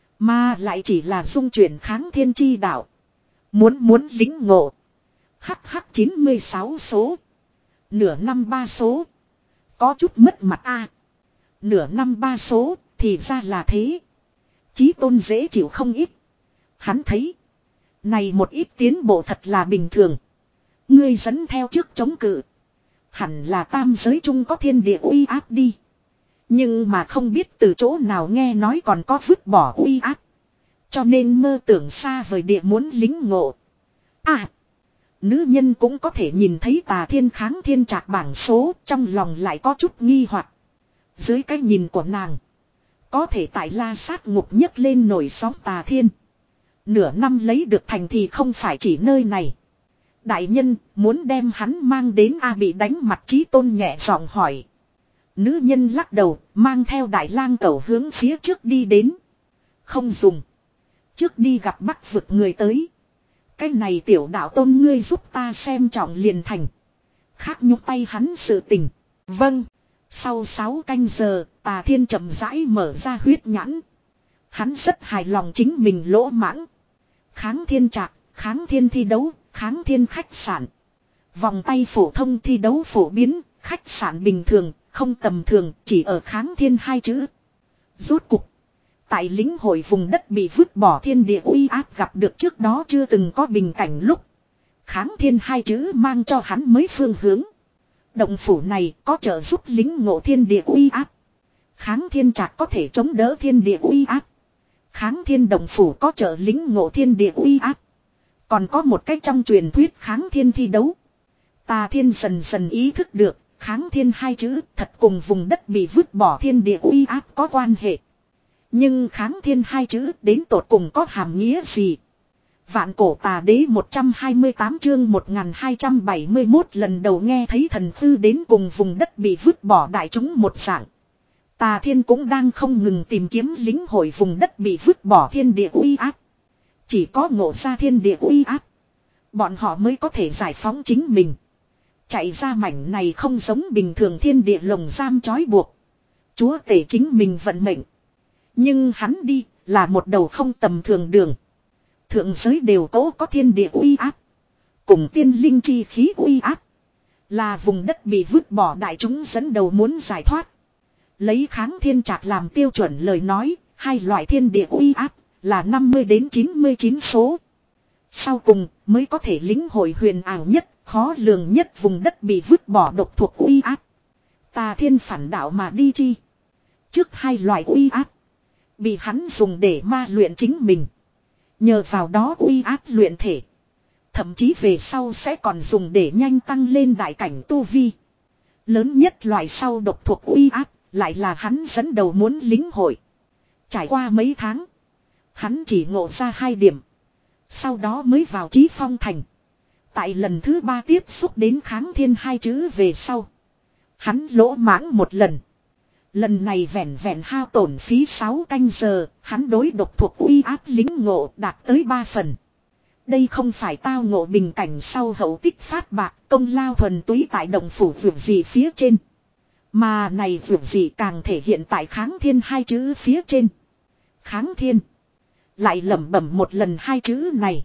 Mà lại chỉ là dung chuyển kháng thiên chi đạo. Muốn muốn lính ngộ. Hắc hắc chín mươi sáu số. Nửa năm ba số. Có chút mất mặt a. Nửa năm ba số thì ra là thế. Chí tôn dễ chịu không ít. Hắn thấy. Này một ít tiến bộ thật là bình thường. Ngươi dẫn theo trước chống cự. Hẳn là tam giới chung có thiên địa uy áp đi. Nhưng mà không biết từ chỗ nào nghe nói còn có vứt bỏ uy áp. Cho nên mơ tưởng xa vời địa muốn lính ngộ. À. Nữ nhân cũng có thể nhìn thấy Tà Thiên kháng thiên trạc bảng số. Trong lòng lại có chút nghi hoặc. Dưới cái nhìn của nàng. Có thể tại La Sát ngục nhấc lên nổi sóng Tà Thiên. Nửa năm lấy được thành thì không phải chỉ nơi này. Đại nhân muốn đem hắn mang đến A bị đánh mặt Chí tôn nhẹ giọng hỏi. Nữ nhân lắc đầu mang theo đại lang cẩu hướng phía trước đi đến. Không dùng. Trước đi gặp Bắc vực người tới. Cái này tiểu đạo tôn ngươi giúp ta xem trọng liền thành. Khác nhúc tay hắn sự tình. Vâng. Sau sáu canh giờ Tà Thiên chậm rãi mở ra huyết nhãn. Hắn rất hài lòng chính mình lỗ mãng. Kháng thiên trạc, kháng thiên thi đấu, kháng thiên khách sạn. Vòng tay phổ thông thi đấu phổ biến, khách sạn bình thường, không tầm thường, chỉ ở kháng thiên hai chữ. Rốt cục. Tại lĩnh hội vùng đất bị vứt bỏ thiên địa uy áp gặp được trước đó chưa từng có bình cảnh lúc. Kháng thiên hai chữ mang cho hắn mới phương hướng. Động phủ này có trợ giúp lính ngộ thiên địa uy áp. Kháng thiên trạc có thể chống đỡ thiên địa uy áp. Kháng thiên đồng phủ có trợ lính ngộ thiên địa uy áp. Còn có một cách trong truyền thuyết kháng thiên thi đấu. Tà thiên dần dần ý thức được, kháng thiên hai chữ thật cùng vùng đất bị vứt bỏ thiên địa uy áp có quan hệ. Nhưng kháng thiên hai chữ đến tột cùng có hàm nghĩa gì? Vạn cổ tà đế một trăm hai mươi tám chương một nghìn hai trăm bảy mươi mốt lần đầu nghe thấy thần thư đến cùng vùng đất bị vứt bỏ đại chúng một dạng. Tà thiên cũng đang không ngừng tìm kiếm lính hội vùng đất bị vứt bỏ thiên địa uy áp. Chỉ có ngộ ra thiên địa uy áp, bọn họ mới có thể giải phóng chính mình. Chạy ra mảnh này không giống bình thường thiên địa lồng giam trói buộc. Chúa tể chính mình vận mệnh. Nhưng hắn đi là một đầu không tầm thường đường. Thượng giới đều cố có thiên địa uy áp. Cùng tiên linh chi khí uy áp. Là vùng đất bị vứt bỏ đại chúng dẫn đầu muốn giải thoát. Lấy kháng thiên trạc làm tiêu chuẩn lời nói, hai loại thiên địa uy áp là năm mươi đến chín mươi chín số. Sau cùng mới có thể lĩnh hội huyền ảo nhất, khó lường nhất vùng đất bị vứt bỏ độc thuộc uy áp. Tà thiên phản đạo mà đi chi. Trước hai loại uy áp bị hắn dùng để ma luyện chính mình. Nhờ vào đó uy áp luyện thể. Thậm chí về sau sẽ còn dùng để nhanh tăng lên đại cảnh tu vi. Lớn nhất loại sau độc thuộc uy áp lại là hắn dẫn đầu muốn lĩnh hội. Trải qua mấy tháng, hắn chỉ ngộ ra hai điểm. Sau đó mới vào Chí Phong thành. Tại lần thứ ba tiếp xúc đến kháng thiên hai chữ về sau, hắn lỗ mãng một lần. Lần này vẹn vẹn hao tổn phí sáu canh giờ, hắn đối độc thuộc uy áp lính ngộ đạt tới ba phần. Đây không phải tao ngộ bình cảnh sau hậu tích phát bạc, công lao thuần túy tại động phủ vượt gì phía trên. Mà này vượt gì càng thể hiện tại kháng thiên hai chữ phía trên. Kháng thiên. Lại lẩm bẩm một lần hai chữ này.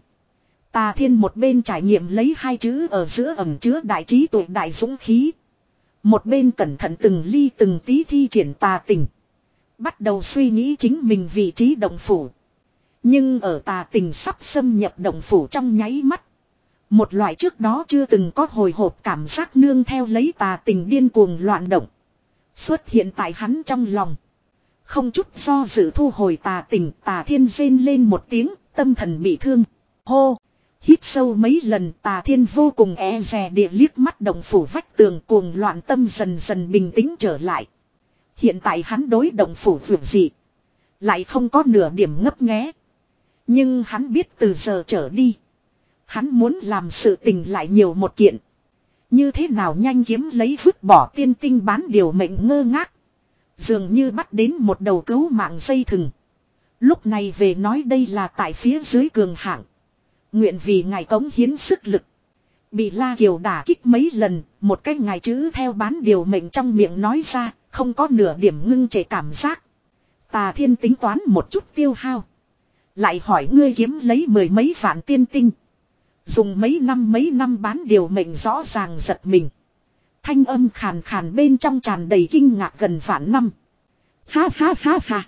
Tà thiên một bên trải nghiệm lấy hai chữ ở giữa ẩm chứa đại trí tuệ đại dũng khí. Một bên cẩn thận từng ly từng tí thi triển tà tình. Bắt đầu suy nghĩ chính mình vị trí động phủ. Nhưng ở tà tình sắp xâm nhập động phủ trong nháy mắt. Một loại trước đó chưa từng có hồi hộp cảm giác nương theo lấy tà tình điên cuồng loạn động. Xuất hiện tại hắn trong lòng. Không chút do dự thu hồi tà tình, tà thiên rên lên một tiếng, tâm thần bị thương. Hô! Hít sâu mấy lần, tà thiên vô cùng e dè địa liếc mắt động phủ vách tường, cuồng loạn tâm dần dần bình tĩnh trở lại. Hiện tại hắn đối động phủ vượt gì lại không có nửa điểm ngấp nghé. Nhưng hắn biết từ giờ trở đi, hắn muốn làm sự tình lại nhiều một kiện. Như thế nào nhanh kiếm lấy vứt bỏ tiên tinh bán điều mệnh ngơ ngác. Dường như bắt đến một đầu cứu mạng dây thừng. Lúc này về nói đây là tại phía dưới cường hạng. Nguyện vì ngài cống hiến sức lực. Bị La Kiều đả kích mấy lần, một cái ngài chữ theo bán điều mệnh trong miệng nói ra, không có nửa điểm ngưng trệ cảm giác. Tà thiên tính toán một chút tiêu hao. Lại hỏi ngươi kiếm lấy mười mấy vạn tiên tinh. Dùng mấy năm mấy năm bán điều mệnh rõ ràng giật mình. Thanh âm khàn khàn bên trong tràn đầy kinh ngạc gần vạn năm. Ha ha ha ha.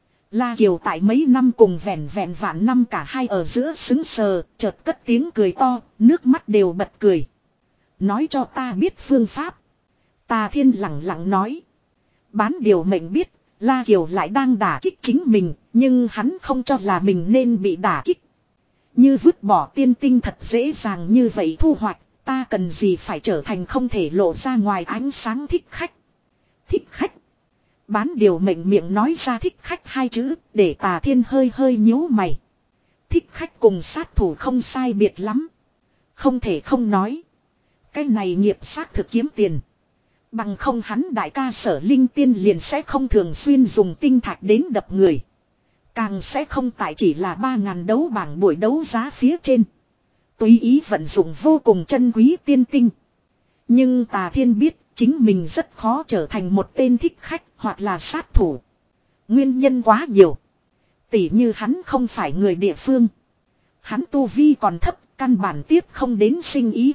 La Kiều tại mấy năm cùng vẹn vẹn vạn năm cả hai ở giữa xứng sờ, chợt cất tiếng cười to, nước mắt đều bật cười. Nói cho ta biết phương pháp. Tà thiên lặng lặng nói. Bán điều mệnh biết, La Kiều lại đang đả kích chính mình, nhưng hắn không cho là mình nên bị đả kích. Như vứt bỏ tiên tinh thật dễ dàng như vậy thu hoạch, ta cần gì phải trở thành không thể lộ ra ngoài ánh sáng thích khách. Thích khách. Bán điều mệnh miệng nói ra thích khách hai chữ, để tà thiên hơi hơi nhíu mày. Thích khách cùng sát thủ không sai biệt lắm. Không thể không nói. Cái này nghiệp xác thực kiếm tiền. Bằng không hắn đại ca Sở Linh Tiên liền sẽ không thường xuyên dùng tinh thạch đến đập người. Càng sẽ không tại chỉ là ba ngàn đấu bảng buổi đấu giá phía trên. Tùy ý vận dụng vô cùng chân quý tiên tinh. Nhưng Tà Thiên biết chính mình rất khó trở thành một tên thích khách hoặc là sát thủ. Nguyên nhân quá nhiều. Tỉ như hắn không phải người địa phương. Hắn tu vi còn thấp, căn bản tiếp không đến sinh ý.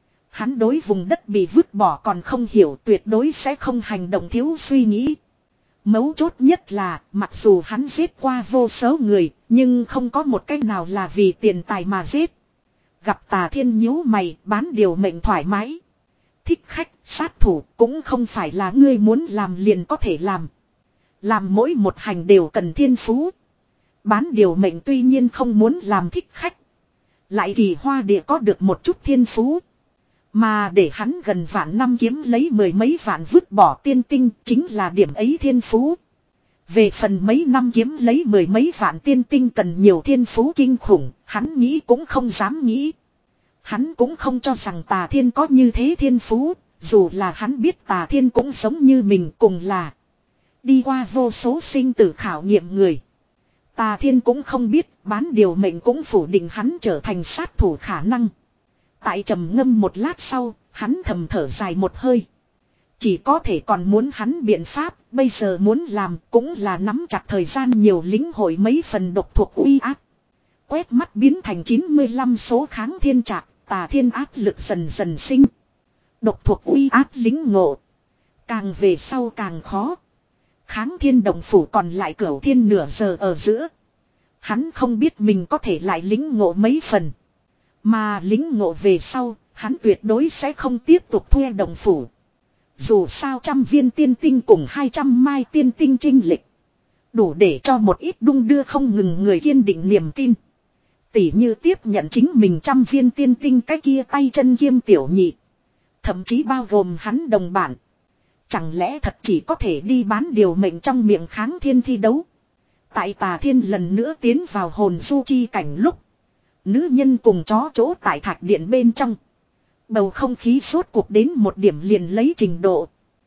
Hắn đối vùng đất bị vứt bỏ còn không hiểu, tuyệt đối sẽ không hành động thiếu suy nghĩ. Mấu chốt nhất là, mặc dù hắn giết qua vô số người, nhưng không có một cách nào là vì tiền tài mà giết. Gặp Tà Thiên nhíu mày, bán điều mệnh thoải mái. Thích khách, sát thủ cũng không phải là ngươi muốn làm liền có thể làm. Làm mỗi một hành đều cần thiên phú. Bán điều mệnh tuy nhiên không muốn làm thích khách. Lại kỳ hoa địa có được một chút thiên phú. Mà để hắn gần vạn năm kiếm lấy mười mấy vạn vứt bỏ tiên tinh chính là điểm ấy thiên phú. Về phần mấy năm kiếm lấy mười mấy vạn tiên tinh cần nhiều thiên phú kinh khủng, hắn nghĩ cũng không dám nghĩ. Hắn cũng không cho rằng Tà Thiên có như thế thiên phú, dù là hắn biết Tà Thiên cũng giống như mình cùng là đi qua vô số sinh tử khảo nghiệm người. Tà Thiên cũng không biết, bán điều mệnh cũng phủ định hắn trở thành sát thủ khả năng. Tại trầm ngâm một lát sau, hắn thầm thở dài một hơi. Chỉ có thể còn muốn hắn biện pháp, bây giờ muốn làm cũng là nắm chặt thời gian nhiều lính hội mấy phần độc thuộc uy áp. Quét mắt biến thành chín mươi lăm số kháng thiên trạc, Tà Thiên áp lực dần dần sinh. Độc thuộc uy áp lính ngộ. Càng về sau càng khó. Kháng thiên động phủ còn lại cửu thiên nửa giờ ở giữa. Hắn không biết mình có thể lại lính ngộ mấy phần. Mà lính ngộ về sau, hắn tuyệt đối sẽ không tiếp tục thuê động phủ. Dù sao trăm viên tiên tinh cùng hai trăm mai tiên tinh trinh lịch. Đủ để cho một ít đung đưa không ngừng người kiên định niềm tin. Tỉ như tiếp nhận chính mình trăm viên tiên tinh cái kia tay chân kiêm tiểu nhị. Thậm chí bao gồm hắn đồng bản. Chẳng lẽ thật chỉ có thể đi bán điều mệnh trong miệng kháng thiên thi đấu. Tại Tà Thiên lần nữa tiến vào hồn du chi cảnh lúc. Nữ nhân cùng chó chỗ tại thạch điện bên trong. Bầu không khí rốt cuộc đến một điểm liền lấy trình độ.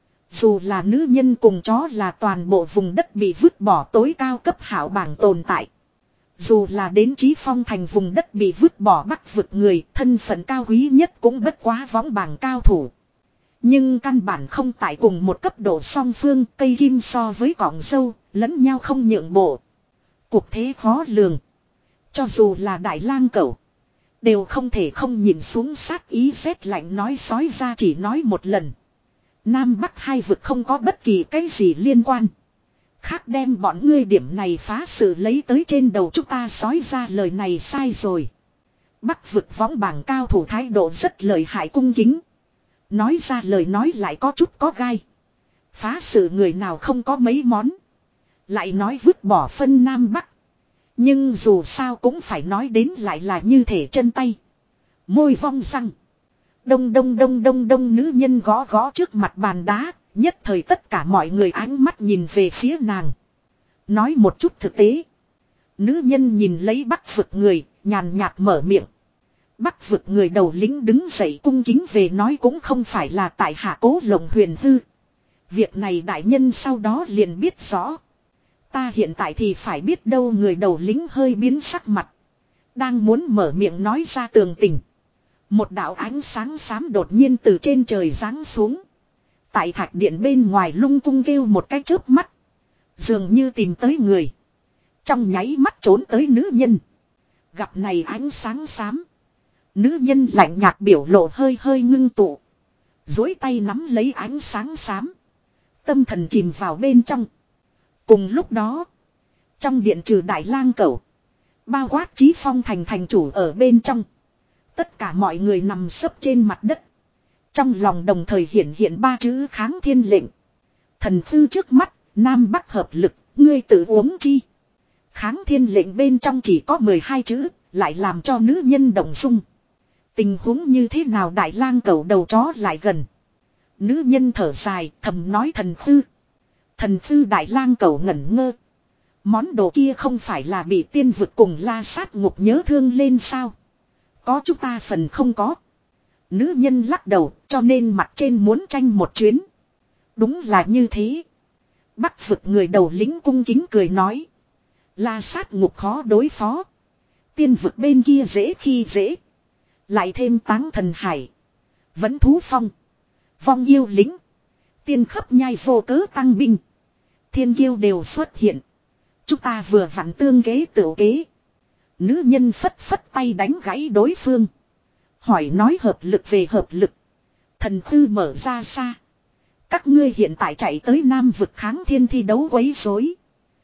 Dù là nữ nhân cùng chó là toàn bộ vùng đất bị vứt bỏ tối cao cấp hảo bảng tồn tại. Dù là đến Chí Phong thành vùng đất bị vứt bỏ bắc vực người, thân phận cao quý nhất cũng bất quá võng bảng cao thủ. Nhưng căn bản không tại cùng một cấp độ song phương, cây kim so với cọng dâu, lẫn nhau không nhượng bộ. Cuộc thế khó lường. Cho dù là đại lang cẩu, đều không thể không nhìn xuống sát ý rét lạnh nói sói ra chỉ nói một lần. Nam Bắc hai vực không có bất kỳ cái gì liên quan. Khác đem bọn ngươi điểm này phá sự lấy tới trên đầu chúng ta sói ra lời này sai rồi. Bắc vực võng bảng cao thủ thái độ rất lợi hại cung kính. Nói ra lời nói lại có chút có gai. Phá sự người nào không có mấy món. Lại nói vứt bỏ phân Nam Bắc. Nhưng dù sao cũng phải nói đến lại là như thể chân tay. Môi vong răng. Đông đông đông đông đông nữ nhân gõ gõ trước mặt bàn đá. Nhất thời tất cả mọi người ánh mắt nhìn về phía nàng. Nói một chút thực tế. Nữ nhân nhìn lấy Bắc vực người, nhàn nhạt mở miệng. Bắc vực người đầu lính đứng dậy cung kính về nói cũng không phải là tại hạ Cố Lồng huyền hư. Việc này đại nhân sau đó liền biết rõ. Ta hiện tại thì phải biết đâu người đầu lính hơi biến sắc mặt. Đang muốn mở miệng nói ra tường tình. Một đạo ánh sáng xám đột nhiên từ trên trời giáng xuống. Tại thạch điện bên ngoài lung tung kêu một cái chớp mắt. Dường như tìm tới người. Trong nháy mắt trốn tới nữ nhân. Gặp này ánh sáng xám. Nữ nhân lạnh nhạt biểu lộ hơi hơi ngưng tụ. Dối tay nắm lấy ánh sáng xám. Tâm thần chìm vào bên trong. Cùng lúc đó. Trong điện trừ đại lang cẩu. Bao quát Chí Phong thành thành chủ ở bên trong. Tất cả mọi người nằm sấp trên mặt đất. Trong lòng đồng thời hiện hiện ba chữ kháng thiên lệnh. Thần thư trước mắt, Nam Bắc hợp lực, ngươi tự uống chi. Kháng thiên lệnh bên trong chỉ có mười hai chữ, lại làm cho nữ nhân động dung. Tình huống như thế nào đại lang cẩu đầu chó lại gần. Nữ nhân thở dài, thầm nói thần thư. Thần thư đại lang cẩu ngẩn ngơ. Món đồ kia không phải là bị tiên vực cùng la sát ngục nhớ thương lên sao. Có chúng ta phần không có. Nữ nhân lắc đầu cho nên mặt trên muốn tranh một chuyến. Đúng là như thế. Bắc vực người đầu lính cung kính cười nói. La sát ngục khó đối phó. Tiên vực bên kia dễ khi dễ. Lại thêm táng thần hải. Vẫn thú phong. Vong yêu lính. Tiên khắp nhai vô cớ tăng binh. Thiên kiêu đều xuất hiện. Chúng ta vừa vặn tương kế tự kế. Nữ nhân phất phất tay đánh gãy đối phương. Hỏi nói hợp lực về hợp lực. Thần thư mở ra xa. Các ngươi hiện tại chạy tới Nam vực kháng thiên thi đấu quấy rối.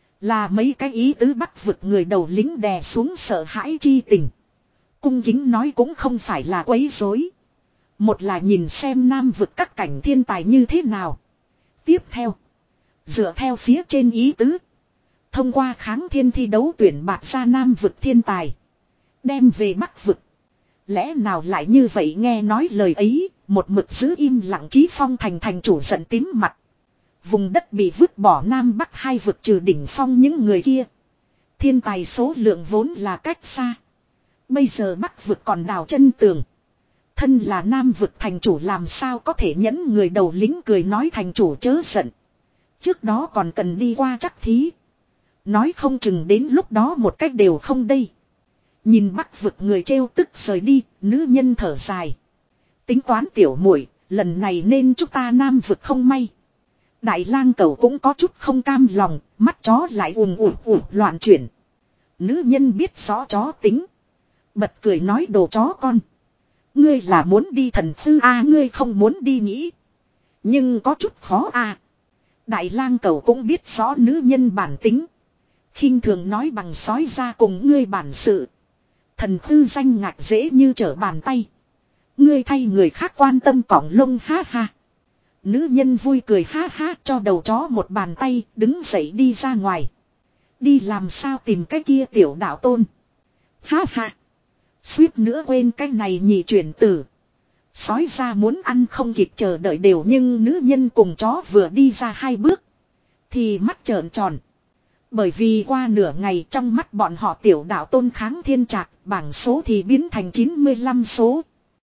Là mấy cái ý tứ Bắc vực người đầu lính đè xuống sợ hãi chi tình. Cung kính nói cũng không phải là quấy rối. Một là nhìn xem Nam vực các cảnh thiên tài như thế nào. Tiếp theo. Dựa theo phía trên ý tứ. Thông qua kháng thiên thi đấu tuyển bạt ra Nam vực thiên tài. Đem về Bắc vực. Lẽ nào lại như vậy nghe nói lời ấy. Một mực giữ im lặng Chí Phong thành thành chủ giận tím mặt. Vùng đất bị vứt bỏ Nam Bắc hai vực trừ đỉnh phong những người kia. Thiên tài số lượng vốn là cách xa. Bây giờ Bắc vực còn đào chân tường. Thân là Nam vực thành chủ làm sao có thể nhẫn người đầu lính cười nói thành chủ chớ giận. Trước đó còn cần đi qua chắc thí. Nói không chừng đến lúc đó một cách đều không đây. Nhìn Bắc vực người trêu tức rời đi, nữ nhân thở dài. Tính toán tiểu muội, lần này nên chúng ta Nam vực không may. Đại lang cẩu cũng có chút không cam lòng, mắt chó lại ùm ùm ùm loạn chuyển. Nữ nhân biết rõ chó tính. Bật cười nói đồ chó con. Ngươi là muốn đi thần thư a à, ngươi không muốn đi nghĩ. Nhưng có chút khó a à. Đại lang cẩu cũng biết rõ nữ nhân bản tính. Khinh thường nói bằng sói ra cùng ngươi bản sự. Thần thư danh ngạch dễ như trở bàn tay. Ngươi thay người khác quan tâm cỏng lông ha ha. Nữ nhân vui cười ha ha cho đầu chó một bàn tay đứng dậy đi ra ngoài. Đi làm sao tìm cái kia tiểu đạo tôn. Ha ha. Suýt nữa quên cái này nhị chuyển tử. Sói ra muốn ăn không kịp chờ đợi đều nhưng nữ nhân cùng chó vừa đi ra hai bước. Thì mắt trợn tròn. Bởi vì qua nửa ngày trong mắt bọn họ tiểu đạo tôn kháng thiên trạc bảng số thì biến thành chín mươi lăm số.